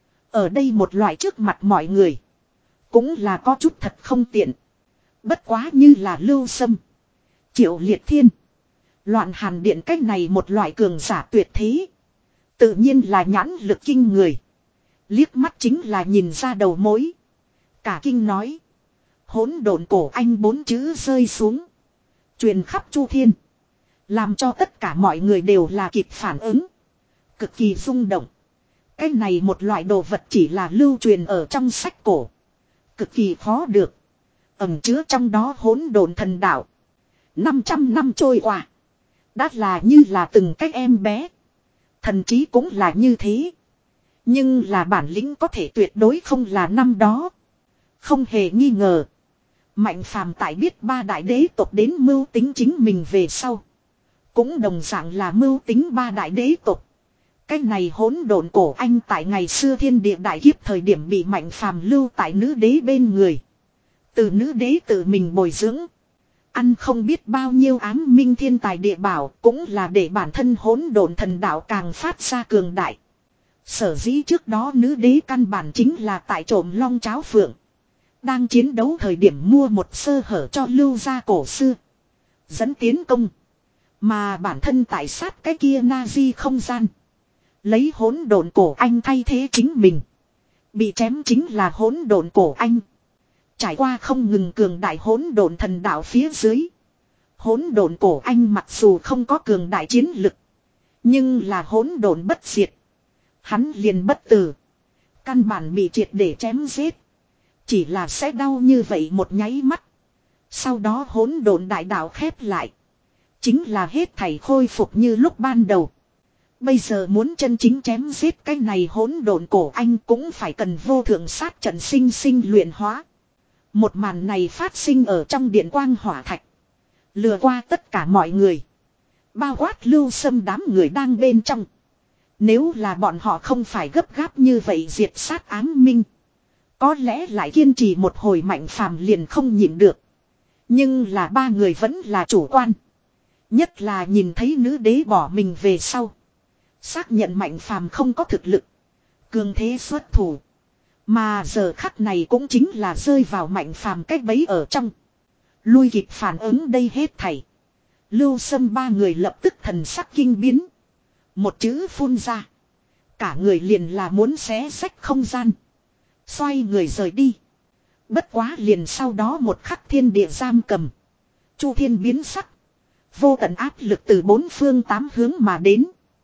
Ở đây một loại trước mặt mọi người. Cũng là có chút thật không tiện. Bất quá như là Lưu Sâm. Triệu Liệt Thiên. Loạn Hàn Điện cách này một loại cường giả tuyệt thế. Tự nhiên là nhãn lực kinh người. Liếc mắt chính là nhìn ra đầu mối. Cả kinh nói. Hỗn độn cổ anh bốn chữ rơi xuống. Truyền khắp Chu Thiên. Làm cho tất cả mọi người đều là kịp phản ứng. Cực kỳ rung động. Cái này một loại đồ vật chỉ là lưu truyền ở trong sách cổ. Cực kỳ khó được. Ẩn chứa trong đó hỗn độn thần đạo. năm trăm năm trôi qua. Đã là như là từng cái em bé. Thần trí cũng là như thế. Nhưng là bản lĩnh có thể tuyệt đối không là năm đó. Không hề nghi ngờ. Mạnh Phàm tại biết ba đại đế tộc đến mưu tính chính mình về sau. Cũng đồng dạng là mưu tính ba đại đế tộc. Cái này hỗn độn cổ anh tại ngày xưa thiên địa đại kiếp thời điểm bị Mạnh Phàm lưu tại nữ đế bên người. Từ nữ đế tự mình bồi dưỡng. Ăn không biết bao nhiêu ám minh thiên tài địa bảo cũng là để bản thân hỗn độn thần đạo càng phát ra cường đại. Sở dĩ trước đó nữ đế căn bản chính là tại trộm long cháo phượng. Đang chiến đấu thời điểm mua một sơ hở cho lưu gia cổ xưa. Dẫn tiến công. Mà bản thân tại sát cái kia Nazi không gian. Lấy hỗn độn cổ anh thay thế chính mình. Bị chém chính là hỗn độn cổ anh. Trải qua không ngừng cường đại hỗn độn thần đạo phía dưới. Hỗn độn cổ anh mặc dù không có cường đại chiến lực. Nhưng là hỗn độn bất diệt. Hắn liền bất tử. Căn bản bị triệt để chém giết. Chỉ là sẽ đau như vậy một nháy mắt. Sau đó hỗn độn đại đạo khép lại. Chính là hết thảy khôi phục như lúc ban đầu. Bây giờ muốn chân chính chém giết cái này hỗn độn cổ anh cũng phải cần vô thượng sát trận sinh sinh luyện hóa. Một màn này phát sinh ở trong điện quang hỏa thạch. Lừa qua tất cả mọi người. Bao quát Lưu Sâm đám người đang bên trong. Nếu là bọn họ không phải gấp gáp như vậy diệt sát ám minh. Có lẽ lại kiên trì một hồi Mạnh Phàm liền không nhịn được. Nhưng là ba người vẫn là chủ quan. Nhất là nhìn thấy nữ đế bỏ mình về sau. Xác nhận Mạnh Phàm không có thực lực. Cường thế xuất thủ. Mà giờ khắc này cũng chính là rơi vào Mạnh Phàm cách bấy ở trong. Lui kịp phản ứng đây hết thảy. Lưu Sâm ba người lập tức thần sắc kinh biến. Một chữ phun ra. Cả người liền là muốn xé rách không gian. Xoay người rời đi. Bất quá liền sau đó một khắc thiên địa giam cầm. Chu thiên biến sắc. Vô tận áp lực từ bốn phương tám hướng mà đến.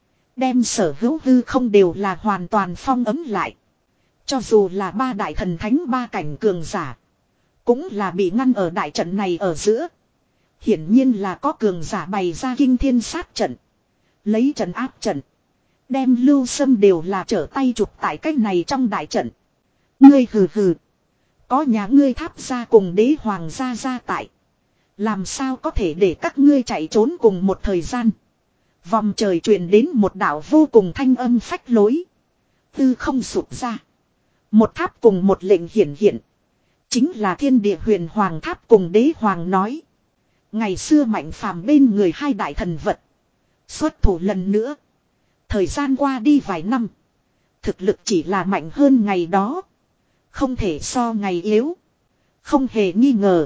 Đem sở hữu hư không đều là hoàn toàn phong ấm lại. Cho dù là ba đại thần thánh ba cảnh cường giả. Cũng là bị ngăn ở đại trận này ở giữa. Hiển nhiên là có cường giả bày ra kinh thiên sát trận. Lấy trận áp trận. Đem Lưu Sâm đều là trở tay chụp tại cách này trong đại trận. Ngươi hừ hừ. Có nhà ngươi tháp ra cùng đế hoàng gia gia tại. Làm sao có thể để các ngươi chạy trốn cùng một thời gian. Vòng trời truyền đến một đạo vô cùng thanh âm phách lối. Tư không sụp ra. Một tháp cùng một lệnh hiển hiện. Chính là thiên địa huyền hoàng tháp cùng đế hoàng nói. Ngày xưa Mạnh Phàm bên người hai đại thần vật. Xuất thủ lần nữa. Thời gian qua đi vài năm. Thực lực chỉ là mạnh hơn ngày đó. Không thể so ngày yếu. Không hề nghi ngờ.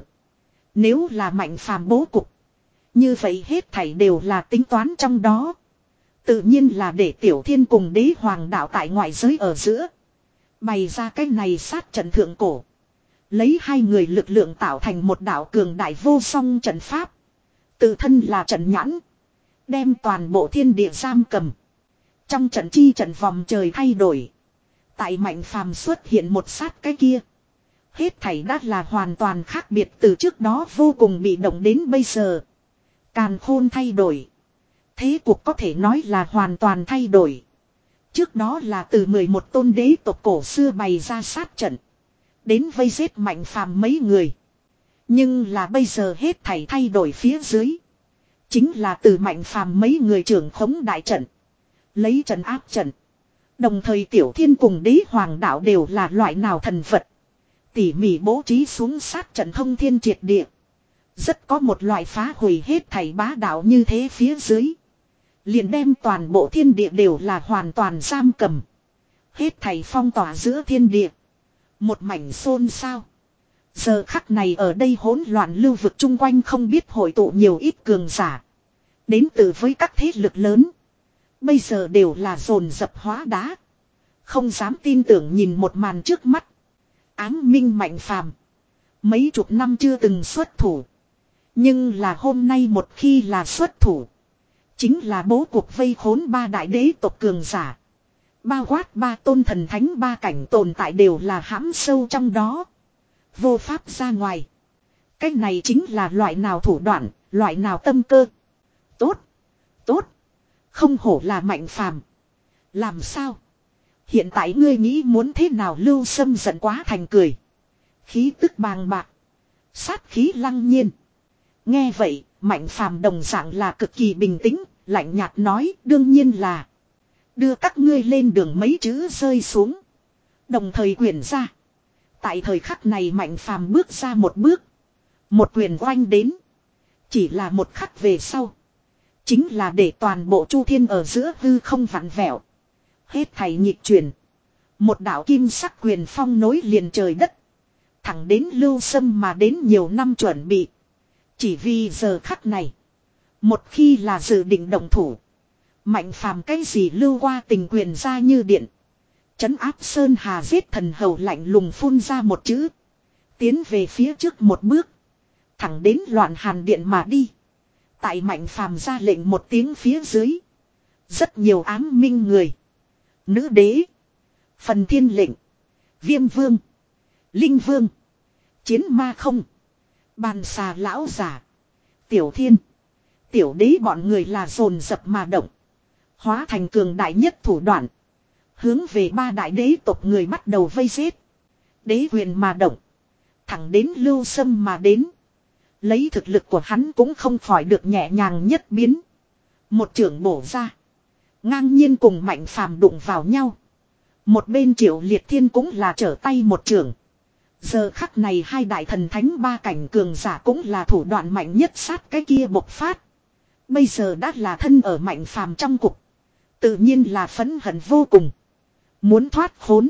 Nếu là Mạnh Phàm bố cục. Như vậy hết thảy đều là tính toán trong đó. Tự nhiên là để Tiểu Thiên cùng đế hoàng đạo tại ngoại giới ở giữa. Bày ra cái này sát trận thượng cổ. Lấy hai người lực lượng tạo thành một đạo cường đại vô song trận pháp. Tự thân là trận nhãn. Đem toàn bộ thiên địa giam cầm. Trong trận chi trận vòng trời thay đổi. Tại Mạnh Phàm xuất hiện một sát cái kia. Hết thảy đã là hoàn toàn khác biệt từ trước đó vô cùng bị động đến bây giờ. Càn khôn thay đổi. Thế cuộc có thể nói là hoàn toàn thay đổi. Trước đó là từ mười một tôn đế tộc cổ xưa bày ra sát trận. Đến vây giết Mạnh Phàm mấy người. Nhưng là bây giờ hết thảy thay đổi phía dưới. Chính là từ Mạnh Phàm mấy người trưởng khống đại trận. Lấy trận áp trận. Đồng thời Tiểu Thiên cùng đế hoàng đạo đều là loại nào thần vật. Tỉ mỉ bố trí xuống sát trận thông thiên triệt địa. Rất có một loại phá hủy hết thảy bá đạo như thế phía dưới. Liền đem toàn bộ thiên địa đều là hoàn toàn giam cầm. Hết thảy phong tỏa giữa thiên địa. Một mảnh xôn xao. Giờ khắc này ở đây hỗn loạn lưu vực chung quanh không biết hội tụ nhiều ít cường giả. Đến từ với các thế lực lớn. Bây giờ đều là dồn dập hóa đá. Không dám tin tưởng nhìn một màn trước mắt. Ám minh Mạnh Phàm. Mấy chục năm chưa từng xuất thủ. Nhưng là hôm nay một khi là xuất thủ. Chính là bố cuộc vây khốn ba đại đế tộc cường giả. Bao quát ba tôn thần thánh ba cảnh tồn tại đều là hãm sâu trong đó. Vô pháp ra ngoài. Cái này chính là loại nào thủ đoạn, loại nào tâm cơ. Tốt, tốt. Không hổ là Mạnh Phàm. Làm sao? Hiện tại ngươi nghĩ muốn thế nào? Lưu Sâm giận quá thành cười. Khí tức bàng bạc. Sát khí lăng nhiên. Nghe vậy, Mạnh Phàm đồng dạng là cực kỳ bình tĩnh, lạnh nhạt nói đương nhiên là. Đưa các ngươi lên đường mấy chữ rơi xuống. Đồng thời quyển ra. Tại thời khắc này Mạnh Phàm bước ra một bước. Một quyền oanh đến. Chỉ là một khắc về sau. Chính là để toàn bộ chu thiên ở giữa hư không vặn vẹo. Hết thảy nhịp chuyển. Một đạo kim sắc quyền phong nối liền trời đất. Thẳng đến Lưu Sâm mà đến nhiều năm chuẩn bị. Chỉ vì giờ khắc này. Một khi là dự định động thủ. Mạnh Phàm cái gì lưu qua tình quyền ra như điện. Trấn áp Sơn Hà giết thần hầu lạnh lùng phun ra một chữ. Tiến về phía trước một bước. Thẳng đến loạn hàn điện mà đi. Tại Mạnh Phàm ra lệnh một tiếng phía dưới. Rất nhiều ám minh người. Nữ đế. Phần thiên lệnh. Viêm vương. Linh vương. Chiến ma không. Bàn xà lão giả. Tiểu thiên. Tiểu đế bọn người là dồn dập mà động. Hóa thành cường đại nhất thủ đoạn. Hướng về ba đại đế tộc người bắt đầu vây giết. Đế huyền mà động. Thẳng đến Lưu Sâm mà đến. Lấy thực lực của hắn cũng không khỏi được nhẹ nhàng nhất biến. Một trưởng bổ ra. Ngang nhiên cùng Mạnh Phàm đụng vào nhau. Một bên Triệu Liệt Thiên cũng là trở tay một trưởng. Giờ khắc này hai đại thần thánh ba cảnh cường giả cũng là thủ đoạn mạnh nhất sát cái kia bộc phát. Bây giờ đã là thân ở Mạnh Phàm trong cục. Tự nhiên là phẫn hận vô cùng. Muốn thoát khốn.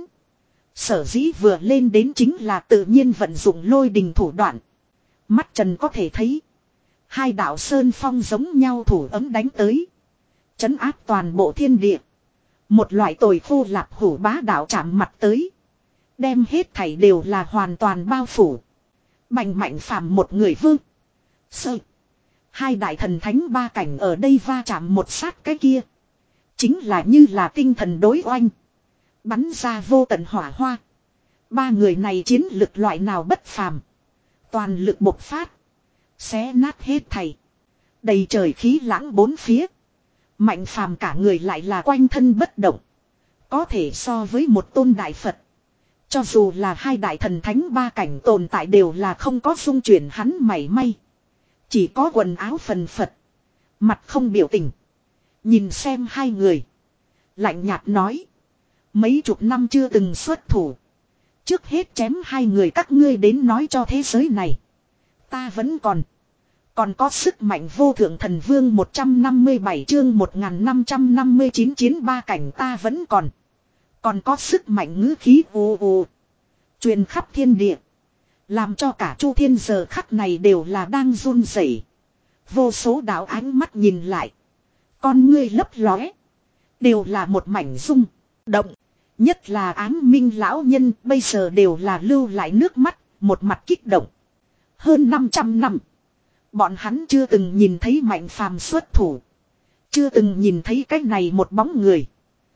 Sở dĩ vừa lên đến chính là tự nhiên vận dụng lôi đình thủ đoạn. Mắt trần có thể thấy. Hai đạo sơn phong giống nhau thủ ấm đánh tới. Trấn áp toàn bộ thiên địa. Một loại tồi khô lạp hủ bá đạo chạm mặt tới. Đem hết thảy đều là hoàn toàn bao phủ. Bành Mạnh Phàm một người vương. Sơ. Hai đại thần thánh ba cảnh ở đây va chạm một sát cái kia. Chính là như là tinh thần đối oanh. Bắn ra vô tận hỏa hoa. Ba người này chiến lực loại nào bất phàm. Toàn lực bộc phát. Xé nát hết thảy. Đầy trời khí lãng bốn phía. Mạnh Phàm cả người lại là quanh thân bất động. Có thể so với một tôn đại Phật. Cho dù là hai đại thần thánh ba cảnh tồn tại đều là không có dung chuyển hắn mảy may. Chỉ có quần áo phần phật. Mặt không biểu tình. Nhìn xem hai người. Lạnh nhạt nói. Mấy chục năm chưa từng xuất thủ. Trước hết chém hai người các ngươi đến nói cho thế giới này. Ta vẫn còn. Còn có sức mạnh vô thượng thần vương một trăm năm mươi bảy chương một nghìn năm trăm năm mươi chín chiến ba cảnh ta vẫn còn. Còn có sức mạnh ngữ khí ồ ồ. Truyền khắp thiên địa. Làm cho cả chu thiên giờ khắc này đều là đang run rẩy. Vô số đạo ánh mắt nhìn lại. Con ngươi lấp lóe. Đều là một mảnh rung động. Nhất là Ám Minh lão nhân bây giờ đều là lưu lại nước mắt, một mặt kích động. Hơn 500 năm. Bọn hắn chưa từng nhìn thấy Mạnh Phàm xuất thủ. Chưa từng nhìn thấy cái này một bóng người.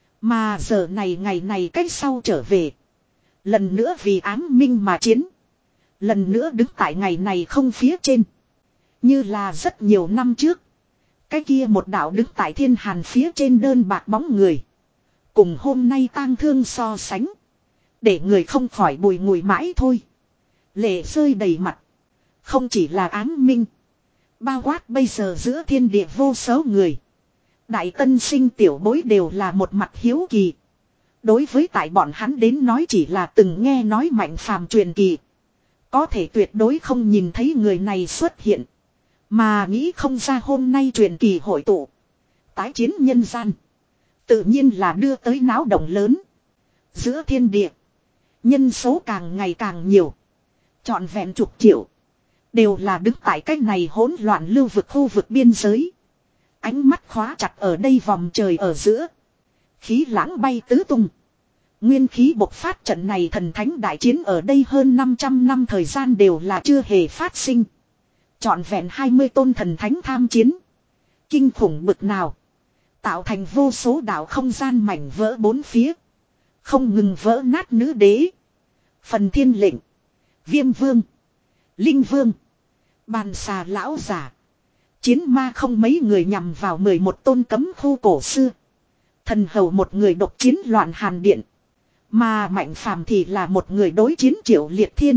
Mà giờ này ngày này cách sau trở về. Lần nữa vì Ám Minh mà chiến. Lần nữa đứng tại ngày này không phía trên. Như là rất nhiều năm trước. Cái kia một đạo đứng tại thiên hàn phía trên đơn bạc bóng người. Cùng hôm nay tang thương so sánh. Để người không khỏi bùi ngùi mãi thôi. Lệ rơi đầy mặt. Không chỉ là Ám Minh. Bao quát bây giờ giữa thiên địa vô số người. Đại tân sinh tiểu bối đều là một mặt hiếu kỳ. Đối với tại bọn hắn đến nói chỉ là từng nghe nói Mạnh Phàm truyền kỳ. Có thể tuyệt đối không nhìn thấy người này xuất hiện. Mà nghĩ không ra hôm nay truyền kỳ hội tụ. Tái chiến nhân gian. Tự nhiên là đưa tới náo động lớn. Giữa thiên địa. Nhân số càng ngày càng nhiều. Trọn vẹn chục triệu. Đều là đứng tại cách này hỗn loạn lưu vực khu vực biên giới. Ánh mắt khóa chặt ở đây vòng trời ở giữa. Khí lãng bay tứ tung. Nguyên khí bộc phát trận này thần thánh đại chiến ở đây hơn 500 năm thời gian đều là chưa hề phát sinh. Trọn vẹn hai mươi tôn thần thánh tham chiến. Kinh khủng bực nào. Tạo thành vô số đảo không gian mảnh vỡ bốn phía. Không ngừng vỡ nát nữ đế. Phần thiên lệnh. Viêm vương. Linh vương. Bàn xà lão giả. Chiến ma không mấy người nhằm vào mười một tôn cấm khu cổ xưa. Thần hầu một người độc chiến loạn hàn điện. Mà Mạnh Phàm thì là một người đối chiến Triệu Liệt Thiên.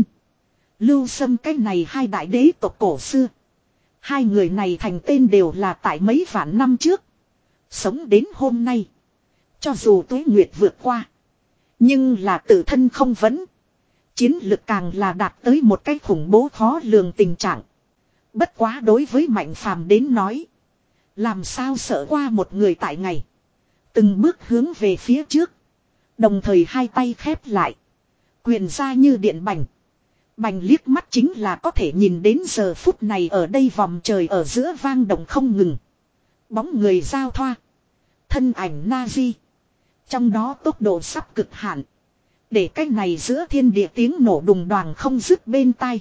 Lưu Sâm cái này hai đại đế tộc cổ xưa. Hai người này thành tên đều là tại mấy vạn năm trước. Sống đến hôm nay. Cho dù tuế nguyệt vượt qua. Nhưng là tự thân không vấn. Chiến lực càng là đạt tới một cái khủng bố khó lường tình trạng. Bất quá đối với Mạnh Phàm đến nói. Làm sao sợ qua một người tại ngày. Từng bước hướng về phía trước. Đồng thời hai tay khép lại. Quyền ra như điện bành. Bành liếc mắt chính là có thể nhìn đến giờ phút này ở đây vòng trời ở giữa vang động không ngừng. Bóng người giao thoa. Thân ảnh Nazi. Trong đó tốc độ sắp cực hạn. Để cách này giữa thiên địa tiếng nổ đùng đoàng không dứt bên tai.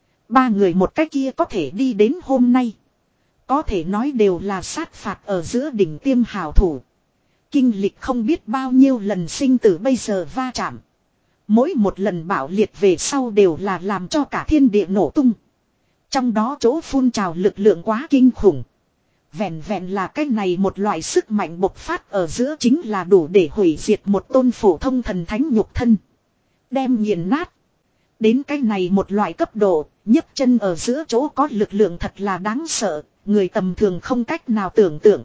Ba người một cách kia có thể đi đến hôm nay. Có thể nói đều là sát phạt ở giữa đỉnh tiêm hào thủ. Kinh lịch không biết bao nhiêu lần sinh tử bây giờ va chạm. Mỗi một lần bạo liệt về sau đều là làm cho cả thiên địa nổ tung. Trong đó chỗ phun trào lực lượng quá kinh khủng. Vẹn vẹn là cái này một loại sức mạnh bộc phát ở giữa chính là đủ để hủy diệt một tôn phổ thông thần thánh nhục thân. Đem nghiền nát. Đến cái này một loại cấp độ, nhấc chân ở giữa chỗ có lực lượng thật là đáng sợ, người tầm thường không cách nào tưởng tượng.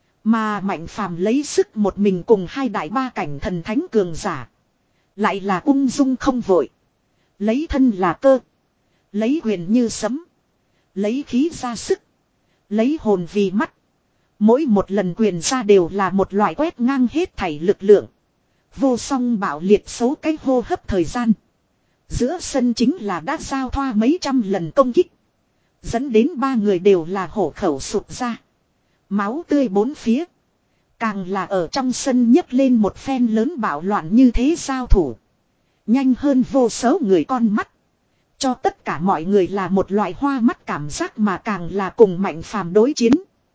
Mà Mạnh Phàm lấy sức một mình cùng hai đại ba cảnh thần thánh cường giả. Lại là ung dung không vội. Lấy thân là cơ. Lấy quyền như sấm. Lấy khí ra sức. Lấy hồn vì mắt. Mỗi một lần quyền ra đều là một loại quét ngang hết thảy lực lượng. Vô song bạo liệt số cái hô hấp thời gian. Giữa sân chính là đã giao thoa mấy trăm lần công kích. Dẫn đến ba người đều là hổ khẩu sụp ra. Máu tươi bốn phía. Càng là ở trong sân nhấc lên một phen lớn bạo loạn như thế giao thủ. Nhanh hơn vô số người con mắt. Cho tất cả mọi người là một loại hoa mắt cảm giác mà càng là cùng Mạnh Phàm đối chiến.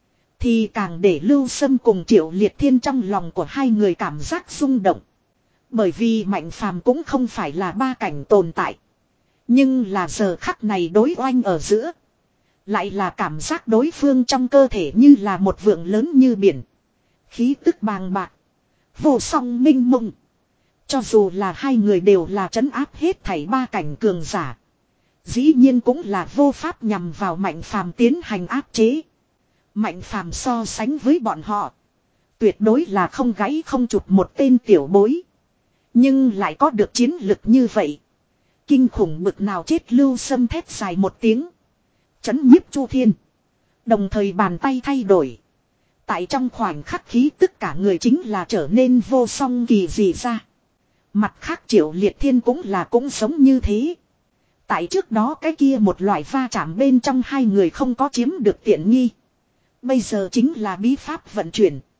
Thì càng để Lưu Sâm cùng Triệu Liệt Thiên trong lòng của hai người cảm giác rung động. Bởi vì Mạnh Phàm cũng không phải là ba cảnh tồn tại. Nhưng là giờ khắc này đối oanh ở giữa. Lại là cảm giác đối phương trong cơ thể như là một vượng lớn như biển. Khí tức bàng bạc. Vô song minh mông. Cho dù là hai người đều là trấn áp hết thảy ba cảnh cường giả. Dĩ nhiên cũng là vô pháp nhằm vào Mạnh Phàm tiến hành áp chế. Mạnh Phàm so sánh với bọn họ. Tuyệt đối là không gáy không chụp một tên tiểu bối. Nhưng lại có được chiến lực như vậy. Kinh khủng bực nào chết Lưu Sâm thét dài một tiếng. Chấn nhiếp Chu Thiên. Đồng thời bàn tay thay đổi. Tại trong khoảnh khắc khí tất cả người chính là trở nên vô song kỳ dị ra. Mặt khác Triệu Liệt Thiên cũng là cũng sống như thế. Tại trước đó cái kia một loại va chạm bên trong hai người không có chiếm được tiện nghi. Bây giờ chính là bí pháp vận chuyển.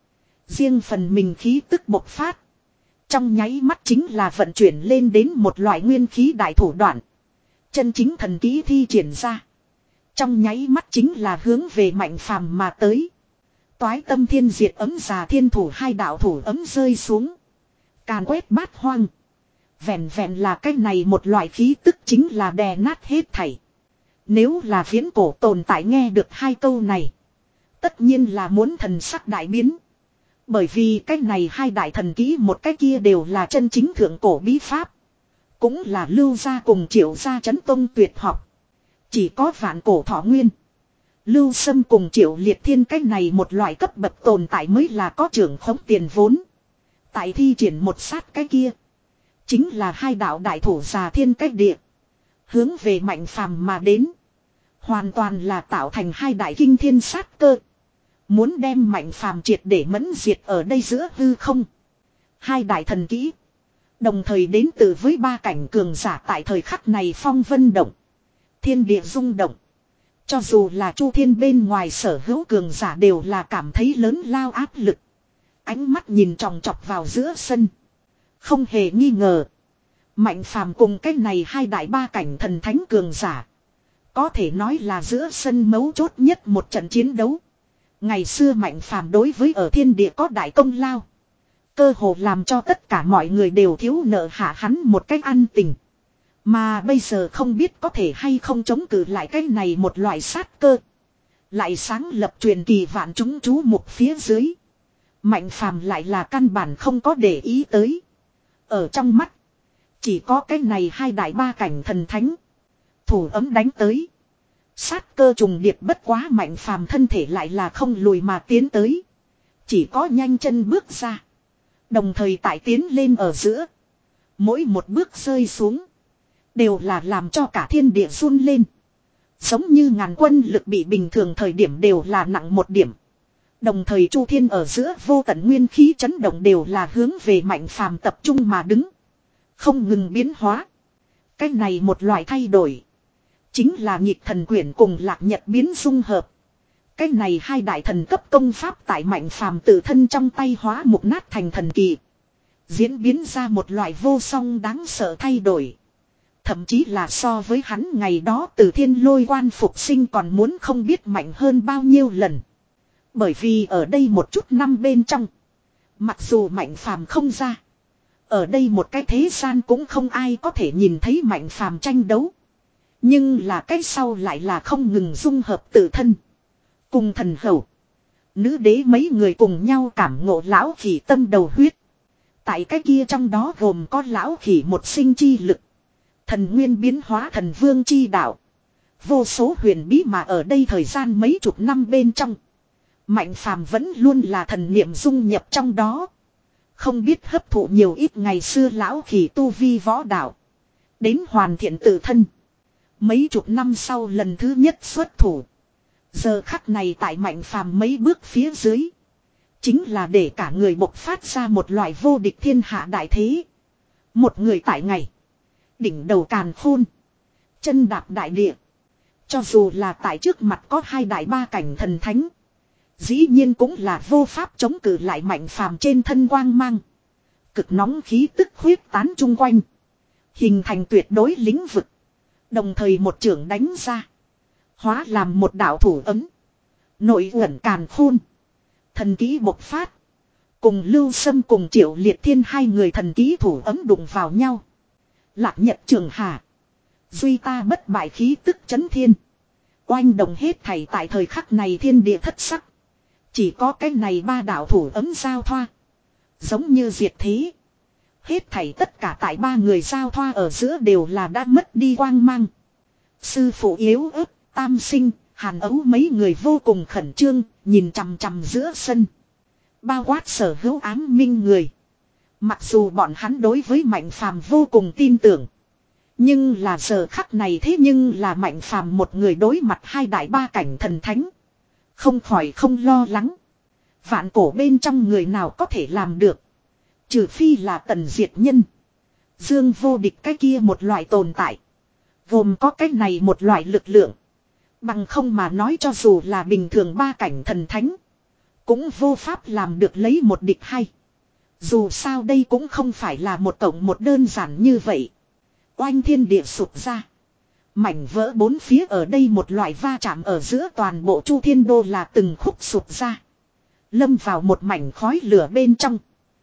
Riêng phần mình khí tức bộc phát. Trong nháy mắt chính là vận chuyển lên đến một loại nguyên khí đại thủ đoạn. Chân chính thần kỹ thi triển ra. Trong nháy mắt chính là hướng về Mạnh Phàm mà tới. Toái tâm thiên diệt ấm già thiên thủ hai đạo thủ ấm rơi xuống. Càn quét bát hoang. Vẹn vẹn là cái này một loại khí tức chính là đè nát hết thảy. Nếu là viễn cổ tồn tại nghe được hai câu này. Tất nhiên là muốn thần sắc đại biến. Bởi vì cái này hai đại thần kỹ một cái kia đều là chân chính thượng cổ bí pháp. Cũng là Lưu gia cùng Triệu gia chấn tông tuyệt học. Chỉ có vạn cổ thọ nguyên. Lưu Sâm cùng Triệu Liệt Thiên cái này một loại cấp bậc tồn tại mới là có trưởng khống tiền vốn. Tại thi triển một sát cái kia. Chính là hai đạo đại thủ già thiên cách địa. Hướng về Mạnh Phàm mà đến. Hoàn toàn là tạo thành hai đại kinh thiên sát cơ. Muốn đem Mạnh Phàm triệt để mẫn diệt ở đây giữa hư không. Hai đại thần kỹ. Đồng thời đến từ với ba cảnh cường giả tại thời khắc này phong vân động. Thiên địa rung động. Cho dù là Chu Thiên bên ngoài sở hữu cường giả đều là cảm thấy lớn lao áp lực. Ánh mắt nhìn tròng trọc vào giữa sân. Không hề nghi ngờ. Mạnh Phàm cùng cái này hai đại ba cảnh thần thánh cường giả. Có thể nói là giữa sân mấu chốt nhất một trận chiến đấu. Ngày xưa Mạnh Phàm đối với ở thiên địa có đại công lao. Cơ hồ làm cho tất cả mọi người đều thiếu nợ hạ hắn một cách ăn tình. Mà bây giờ không biết có thể hay không chống cự lại cái này một loại sát cơ. Lại sáng lập truyền kỳ vạn chúng chú mục phía dưới. Mạnh Phàm lại là căn bản không có để ý tới. Ở trong mắt. Chỉ có cái này hai đại ba cảnh thần thánh. Thủ ấm đánh tới. Sát cơ trùng điệp bất quá Mạnh Phàm thân thể lại là không lùi mà tiến tới. Chỉ có nhanh chân bước ra. Đồng thời tại tiến lên ở giữa. Mỗi một bước rơi xuống. Đều là làm cho cả thiên địa run lên. Giống như ngàn quân lực bị bình thường thời điểm đều là nặng một điểm. Đồng thời Chu Thiên ở giữa vô tận nguyên khí chấn động đều là hướng về Mạnh Phàm tập trung mà đứng. Không ngừng biến hóa. Cái này một loại thay đổi. Chính là nhịp thần quyển cùng lạc nhật biến dung hợp. Cái này hai đại thần cấp công pháp tại Mạnh Phàm tự thân trong tay hóa mục nát thành thần kỳ. Diễn biến ra một loại vô song đáng sợ thay đổi. Thậm chí là so với hắn ngày đó từ thiên lôi quan phục sinh còn muốn không biết mạnh hơn bao nhiêu lần. Bởi vì ở đây một chút năm bên trong. Mặc dù Mạnh Phàm không ra. Ở đây một cái thế gian cũng không ai có thể nhìn thấy Mạnh Phàm tranh đấu. Nhưng là cái sau lại là không ngừng dung hợp tự thân. Cùng thần hầu. Nữ đế mấy người cùng nhau cảm ngộ lão khỉ tâm đầu huyết. Tại cái kia trong đó gồm có lão khỉ một sinh chi lực. Thần nguyên biến hóa thần vương chi đạo. Vô số huyền bí mà ở đây thời gian mấy chục năm bên trong. Mạnh Phàm vẫn luôn là thần niệm dung nhập trong đó. Không biết hấp thụ nhiều ít ngày xưa lão khỉ tu vi võ đạo. Đến hoàn thiện tự thân. Mấy chục năm sau lần thứ nhất xuất thủ. Giờ khắc này tại Mạnh Phàm mấy bước phía dưới. Chính là để cả người bộc phát ra một loại vô địch thiên hạ đại thế. Một người tại ngày. Đỉnh đầu càn khôn. Chân đạp đại địa. Cho dù là tại trước mặt có hai đại ba cảnh thần thánh. Dĩ nhiên cũng là vô pháp chống cự lại Mạnh Phàm trên thân quang mang. Cực nóng khí tức huyết tán chung quanh. Hình thành tuyệt đối lĩnh vực. Đồng thời một trưởng đánh ra. Hóa làm một đạo thủ ấm. Nội ẩn càn khôn. Thần kỹ bộc phát. Cùng Lưu Sâm cùng Triệu Liệt Thiên hai người thần kỹ thủ ấm đụng vào nhau. Lạc nhật trường hà. Duy ta bất bại khí tức chấn thiên. Oanh động hết thảy tại thời khắc này thiên địa thất sắc. Chỉ có cái này ba đạo thủ ấm giao thoa. Giống như diệt thế. Hết thảy tất cả tại ba người giao thoa ở giữa đều là đã mất đi quang mang. Sư phụ yếu ớt, tam sinh, hàn ấu mấy người vô cùng khẩn trương, nhìn chằm chằm giữa sân. Bao quát sở hữu ám minh người. Mặc dù bọn hắn đối với Mạnh Phàm vô cùng tin tưởng. Nhưng là giờ khắc này thế nhưng là Mạnh Phàm một người đối mặt hai đại ba cảnh thần thánh. Không khỏi không lo lắng. Vạn cổ bên trong người nào có thể làm được. Trừ phi là Tần Diệt Nhân. Dương vô địch cái kia một loại tồn tại. Gồm có cái này một loại lực lượng. Bằng không mà nói cho dù là bình thường ba cảnh thần thánh. cũng vô pháp làm được lấy một địch hay. Dù sao đây cũng không phải là một cộng một đơn giản như vậy. Oanh thiên địa sụp ra. Mảnh vỡ bốn phía ở đây một loại va chạm ở giữa toàn bộ Chu Thiên Đô là từng khúc sụp ra. Lâm vào một mảnh khói lửa bên trong.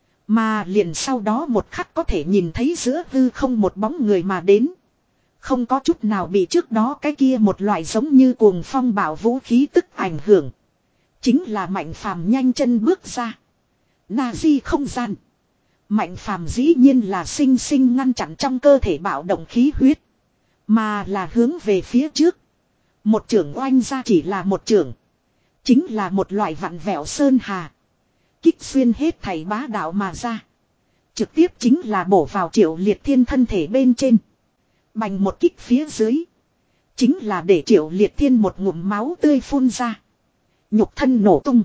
Mà liền sau đó một khắc có thể nhìn thấy giữa hư không một bóng người mà đến. Không có chút nào bị trước đó cái kia một loại giống như cuồng phong bạo vũ khí tức ảnh hưởng. Chính là Mạnh Phàm nhanh chân bước ra. Na di không gian. Mạnh Phàm dĩ nhiên là sinh sinh ngăn chặn trong cơ thể bạo động khí huyết. Mà là hướng về phía trước. Một trưởng oanh ra chỉ là một trưởng. Chính là một loại vặn vẹo sơn hà. Kích xuyên hết thảy bá đạo mà ra. Trực tiếp chính là bổ vào Triệu Liệt Thiên thân thể bên trên. Bành một kích phía dưới. Chính là để Triệu Liệt Thiên một ngụm máu tươi phun ra. Nhục thân nổ tung.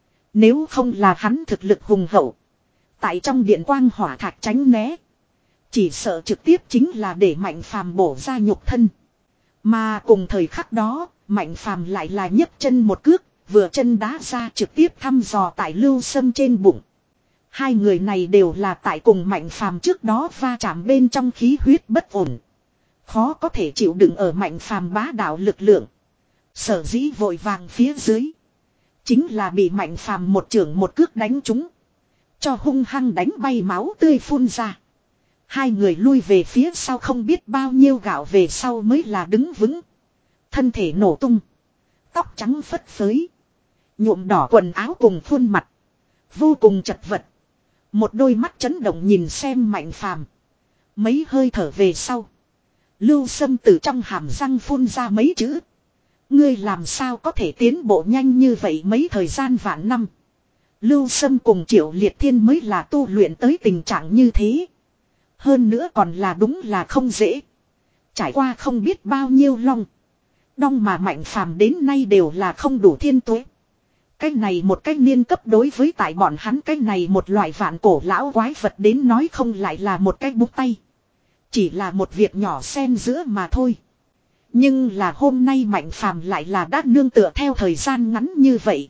Nếu không là hắn thực lực hùng hậu. Tại trong điện quang hỏa thạch tránh né. Chỉ sợ trực tiếp chính là để Mạnh Phàm bổ ra nhục thân. Mà cùng thời khắc đó, Mạnh Phàm lại là nhấc chân một cước, vừa chân đá ra trực tiếp thăm dò tại Lưu Sâm trên bụng. Hai người này đều là tại cùng Mạnh Phàm trước đó va chạm bên trong khí huyết bất ổn. Khó có thể chịu đựng ở Mạnh Phàm bá đạo lực lượng. Sở dĩ vội vàng phía dưới. Chính là bị Mạnh Phàm một chưởng một cước đánh trúng. Cho hung hăng đánh bay máu tươi phun ra. Hai người lui về phía sau không biết bao nhiêu gạo về sau mới là đứng vững. Thân thể nổ tung. Tóc trắng phất phới. Nhuộm đỏ quần áo cùng khuôn mặt. Vô cùng chật vật. Một đôi mắt chấn động nhìn xem Mạnh Phàm. Mấy hơi thở về sau. Lưu Sâm từ trong hàm răng phun ra mấy chữ. Ngươi làm sao có thể tiến bộ nhanh như vậy mấy thời gian vạn năm. Lưu Sâm cùng Triệu Liệt Thiên mới là tu luyện tới tình trạng như thế. Hơn nữa còn là đúng là không dễ. Trải qua không biết bao nhiêu long. Đong mà Mạnh Phàm đến nay đều là không đủ thiên tuế. Cái này một cái niên cấp đối với tại bọn hắn cái này một loại vạn cổ lão quái vật đến nói không lại là một cái búng tay. Chỉ là một việc nhỏ xen giữa mà thôi. Nhưng là hôm nay Mạnh Phàm lại là đã nương tựa theo thời gian ngắn như vậy.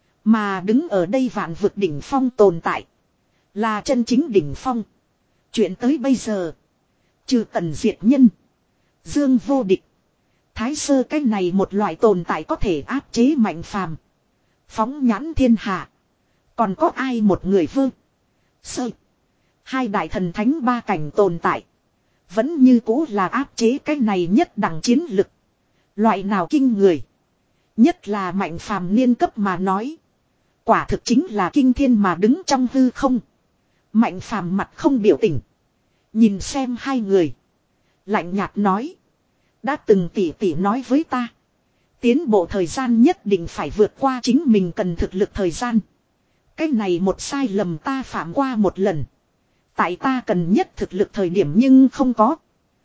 Mà đứng ở đây vạn vực đỉnh phong tồn tại. Là chân chính đỉnh phong. Chuyện tới bây giờ. Trừ Tần Diệt Nhân. Dương vô địch. Thái sơ cái này một loại tồn tại có thể áp chế Mạnh Phàm. Phóng nhãn thiên hạ. Còn có ai một người vơ. Sơ. Hai đại thần thánh ba cảnh tồn tại. Vẫn như cũ là áp chế cái này nhất đẳng chiến lực. Loại nào kinh người. Nhất là Mạnh Phàm niên cấp mà nói. Quả thực chính là kinh thiên mà đứng trong hư không. Mạnh Phàm mặt không biểu tình. Nhìn xem hai người. Lạnh nhạt nói. Đã từng tỉ tỉ nói với ta. Tiến bộ thời gian nhất định phải vượt qua chính mình cần thực lực thời gian. Cái này một sai lầm ta phạm qua một lần. Tại ta cần nhất thực lực thời điểm nhưng không có.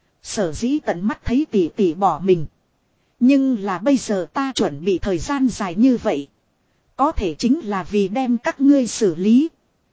Sở dĩ tận mắt thấy tỉ tỉ bỏ mình. Nhưng là bây giờ ta chuẩn bị thời gian dài như vậy. Có thể chính là vì đem các ngươi xử lý.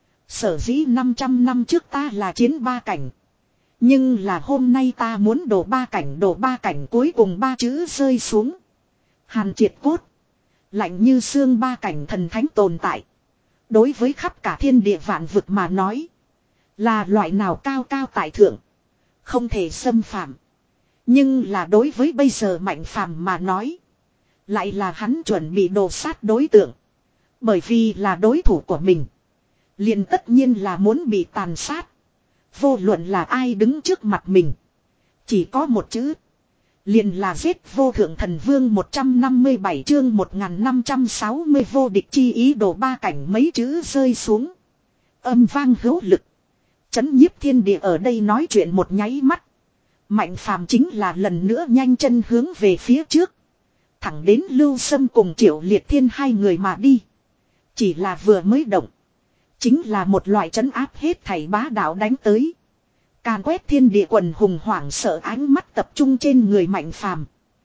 Sở dĩ năm trăm năm trước ta là chiến ba cảnh. Nhưng là hôm nay ta muốn đổ ba cảnh đổ ba cảnh cuối cùng ba chữ rơi xuống. Hàn triệt cốt. Lạnh như xương ba cảnh thần thánh tồn tại. Đối với khắp cả thiên địa vạn vực mà nói. Là loại nào cao cao tại thượng. Không thể xâm phạm. Nhưng là đối với bây giờ Mạnh Phàm mà nói. Lại là hắn chuẩn bị đồ sát đối tượng. Bởi vì là đối thủ của mình. Liền tất nhiên là muốn bị tàn sát. Vô luận là ai đứng trước mặt mình. Chỉ có một chữ. Liền là giết vô thượng thần vương một trăm năm mươi bảy chương một nghìn năm trăm sáu mươi vô địch chi ý đồ ba cảnh mấy chữ rơi xuống. Âm vang hữu lực. Chấn nhiếp thiên địa ở đây nói chuyện một nháy mắt. Mạnh Phàm chính là lần nữa nhanh chân hướng về phía trước. Thẳng đến Lưu Sâm cùng Triệu Liệt Thiên hai người mà đi. Chỉ là vừa mới động. Chính là một loại trấn áp hết thảy bá đạo đánh tới. Càn quét thiên địa quần hùng hoảng sợ ánh mắt tập trung trên người Mạnh Phàm.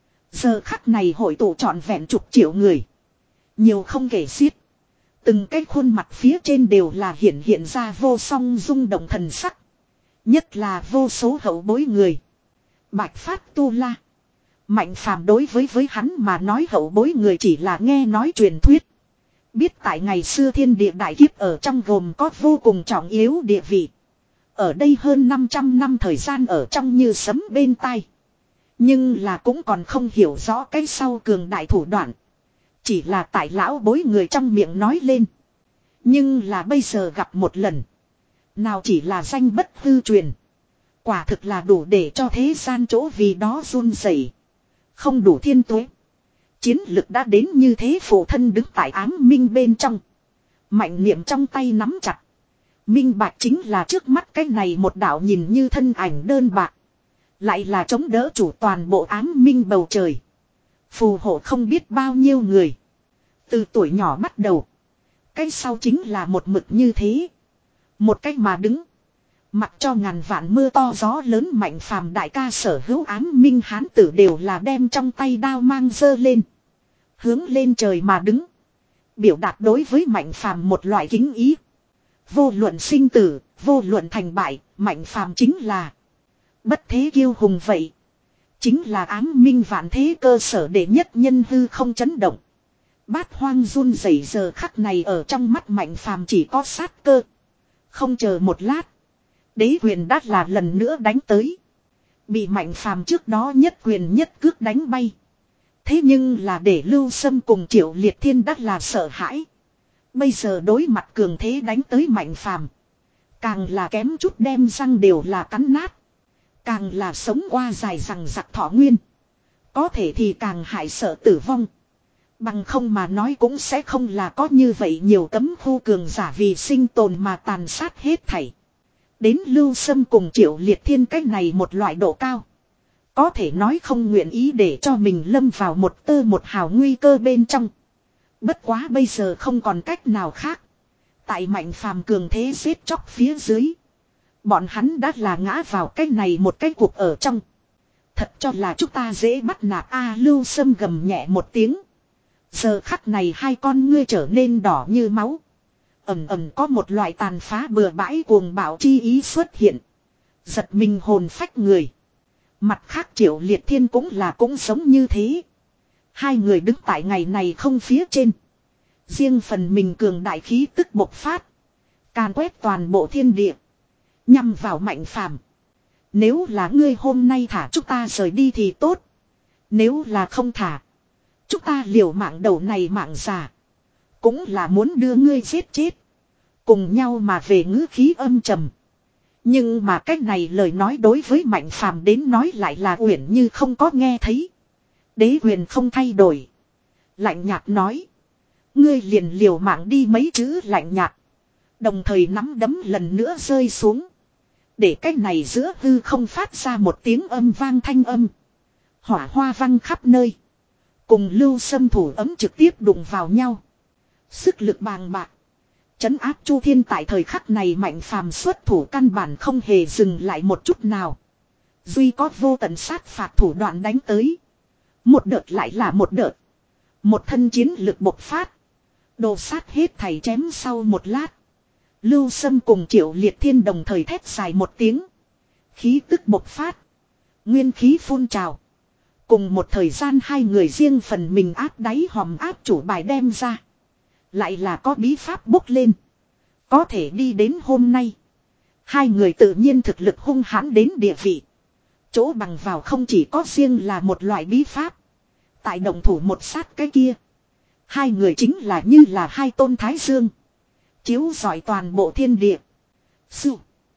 Giờ khắc này hội tụ trọn vẹn chục triệu người. Nhiều không kể xiết. Từng cái khuôn mặt phía trên đều là hiện hiện ra vô song rung động thần sắc. Nhất là vô số hậu bối người. Bạch Phát Tu La. Mạnh Phàm đối với với hắn mà nói hậu bối người chỉ là nghe nói truyền thuyết. Biết tại ngày xưa thiên địa đại kiếp ở trong gồm có vô cùng trọng yếu địa vị. Ở đây hơn năm trăm năm thời gian ở trong như sấm bên tai. Nhưng là cũng còn không hiểu rõ cái sau cường đại thủ đoạn. Chỉ là tại lão bối người trong miệng nói lên. Nhưng là bây giờ gặp một lần. Nào chỉ là danh bất hư truyền. Quả thực là đủ để cho thế gian chỗ vì đó run rẩy. Không đủ thiên tuế. Chiến lực đã đến như thế, phụ thân đứng tại ám minh bên trong. Mạnh niệm trong tay nắm chặt. Minh bạch chính là trước mắt cái này một đạo nhìn như thân ảnh đơn bạc. Lại là chống đỡ chủ toàn bộ ám minh bầu trời. Phù hộ không biết bao nhiêu người. Từ tuổi nhỏ bắt đầu. Cái sau chính là một mực như thế. Một cách mà đứng. Mặc cho ngàn vạn mưa to gió lớn, Mạnh Phàm đại ca sở hữu ám minh hán tử đều là đem trong tay đao mang giơ lên. Hướng lên trời mà đứng. Biểu đạt đối với Mạnh Phàm một loại kính ý. Vô luận sinh tử, vô luận thành bại, Mạnh Phàm chính là bất thế kiêu hùng vậy. Chính là ám minh vạn thế cơ sở để nhất nhân hư không chấn động. Bát hoang run rẩy giờ khắc này ở trong mắt Mạnh Phàm chỉ có sát cơ. Không chờ một lát. Đế quyền đát là lần nữa đánh tới. Bị Mạnh Phàm trước đó nhất quyền nhất cước đánh bay. Thế nhưng là để Lưu Sâm cùng Triệu Liệt Thiên đát là sợ hãi. Bây giờ đối mặt cường thế đánh tới Mạnh Phàm, càng là kém chút đem răng đều là cắn nát. Càng là sống qua dài rằng giặc thọ nguyên. Có thể thì càng hại sợ tử vong. Bằng không mà nói cũng sẽ không là có như vậy nhiều cấm khu cường giả vì sinh tồn mà tàn sát hết thảy. Đến Lưu Sâm cùng Triệu Liệt Thiên cách này một loại độ cao. Có thể nói không nguyện ý để cho mình lâm vào một tơ một hào nguy cơ bên trong. Bất quá bây giờ không còn cách nào khác. Tại Mạnh Phàm cường thế giết chóc phía dưới. Bọn hắn đã là ngã vào cái này một cái cuộc ở trong. Thật cho là chúng ta dễ bắt nạt a. Lưu Sâm gầm nhẹ một tiếng. Giờ khắc này hai con ngươi trở nên đỏ như máu. Ầm ầm có một loại tàn phá bừa bãi cuồng bạo chi ý xuất hiện. Giật mình hồn phách người. Mặt khác Triệu Liệt Thiên cũng là cũng giống như thế. Hai người đứng tại ngày này không phía trên. Riêng phần mình cường đại khí tức bộc phát. Càn quét toàn bộ thiên địa. Nhằm vào Mạnh Phàm. Nếu là ngươi hôm nay thả chúng ta rời đi thì tốt. Nếu là không thả, chúng ta liều mạng đầu này mạng già. Cũng là muốn đưa ngươi giết chết. Cùng nhau mà về ngữ khí âm trầm. Nhưng mà cách này lời nói đối với Mạnh Phàm đến nói lại là uyển như không có nghe thấy. Đế quyền không thay đổi. Lạnh nhạt nói. Ngươi liền liều mạng đi mấy chữ lạnh nhạt. Đồng thời nắm đấm lần nữa rơi xuống. Để cách này giữa hư không phát ra một tiếng âm vang thanh âm. Hỏa hoa văng khắp nơi. Cùng Lưu Sâm thủ ấm trực tiếp đụng vào nhau. Sức lực bàng bạc. Trấn áp Chu Thiên tại thời khắc này Mạnh Phàm xuất thủ căn bản không hề dừng lại một chút nào. Duy có vô tận sát phạt thủ đoạn đánh tới. Một đợt lại là một đợt. Một thân chiến lực bộc phát. Đồ sát hết thảy chém sau một lát. Lưu Sâm cùng Triệu Liệt Thiên đồng thời thét dài một tiếng. Khí tức bộc phát. Nguyên khí phun trào. Cùng một thời gian hai người riêng phần mình áp đáy hòm áp chủ bài đem ra. Lại là có bí pháp bốc lên. Có thể đi đến hôm nay. Hai người tự nhiên thực lực hung hãn đến địa vị. Chỗ bằng vào không chỉ có riêng là một loại bí pháp. Tại động thủ một sát cái kia. Hai người chính là như là hai tôn thái dương. Chiếu rọi toàn bộ thiên địa. Sư.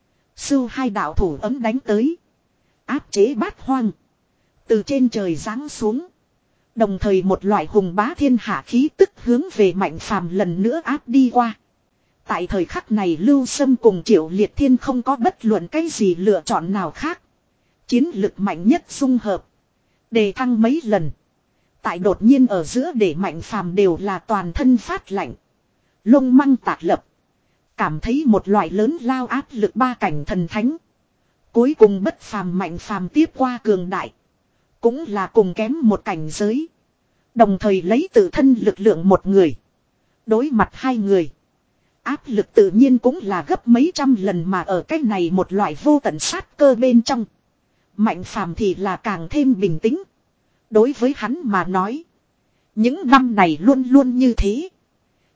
Sư hai đạo thủ ấm đánh tới. Áp chế bát hoang. Từ trên trời giáng xuống. Đồng thời một loại hùng bá thiên hạ khí tức hướng về Mạnh Phàm lần nữa áp đi qua. Tại thời khắc này Lưu Sâm cùng Triệu Liệt Thiên không có bất luận cái gì lựa chọn nào khác. Chiến lực mạnh nhất dung hợp. Đề thăng mấy lần. Tại đột nhiên ở giữa để Mạnh Phàm đều là toàn thân phát lạnh. Lông măng tạc lập. Cảm thấy một loại lớn lao áp lực ba cảnh thần thánh. Cuối cùng bất phàm Mạnh Phàm tiếp qua cường đại. Cũng là cùng kém một cảnh giới. Đồng thời lấy tự thân lực lượng một người. Đối mặt hai người. Áp lực tự nhiên cũng là gấp mấy trăm lần mà ở cái này một loại vô tận sát cơ bên trong. Mạnh Phàm thì là càng thêm bình tĩnh. Đối với hắn mà nói. Những năm này luôn luôn như thế.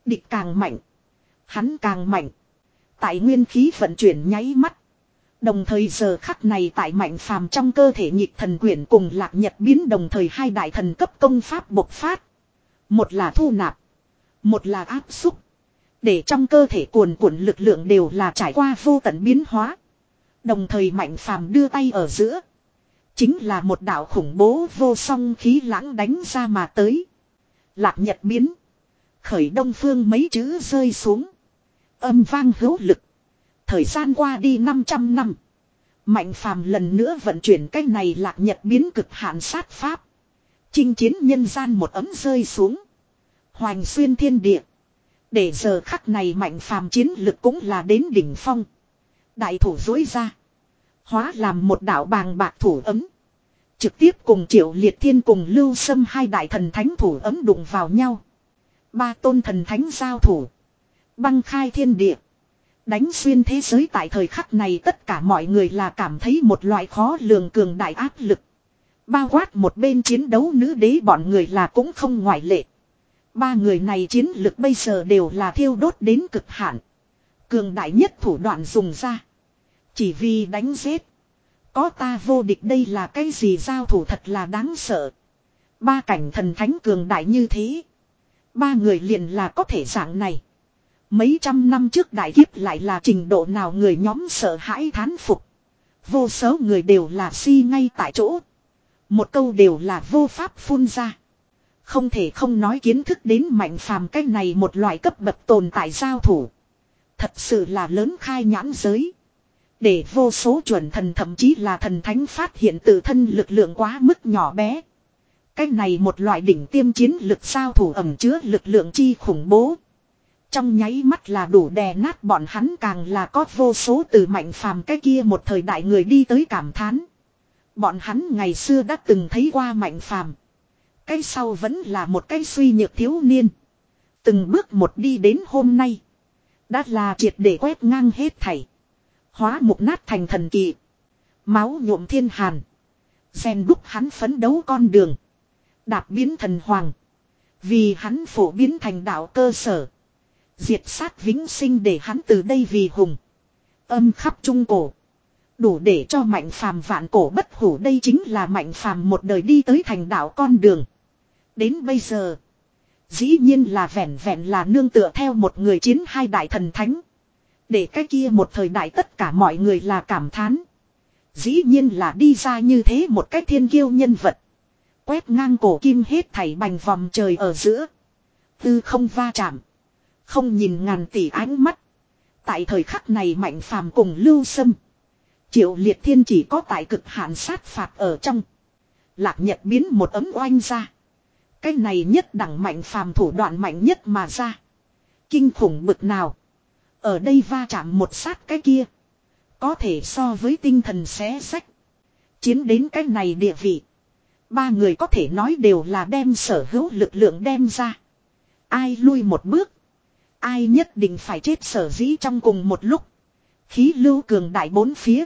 Địch càng mạnh. Hắn càng mạnh. Tại nguyên khí vận chuyển nháy mắt. Đồng thời giờ khắc này tại Mạnh Phàm trong cơ thể nhịp thần quyển cùng Lạc Nhật biến đồng thời hai đại thần cấp công pháp bộc phát. Một là thu nạp. Một là áp xúc. Để trong cơ thể cuồn cuộn lực lượng đều là trải qua vô tận biến hóa. Đồng thời Mạnh Phàm đưa tay ở giữa. Chính là một đạo khủng bố vô song khí lãng đánh ra mà tới. Lạc Nhật biến. Khởi đông phương mấy chữ rơi xuống. Âm vang hữu lực. Thời gian qua đi 500 năm. Mạnh Phàm lần nữa vận chuyển cái này Lạc Nhật biến cực hạn sát pháp. Chinh chiến nhân gian một ấm rơi xuống. Hoành xuyên thiên địa. Để giờ khắc này Mạnh Phàm chiến lực cũng là đến đỉnh phong. Đại thủ dối ra. Hóa làm một đạo bàng bạc thủ ấm. Trực tiếp cùng Triệu Liệt Thiên cùng Lưu Sâm hai đại thần thánh thủ ấm đụng vào nhau. Ba tôn thần thánh giao thủ. Băng khai thiên địa. Đánh xuyên thế giới tại thời khắc này tất cả mọi người là cảm thấy một loại khó lường cường đại áp lực. Bao quát một bên chiến đấu nữ đế bọn người là cũng không ngoại lệ. Ba người này chiến lực bây giờ đều là thiêu đốt đến cực hạn. Cường đại nhất thủ đoạn dùng ra. Chỉ vì đánh giết. Có ta vô địch đây là cái gì giao thủ thật là đáng sợ. Ba cảnh thần thánh cường đại như thế. Ba người liền là có thể dạng này. Mấy trăm năm trước đại kiếp lại là trình độ nào người nhóm sợ hãi thán phục. Vô số người đều là si ngay tại chỗ. Một câu đều là vô pháp phun ra. Không thể không nói kiến thức đến Mạnh Phàm cái này một loại cấp bậc tồn tại giao thủ. Thật sự là lớn khai nhãn giới. Để vô số chuẩn thần thậm chí là thần thánh phát hiện tự thân lực lượng quá mức nhỏ bé. Cái này một loại đỉnh tiêm chiến lực giao thủ ẩn chứa lực lượng chi khủng bố. Trong nháy mắt là đủ đè nát bọn hắn càng là có vô số từ Mạnh Phàm cái kia một thời đại người đi tới cảm thán. Bọn hắn ngày xưa đã từng thấy qua Mạnh Phàm. Cái sau vẫn là một cái suy nhược thiếu niên. Từng bước một đi đến hôm nay. Đã là triệt để quét ngang hết thảy. Hóa mục nát thành thần kỳ. Máu nhuộm thiên hàn. Rèn đúc hắn phấn đấu con đường. Đạp biến thần hoàng. Vì hắn phổ biến thành đạo cơ sở. Diệt sát vĩnh sinh để hắn từ đây vì hùng. Âm khắp trung cổ. Đủ để cho Mạnh Phàm vạn cổ bất hủ đây chính là Mạnh Phàm một đời đi tới thành đạo con đường. Đến bây giờ. Dĩ nhiên là vẹn vẹn là nương tựa theo một người chiến hai đại thần thánh. Để cái kia một thời đại tất cả mọi người là cảm thán. Dĩ nhiên là đi ra như thế một cái thiên kiêu nhân vật. Quét ngang cổ kim hết thảy bành vòng trời ở giữa. Tư không va chạm. Không nhìn ngàn tỷ ánh mắt. Tại thời khắc này Mạnh Phàm cùng Lưu Sâm. Triệu Liệt Thiên chỉ có tại cực hạn sát phạt ở trong. Lạc Nhật biến một ấm oanh ra. Cái này nhất đẳng Mạnh Phàm thủ đoạn mạnh nhất mà ra. Kinh khủng bực nào. Ở đây va chạm một sát cái kia. Có thể so với tinh thần xé sách. Chiến đến cái này địa vị. Ba người có thể nói đều là đem sở hữu lực lượng đem ra. Ai lui một bước. Ai nhất định phải chết sở dĩ trong cùng một lúc. Khí lưu cường đại bốn phía.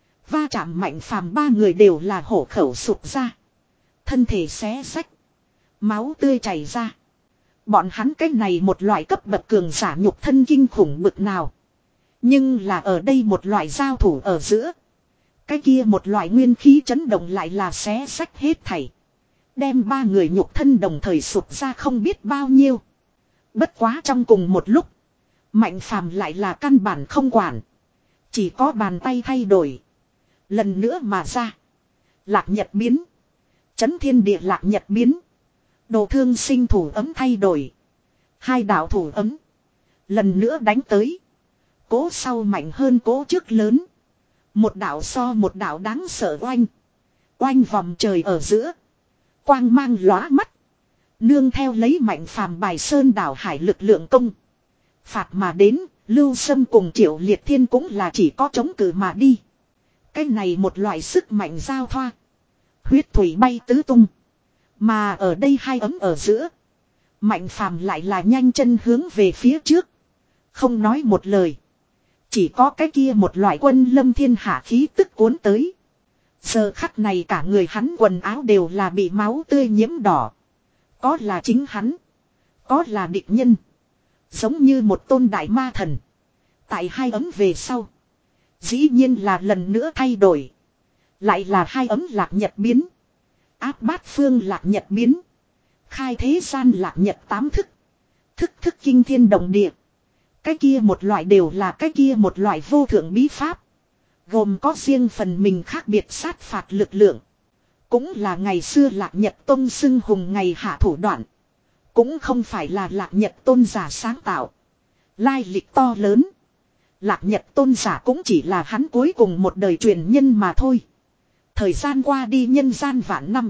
Va chạm Mạnh Phàm ba người đều là hổ khẩu sụp ra. Thân thể xé sách. Máu tươi chảy ra. Bọn hắn cái này một loại cấp bậc cường giả nhục thân kinh khủng bực nào. Nhưng là ở đây một loại giao thủ ở giữa. Cái kia một loại nguyên khí chấn động lại là xé sách hết thảy. Đem ba người nhục thân đồng thời sụp ra không biết bao nhiêu. Bất quá trong cùng một lúc. Mạnh Phàm lại là căn bản không quản. Chỉ có bàn tay thay đổi. Lần nữa mà ra. Lạc Nhật biến. Chấn thiên địa Lạc Nhật biến. Đồ thương sinh thủ ấm thay đổi. Hai đạo thủ ấm. Lần nữa đánh tới. Cố sau mạnh hơn cố trước lớn. Một đạo so một đạo đáng sợ oanh. Oanh vòng trời ở giữa. Quang mang lóa mắt. Nương theo lấy Mạnh Phàm bài sơn đảo hải lực lượng công. Phạt mà đến. Lưu Sâm cùng Triệu Liệt Thiên cũng là chỉ có chống cự mà đi. Cái này một loại sức mạnh giao thoa. Huyết thủy bay tứ tung. Mà ở đây hai ấm ở giữa. Mạnh Phàm lại là nhanh chân hướng về phía trước. Không nói một lời. Chỉ có cái kia một loại quân lâm thiên hạ khí tức cuốn tới. Giờ khắc này cả người hắn quần áo đều là bị máu tươi nhiễm đỏ. Có là chính hắn. Có là địch nhân. Giống như một tôn đại ma thần. Tại hai ấm về sau. Dĩ nhiên là lần nữa thay đổi. Lại là hai ấm lạc nhật biến. Áp bát phương lạc nhật biến. Khai thế gian lạc nhật tám thức. Thức thức kinh thiên động địa. Cái kia một loại đều là cái kia một loại vô thượng bí pháp. Gồm có riêng phần mình khác biệt sát phạt lực lượng. Cũng là ngày xưa lạc nhật tôn xưng hùng ngày hạ thủ đoạn. Cũng không phải là lạc nhật tôn giả sáng tạo. Lai lịch to lớn. Lạc nhật tôn giả cũng chỉ là hắn cuối cùng một đời truyền nhân mà thôi. Thời gian qua đi nhân gian vạn năm.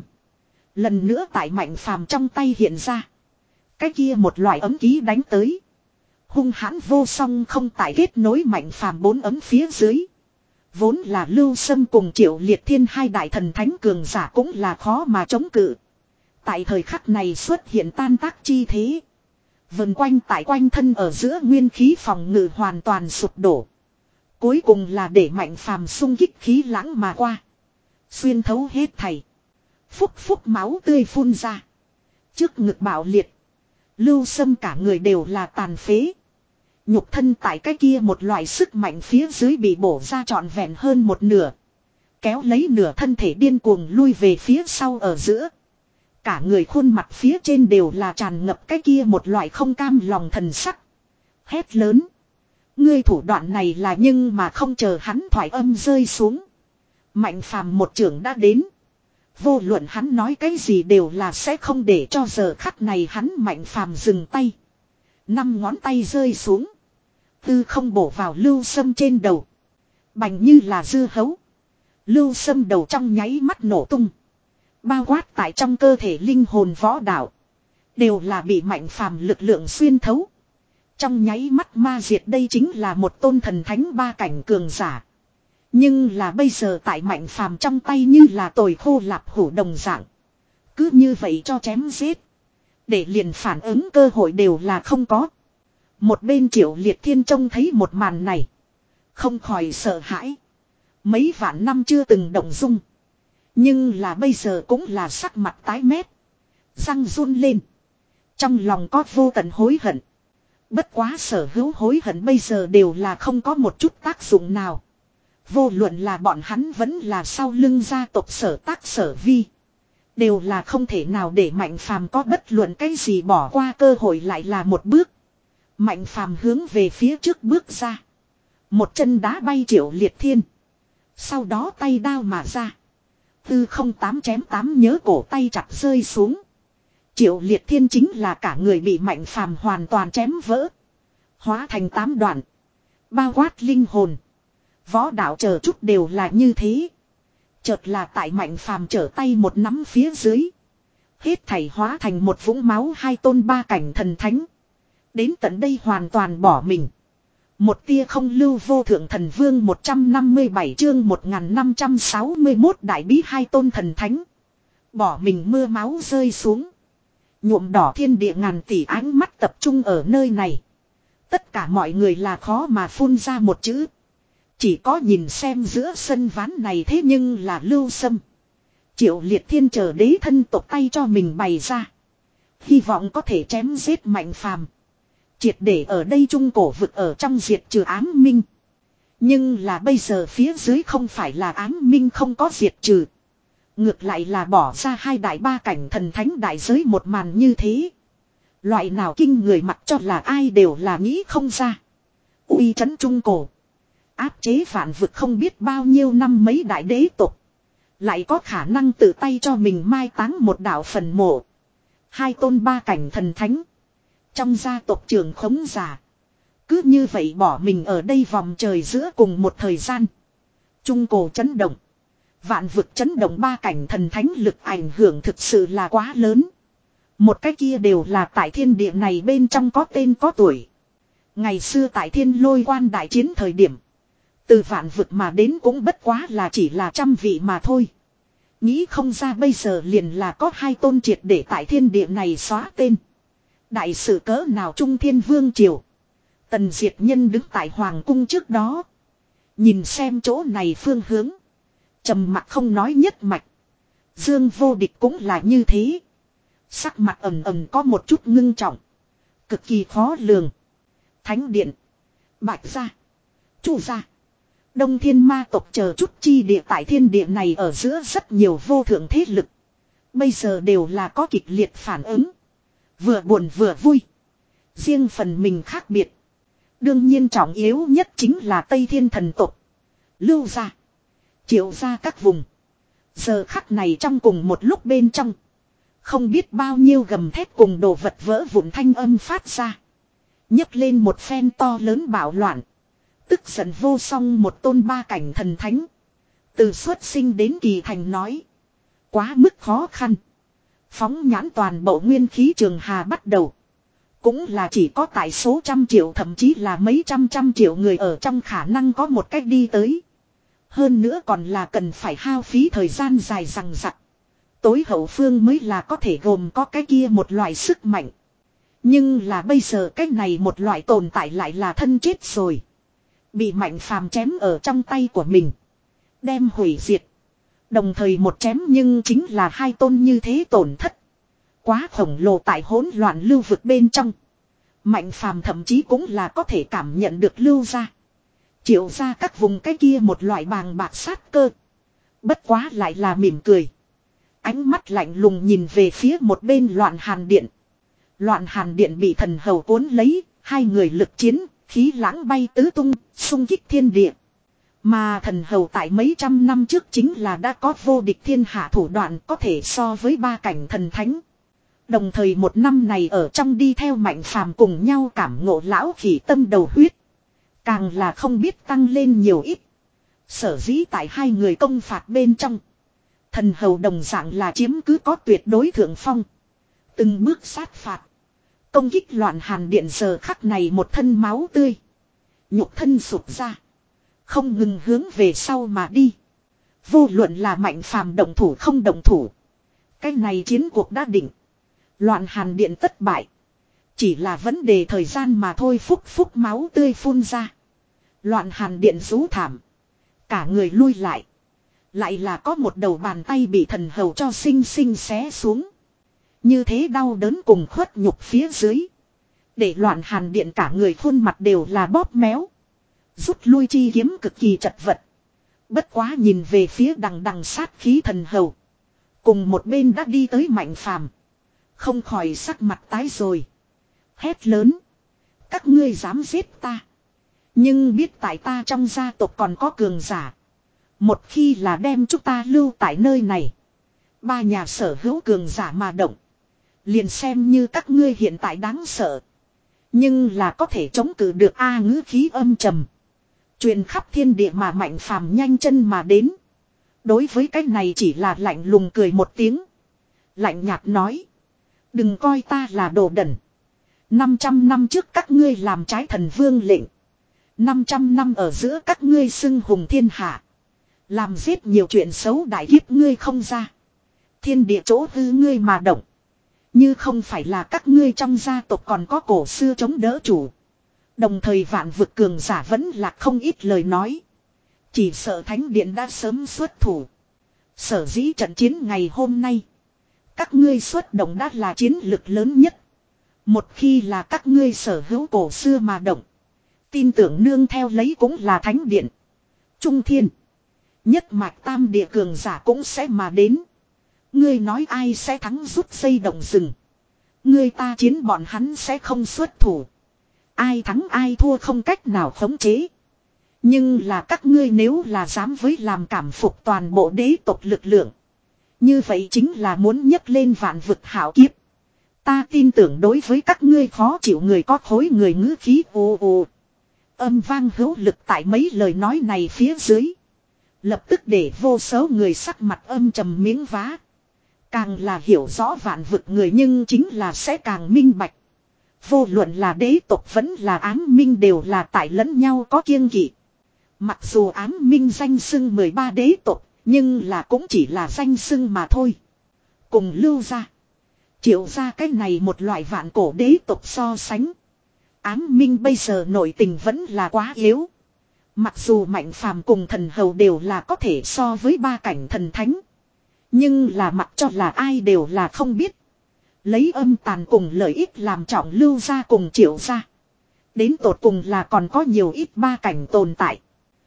Lần nữa tại Mạnh Phàm trong tay hiện ra. Cái kia một loại ấm ký đánh tới. Hung hãn vô song không tại kết nối Mạnh Phàm bốn ấm phía dưới. Vốn là Lưu Sâm cùng Triệu Liệt Thiên hai đại thần thánh cường giả cũng là khó mà chống cự. Tại thời khắc này xuất hiện tan tác chi thế. Vần quanh tại quanh thân ở giữa nguyên khí phòng ngự hoàn toàn sụp đổ. Cuối cùng là để Mạnh Phàm xung kích khí lãng mà qua. Xuyên thấu hết thảy. Phúc phúc máu tươi phun ra. Trước ngực bạo liệt. Lưu Sâm cả người đều là tàn phế. Nhục thân tại cái kia một loại sức mạnh phía dưới bị bổ ra trọn vẹn hơn một nửa. Kéo lấy nửa thân thể điên cuồng lui về phía sau ở giữa. Cả người khuôn mặt phía trên đều là tràn ngập cái kia một loại không cam lòng thần sắc. Hét lớn. Ngươi thủ đoạn này là nhưng mà không chờ hắn thoại âm rơi xuống. Mạnh Phàm một trưởng đã đến. Vô luận hắn nói cái gì đều là sẽ không để cho giờ khắc này hắn Mạnh Phàm dừng tay. Năm ngón tay rơi xuống. Tư không bổ vào Lưu Sâm trên đầu. Bành như là dưa hấu. Lưu Sâm đầu trong nháy mắt nổ tung. Bao quát tại trong cơ thể linh hồn võ đạo. Đều là bị Mạnh Phàm lực lượng xuyên thấu. Trong nháy mắt ma diệt đây chính là một tôn thần thánh ba cảnh cường giả. Nhưng là bây giờ tại Mạnh Phàm trong tay như là tồi khô lạp hủ đồng dạng. Cứ như vậy cho chém giết. Để liền phản ứng cơ hội đều là không có. Một bên Triệu Liệt Thiên trông thấy một màn này. Không khỏi sợ hãi. Mấy vạn năm chưa từng động dung. Nhưng là bây giờ cũng là sắc mặt tái mét. Răng run lên. Trong lòng có vô tận hối hận. Bất quá sở hữu hối hận bây giờ đều là không có một chút tác dụng nào. Vô luận là bọn hắn vẫn là sau lưng gia tộc Sở Tác Sở Vi. Đều là không thể nào để Mạnh Phàm có bất luận cái gì bỏ qua cơ hội lại là một bước. Mạnh Phàm hướng về phía trước bước ra. Một chân đá bay Triệu Liệt Thiên. Sau đó tay đao mà ra. Tư không tám chém tám nhớ cổ tay chặt rơi xuống. Triệu Liệt Thiên chính là cả người bị Mạnh Phàm hoàn toàn chém vỡ. Hóa thành tám đoạn. Bao quát linh hồn. Võ đạo chờ chút đều là như thế. Chợt là tại Mạnh Phàm trở tay một nắm phía dưới. Hết thảy hóa thành một vũng máu hai tôn ba cảnh thần thánh. Đến tận đây hoàn toàn bỏ mình. Một tia không lưu vô thượng thần vương một trăm năm mươi bảy chương một nghìn năm trăm sáu mươi mốt đại bí hai tôn thần thánh. Bỏ mình mưa máu rơi xuống. Nhuộm đỏ thiên địa ngàn tỷ ánh mắt tập trung ở nơi này. Tất cả mọi người là khó mà phun ra một chữ. Chỉ có nhìn xem giữa sân ván này thế nhưng là Lưu Sâm. Triệu Liệt Thiên chờ đế thân tộc tay cho mình bày ra. Hy vọng có thể chém giết Mạnh Phàm. Triệt để ở đây trung cổ vực ở trong diệt trừ ám minh. Nhưng là bây giờ phía dưới không phải là ám minh không có diệt trừ. Ngược lại là bỏ ra hai đại ba cảnh thần thánh đại giới một màn như thế. Loại nào kinh người mặc cho là ai đều là nghĩ không ra. Uy trấn trung cổ. Áp chế vạn vực không biết bao nhiêu năm mấy đại đế tộc. Lại có khả năng tự tay cho mình mai táng một đạo phần mộ. Hai tôn ba cảnh thần thánh. Trong gia tộc trưởng khống giả. Cứ như vậy bỏ mình ở đây vòng trời giữa cùng một thời gian. Trung cổ chấn động. Vạn vực chấn động ba cảnh thần thánh lực ảnh hưởng thực sự là quá lớn. Một cái kia đều là tại thiên địa này bên trong có tên có tuổi. Ngày xưa tại thiên lôi quan đại chiến thời điểm. Từ vạn vực mà đến cũng bất quá là chỉ là trăm vị mà thôi. Nghĩ không ra bây giờ liền là có hai tôn triệt để tại thiên địa này xóa tên. Đại sự cỡ nào Trung Thiên Vương Triều. Tần Diệt Nhân đứng tại Hoàng cung trước đó. Nhìn xem chỗ này phương hướng. Trầm mặt không nói nhất mạch. Dương Vô Địch cũng là như thế. Sắc mặt ầm ầm có một chút ngưng trọng. Cực kỳ khó lường. Thánh điện, Bạch gia, Chu gia, Đông Thiên ma tộc chờ chút chi địa tại thiên địa này ở giữa rất nhiều vô thượng thế lực. Bây giờ đều là có kịch liệt phản ứng. Vừa buồn vừa vui. Riêng phần mình khác biệt. Đương nhiên trọng yếu nhất chính là Tây Thiên thần tộc. Lưu gia, Triệu gia các vùng. Giờ khắc này trong cùng một lúc bên trong. Không biết bao nhiêu gầm thét cùng đồ vật vỡ vụn thanh âm phát ra. Nhấc lên một phen to lớn bạo loạn. Tức giận vô song một tôn ba cảnh thần thánh. Từ xuất sinh đến kỳ thành nói. Quá mức khó khăn. Phóng nhãn toàn bộ nguyên khí trường hà bắt đầu. Cũng là chỉ có tại số trăm triệu thậm chí là mấy trăm trăm triệu người ở trong khả năng có một cách đi tới. Hơn nữa còn là cần phải hao phí thời gian dài rằng rặc. Tối hậu phương mới là có thể gồm có cái kia một loại sức mạnh. Nhưng là bây giờ cái này một loại tồn tại lại là thân chết rồi. Bị Mạnh Phàm chém ở trong tay của mình. Đem hủy diệt. Đồng thời một chém nhưng chính là hai tôn như thế tổn thất. Quá khổng lồ tại hỗn loạn lưu vực bên trong. Mạnh Phàm thậm chí cũng là có thể cảm nhận được lưu ra. Triệu ra các vùng cái kia một loại bàng bạc sát cơ. Bất quá lại là mỉm cười. Ánh mắt lạnh lùng nhìn về phía một bên Loạn Hàn Điện. Loạn Hàn Điện bị thần hầu cuốn lấy, hai người lực chiến, khí lãng bay tứ tung, xung kích thiên địa. Mà thần hầu tại mấy trăm năm trước chính là đã có vô địch thiên hạ thủ đoạn có thể so với ba cảnh thần thánh. Đồng thời một năm này ở trong đi theo Mạnh Phàm cùng nhau cảm ngộ lão khỉ tâm đầu huyết. Càng là không biết tăng lên nhiều ít. Sở dĩ tại hai người công phạt bên trong. Thần hầu đồng dạng là chiếm cứ có tuyệt đối thượng phong. Từng bước sát phạt. Công kích Loạn Hàn Điện giờ khắc này một thân máu tươi. Nhục thân sụp ra. Không ngừng hướng về sau mà đi. Vô luận là Mạnh Phàm động thủ không động thủ. Cái này chiến cuộc đã định. Loạn Hàn Điện tất bại. Chỉ là vấn đề thời gian mà thôi. Phúc phúc máu tươi phun ra. Loạn Hàn Điện rú thảm. Cả người lui lại. Lại là có một đầu bàn tay bị thần hầu cho xinh xinh xé xuống. Như thế đau đớn cùng khuất nhục phía dưới. Để Loạn Hàn Điện cả người khuôn mặt đều là bóp méo. Rút lui chi kiếm cực kỳ chật vật. Bất quá nhìn về phía đằng đằng sát khí thần hầu. Cùng một bên đã đi tới Mạnh Phàm. Không khỏi sắc mặt tái rồi. Hét lớn. Các ngươi dám giết ta. Nhưng biết tại ta trong gia tộc còn có cường giả. Một khi là đem chúng ta lưu tại nơi này. Ba nhà sở hữu cường giả mà động. Liền xem như các ngươi hiện tại đáng sợ. Nhưng là có thể chống cự được A ngữ khí âm trầm. Truyền khắp thiên địa mà Mạnh Phàm nhanh chân mà đến. Đối với cái này chỉ là lạnh lùng cười một tiếng. Lạnh nhạt nói. Đừng coi ta là đồ đần. năm trăm năm trước các ngươi làm trái thần vương lệnh. năm trăm năm ở giữa các ngươi xưng hùng thiên hạ. Làm giết nhiều chuyện xấu đại kiếp ngươi không ra. Thiên địa chỗ hư ngươi mà động. Như không phải là các ngươi trong gia tộc còn có cổ xưa chống đỡ chủ. Đồng thời vạn vực cường giả vẫn là không ít lời nói. Chỉ sợ thánh điện đã sớm xuất thủ. Sở dĩ trận chiến ngày hôm nay. Các ngươi xuất động đã là chiến lực lớn nhất. Một khi là các ngươi sở hữu cổ xưa mà động. Tin tưởng nương theo lấy cũng là thánh điện. Trung thiên. Nhất mạch tam địa cường giả cũng sẽ mà đến. Ngươi nói ai sẽ thắng rút dây động rừng. Ngươi ta chiến bọn hắn sẽ không xuất thủ. Ai thắng ai thua không cách nào khống chế. Nhưng là các ngươi nếu là dám với làm cảm phục toàn bộ đế tộc lực lượng. Như vậy chính là muốn nhấc lên vạn vực hảo kiếp. Ta tin tưởng đối với các ngươi khó chịu người có khối người ngữ khí ồ ồ. Âm vang hữu lực tại mấy lời nói này phía dưới. Lập tức để vô số người sắc mặt âm trầm miếng vá. Càng là hiểu rõ vạn vực người nhưng chính là sẽ càng minh bạch. Vô luận là đế tộc vẫn là ám minh đều là tại lẫn nhau có kiêng kỵ. Mặc dù ám minh danh xưng mười ba đế tộc, nhưng là cũng chỉ là danh xưng mà thôi. Cùng lưu ra. Triệu ra cái này một loại vạn cổ đế tộc so sánh. Ám minh bây giờ nội tình vẫn là quá yếu. Mặc dù Mạnh Phàm cùng thần hầu đều là có thể so với ba cảnh thần thánh. Nhưng là mặc cho là ai đều là không biết. Lấy âm tàn cùng lợi ích làm trọng lưu ra cùng Triệu ra. Đến tột cùng là còn có nhiều ít ba cảnh tồn tại.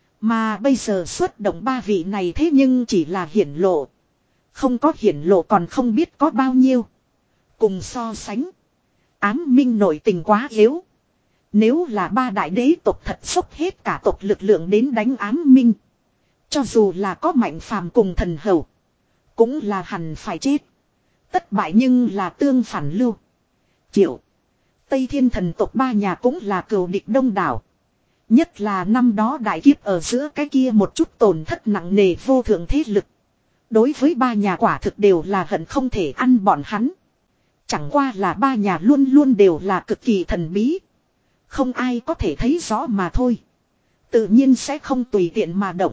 Mà bây giờ xuất động ba vị này thế nhưng chỉ là hiển lộ. Không có hiển lộ còn không biết có bao nhiêu. Cùng so sánh. Ám minh nội tình quá yếu. Nếu là ba đại đế tộc thật dốc hết cả tộc lực lượng đến đánh ám minh. Cho dù là có mạnh phàm cùng thần hầu. Cũng là hẳn phải chết. Tất bại nhưng là tương phản lưu. Triệu. Tây Thiên thần tộc ba nhà cũng là cừu địch đông đảo. Nhất là năm đó đại kiếp ở giữa cái kia một chút tổn thất nặng nề vô thượng thế lực. Đối với ba nhà quả thực đều là hận không thể ăn bọn hắn. Chẳng qua là ba nhà luôn luôn đều là cực kỳ thần bí. Không ai có thể thấy rõ mà thôi. Tự nhiên sẽ không tùy tiện mà động.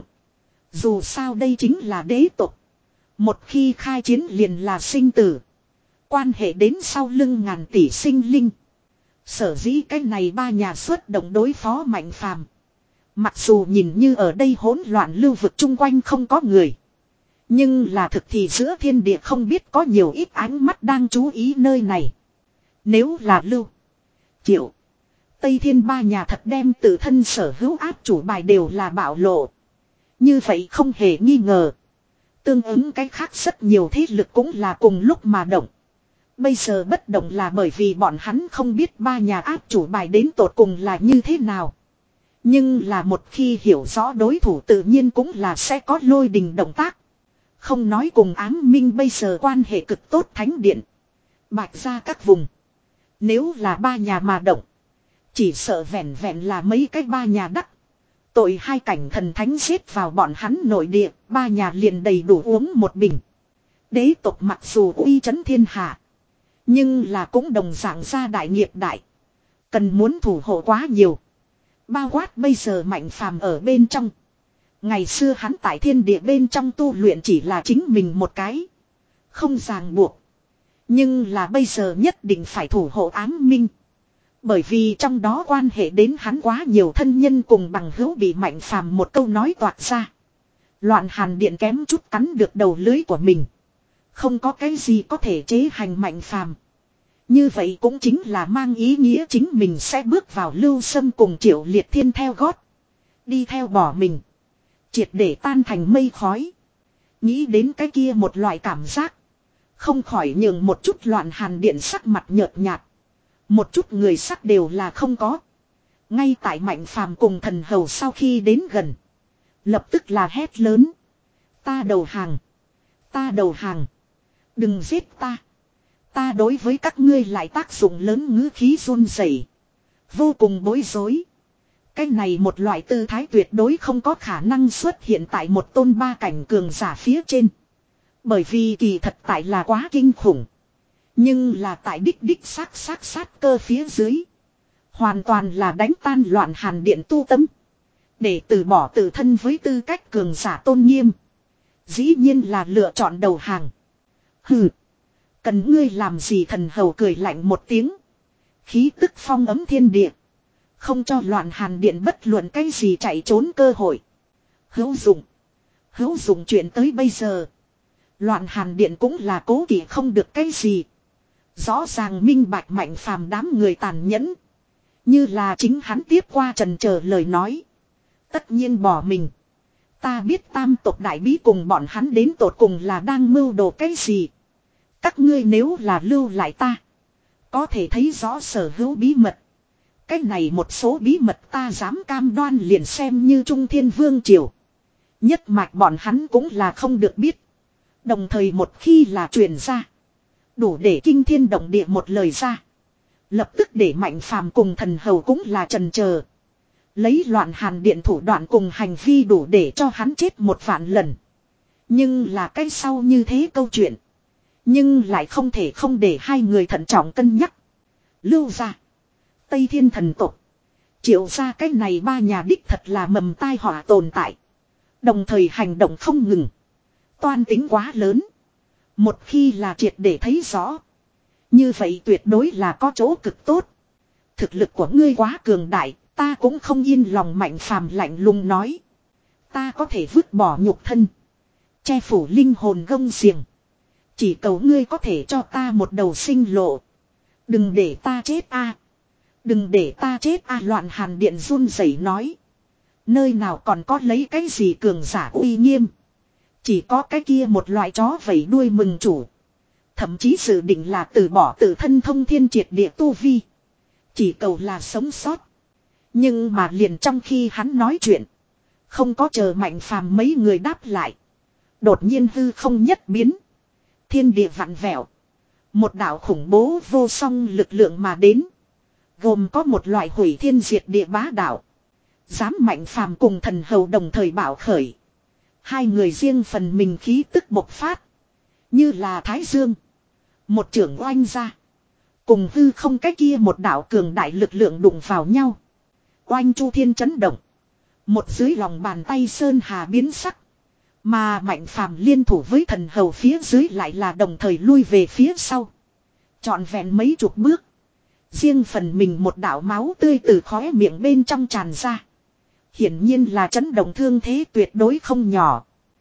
Dù sao đây chính là đế tộc. Một khi khai chiến liền là sinh tử. Quan hệ đến sau lưng ngàn tỷ sinh linh. Sở dĩ cái này ba nhà xuất động đối phó mạnh phàm. Mặc dù nhìn như ở đây hỗn loạn lưu vực chung quanh không có người. Nhưng là thực thì giữa thiên địa không biết có nhiều ít ánh mắt đang chú ý nơi này. Nếu là lưu, triệu, Tây Thiên ba nhà thật đem tự thân sở hữu áp chủ bài đều là bạo lộ. Như vậy không hề nghi ngờ. Tương ứng cái khác rất nhiều thế lực cũng là cùng lúc mà động. Bây giờ bất động là bởi vì bọn hắn không biết ba nhà áp chủ bài đến tột cùng là như thế nào. Nhưng là một khi hiểu rõ đối thủ tự nhiên cũng là sẽ có lôi đình động tác. Không nói cùng ám minh bây giờ quan hệ cực tốt thánh điện. Bạch ra các vùng. Nếu là ba nhà mà động. Chỉ sợ vẹn vẹn là mấy cái ba nhà đắc. Tội hai cảnh thần thánh giết vào bọn hắn nội địa. Ba nhà liền đầy đủ uống một bình. Đế tộc mặc dù uy chấn thiên hạ. Nhưng là cũng đồng dạng ra đại nghiệp đại. Cần muốn thủ hộ quá nhiều. Bao quát bây giờ mạnh phàm ở bên trong. Ngày xưa hắn tại thiên địa bên trong tu luyện chỉ là chính mình một cái. Không ràng buộc. Nhưng là bây giờ nhất định phải thủ hộ ám minh. Bởi vì trong đó quan hệ đến hắn quá nhiều thân nhân cùng bằng hữu bị mạnh phàm một câu nói toạc ra. Loạn hàn điện kém chút cắn được đầu lưới của mình. Không có cái gì có thể chế hành mạnh phàm. Như vậy cũng chính là mang ý nghĩa chính mình sẽ bước vào lưu sâm cùng triệu liệt thiên theo gót. Đi theo bỏ mình. Triệt để tan thành mây khói. Nghĩ đến cái kia một loại cảm giác. Không khỏi nhường một chút loạn hàn điện sắc mặt nhợt nhạt. Một chút người sắc đều là không có. Ngay tại mạnh phàm cùng thần hầu sau khi đến gần. Lập tức là hét lớn. Ta đầu hàng. Ta đầu hàng. Đừng giết ta. Ta đối với các ngươi lại tác dụng lớn ngữ khí run rẩy, vô cùng bối rối. Cái này một loại tư thái tuyệt đối không có khả năng xuất hiện tại một tôn ba cảnh cường giả phía trên. Bởi vì kỳ thật tại là quá kinh khủng. Nhưng là tại đích đích sát sát sát cơ phía dưới. Hoàn toàn là đánh tan loạn hàn điện tu tâm. Để từ bỏ tự thân với tư cách cường giả tôn nghiêm. Dĩ nhiên là lựa chọn đầu hàng. Hừ. Cần ngươi làm gì? Thần hầu cười lạnh một tiếng. Khí tức phong ấm thiên địa. Không cho loạn hàn điện bất luận cái gì chạy trốn cơ hội. Hữu dụng. Hữu dụng chuyện tới bây giờ. Loạn hàn điện cũng là cố kỵ không được cái gì. Rõ ràng minh bạch mạnh phàm đám người tàn nhẫn. Như là chính hắn tiếp qua trần chờ lời nói. Tất nhiên bỏ mình. Ta biết tam tộc đại bí cùng bọn hắn đến tột cùng là đang mưu đồ cái gì. Các ngươi nếu là lưu lại ta. Có thể thấy rõ sở hữu bí mật. Cái này một số bí mật ta dám cam đoan liền xem như Trung Thiên Vương Triều. Nhất mạch bọn hắn cũng là không được biết. Đồng thời một khi là truyền ra. Đủ để kinh thiên động địa một lời ra. Lập tức để mạnh phàm cùng thần hầu cũng là trần chờ. Lấy loạn hàn điện thủ đoạn cùng hành vi đủ để cho hắn chết một vạn lần. Nhưng là cái sau như thế câu chuyện. Nhưng lại không thể không để hai người thận trọng cân nhắc. Lưu ra. Tây Thiên thần tộc. Triệu ra cái này ba nhà đích thật là mầm tai họa tồn tại. Đồng thời hành động không ngừng. Toan tính quá lớn. Một khi là triệt để thấy rõ. Như vậy tuyệt đối là có chỗ cực tốt. Thực lực của ngươi quá cường đại. Ta cũng không yên lòng. Mạnh phàm lạnh lùng nói. Ta có thể vứt bỏ nhục thân. Che phủ linh hồn gông xiềng. Chỉ cầu ngươi có thể cho ta một đầu sinh lộ. Đừng để ta chết a. Đừng để ta chết a Loạn Hàn Điện run rẩy nói. Nơi nào còn có lấy cái gì cường giả uy nghiêm. Chỉ có cái kia một loại chó vẩy đuôi mừng chủ. Thậm chí dự định là từ bỏ tự thân thông thiên triệt địa tu vi. Chỉ cầu là sống sót. Nhưng mà liền trong khi hắn nói chuyện. Không có chờ Mạnh Phàm mấy người đáp lại. Đột nhiên hư không nhất biến. Thiên địa vặn vẹo. Một đạo khủng bố vô song lực lượng mà đến. Gồm có một loại hủy thiên diệt địa bá đạo. Dám Mạnh Phàm cùng thần hầu đồng thời bảo khởi. Hai người riêng phần mình khí tức bộc phát. Như là Thái Dương. Một trưởng oanh ra. Cùng hư không cái kia một đạo cường đại lực lượng đụng vào nhau. Oanh chu thiên chấn động. Một dưới lòng bàn tay sơn hà biến sắc. Mà Mạnh Phàm liên thủ với thần hầu phía dưới lại là đồng thời lui về phía sau. Trọn vẹn mấy chục bước. Riêng phần mình một đạo máu tươi từ khóe miệng bên trong tràn ra. Hiển nhiên là chấn động thương thế tuyệt đối không nhỏ.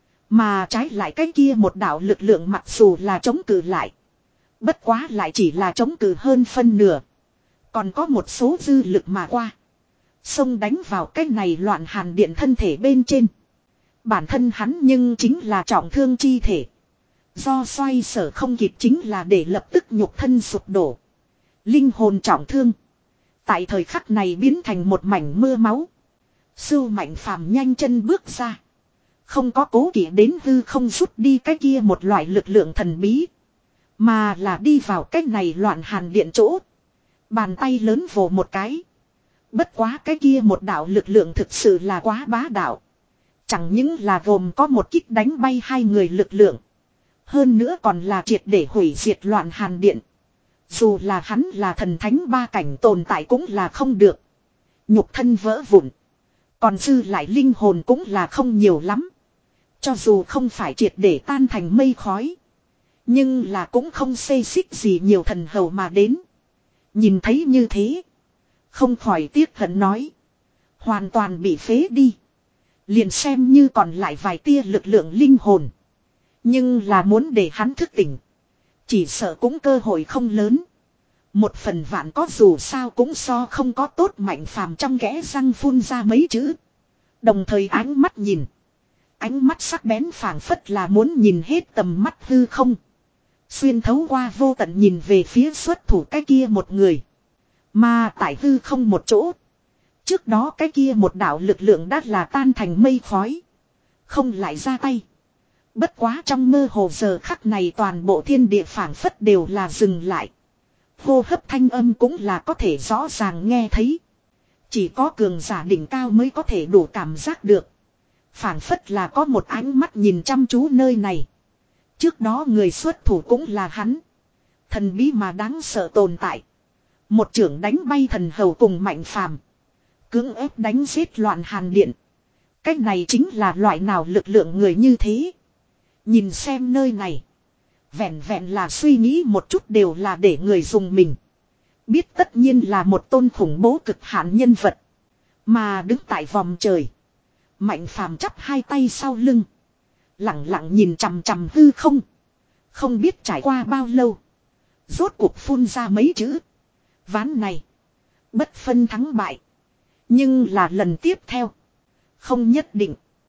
Mà trái lại cái kia một đạo lực lượng mặc dù là chống cự lại. Bất quá lại chỉ là chống cự hơn phân nửa. Còn có một số dư lực mà qua. Xông đánh vào cái này Loạn Hàn Điện thân thể bên trên. Bản thân hắn nhưng chính là trọng thương chi thể. Do xoay sở không kịp chính là để lập tức nhục thân sụp đổ. Linh hồn trọng thương. Tại thời khắc này biến thành một mảnh mưa máu. Sưu Mạnh Phàm nhanh chân bước ra. Không có cố kỵ đến hư không rút đi cái kia một loại lực lượng thần bí. Mà là đi vào cái này Loạn Hàn Điện chỗ. Bàn tay lớn vồ một cái. Bất quá cái kia một đạo lực lượng thực sự là quá bá đạo. Chẳng những là gồm có một kích đánh bay hai người lực lượng. Hơn nữa còn là triệt để hủy diệt Loạn Hàn Điện. Dù là hắn là thần thánh ba cảnh tồn tại cũng là không được. Nhục thân vỡ vụn. Còn dư lại linh hồn cũng là không nhiều lắm. Cho dù không phải triệt để tan thành mây khói. Nhưng là cũng không xê xích gì nhiều thần hầu mà đến. Nhìn thấy như thế. Không khỏi tiếc hận nói. Hoàn toàn bị phế đi. Liền xem như còn lại vài tia lực lượng linh hồn. Nhưng là muốn để hắn thức tỉnh. Chỉ sợ cũng cơ hội không lớn. Một phần vạn có dù sao cũng so không có tốt. Mạnh Phàm trong kẽ răng phun ra mấy chữ. Đồng thời ánh mắt nhìn. Ánh mắt sắc bén phảng phất là muốn nhìn hết tầm mắt hư không. Xuyên thấu qua vô tận nhìn về phía xuất thủ cái kia một người. Mà tại hư không một chỗ. Trước đó cái kia một đạo lực lượng đã là tan thành mây khói. Không lại ra tay. Bất quá trong mơ hồ giờ khắc này toàn bộ thiên địa phảng phất đều là dừng lại. Hô hấp thanh âm cũng là có thể rõ ràng nghe thấy. Chỉ có cường giả đỉnh cao mới có thể đủ cảm giác được. Phảng phất là có một ánh mắt nhìn chăm chú nơi này. Trước đó người xuất thủ cũng là hắn. Thần bí mà đáng sợ tồn tại. Một trưởng đánh bay thần hầu cùng Mạnh Phàm, cưỡng ép đánh giết Loạn Hàn Điện. Cách này chính là loại nào lực lượng người như thế. Nhìn xem nơi này. Vẹn vẹn là suy nghĩ một chút đều là để người dùng mình. Biết tất nhiên là một tôn khủng bố cực hạn nhân vật. Mà đứng tại vòng trời. Mạnh Phàm chắp hai tay sau lưng. Lặng lặng nhìn chằm chằm hư không. Không biết trải qua bao lâu. Rốt cuộc phun ra mấy chữ. Ván này. Bất phân thắng bại. Nhưng là lần tiếp theo. Không nhất định.